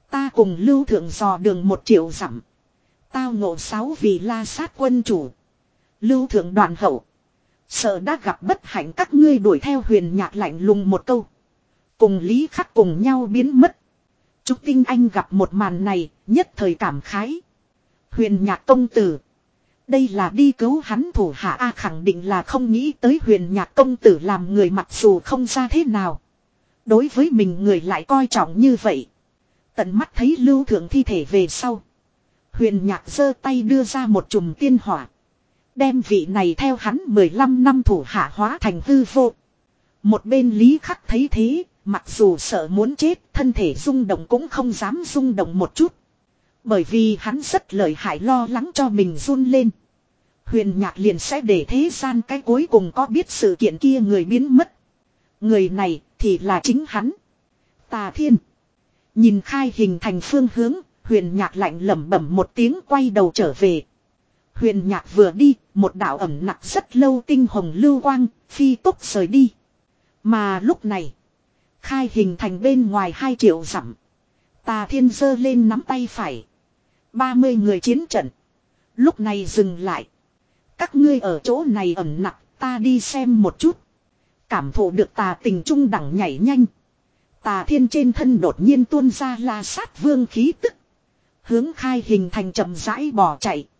Ta cùng Lưu Thượng dò đường một triệu dặm. Tao ngộ sáu vị La Sát quân chủ. Lưu Thượng đoàn hậu. Sợ đã gặp bất hạnh các ngươi đuổi theo Huyền Nhạc lạnh lùng một câu. Cùng Lý Khắc cùng nhau biến mất. Trúc Tinh Anh gặp một màn này, nhất thời cảm khái. Huyền Nhạc công tử. Đây là đi cứu hắn thủ hạ A, khẳng định là không nghĩ tới Huyền Nhạc công tử làm người mặc dù không ra thế nào. Đối với mình người lại coi trọng như vậy. Tận mắt thấy Lưu Thượng thi thể về sau. Huyền Nhạc giơ tay đưa ra một chùm tiên hỏa. Đem vị này theo hắn mười lăm năm thủ hạ hóa thành hư vô. Một bên Lý Khắc thấy thế, mặc dù sợ muốn chết, thân thể rung động cũng không dám rung động một chút. Bởi vì hắn rất lợi hại, lo lắng cho mình run lên. Huyền Nhạc liền sẽ để thế gian cái cuối cùng có biết sự kiện kia người biến mất. Người này thì là chính hắn. Tà Thiên. Nhìn khai hình thành phương hướng, Huyền Nhạc lạnh lẩm bẩm một tiếng quay đầu trở về. Huyền Nhạc vừa đi, một đạo ẩm nặng rất lâu tinh hồng lưu quang, phi tốc rời đi. Mà lúc này, khai hình thành bên ngoài hai triệu dặm. Tà Thiên giơ lên nắm tay phải. ba mươi người chiến trận. Lúc này dừng lại. Các ngươi ở chỗ này ẩm nặng, ta đi xem một chút. Cảm thụ được tà tình trung đẳng nhảy nhanh. Tà Thiên trên thân đột nhiên tuôn ra La Sát vương khí tức. Hướng khai hình thành chậm rãi bỏ chạy.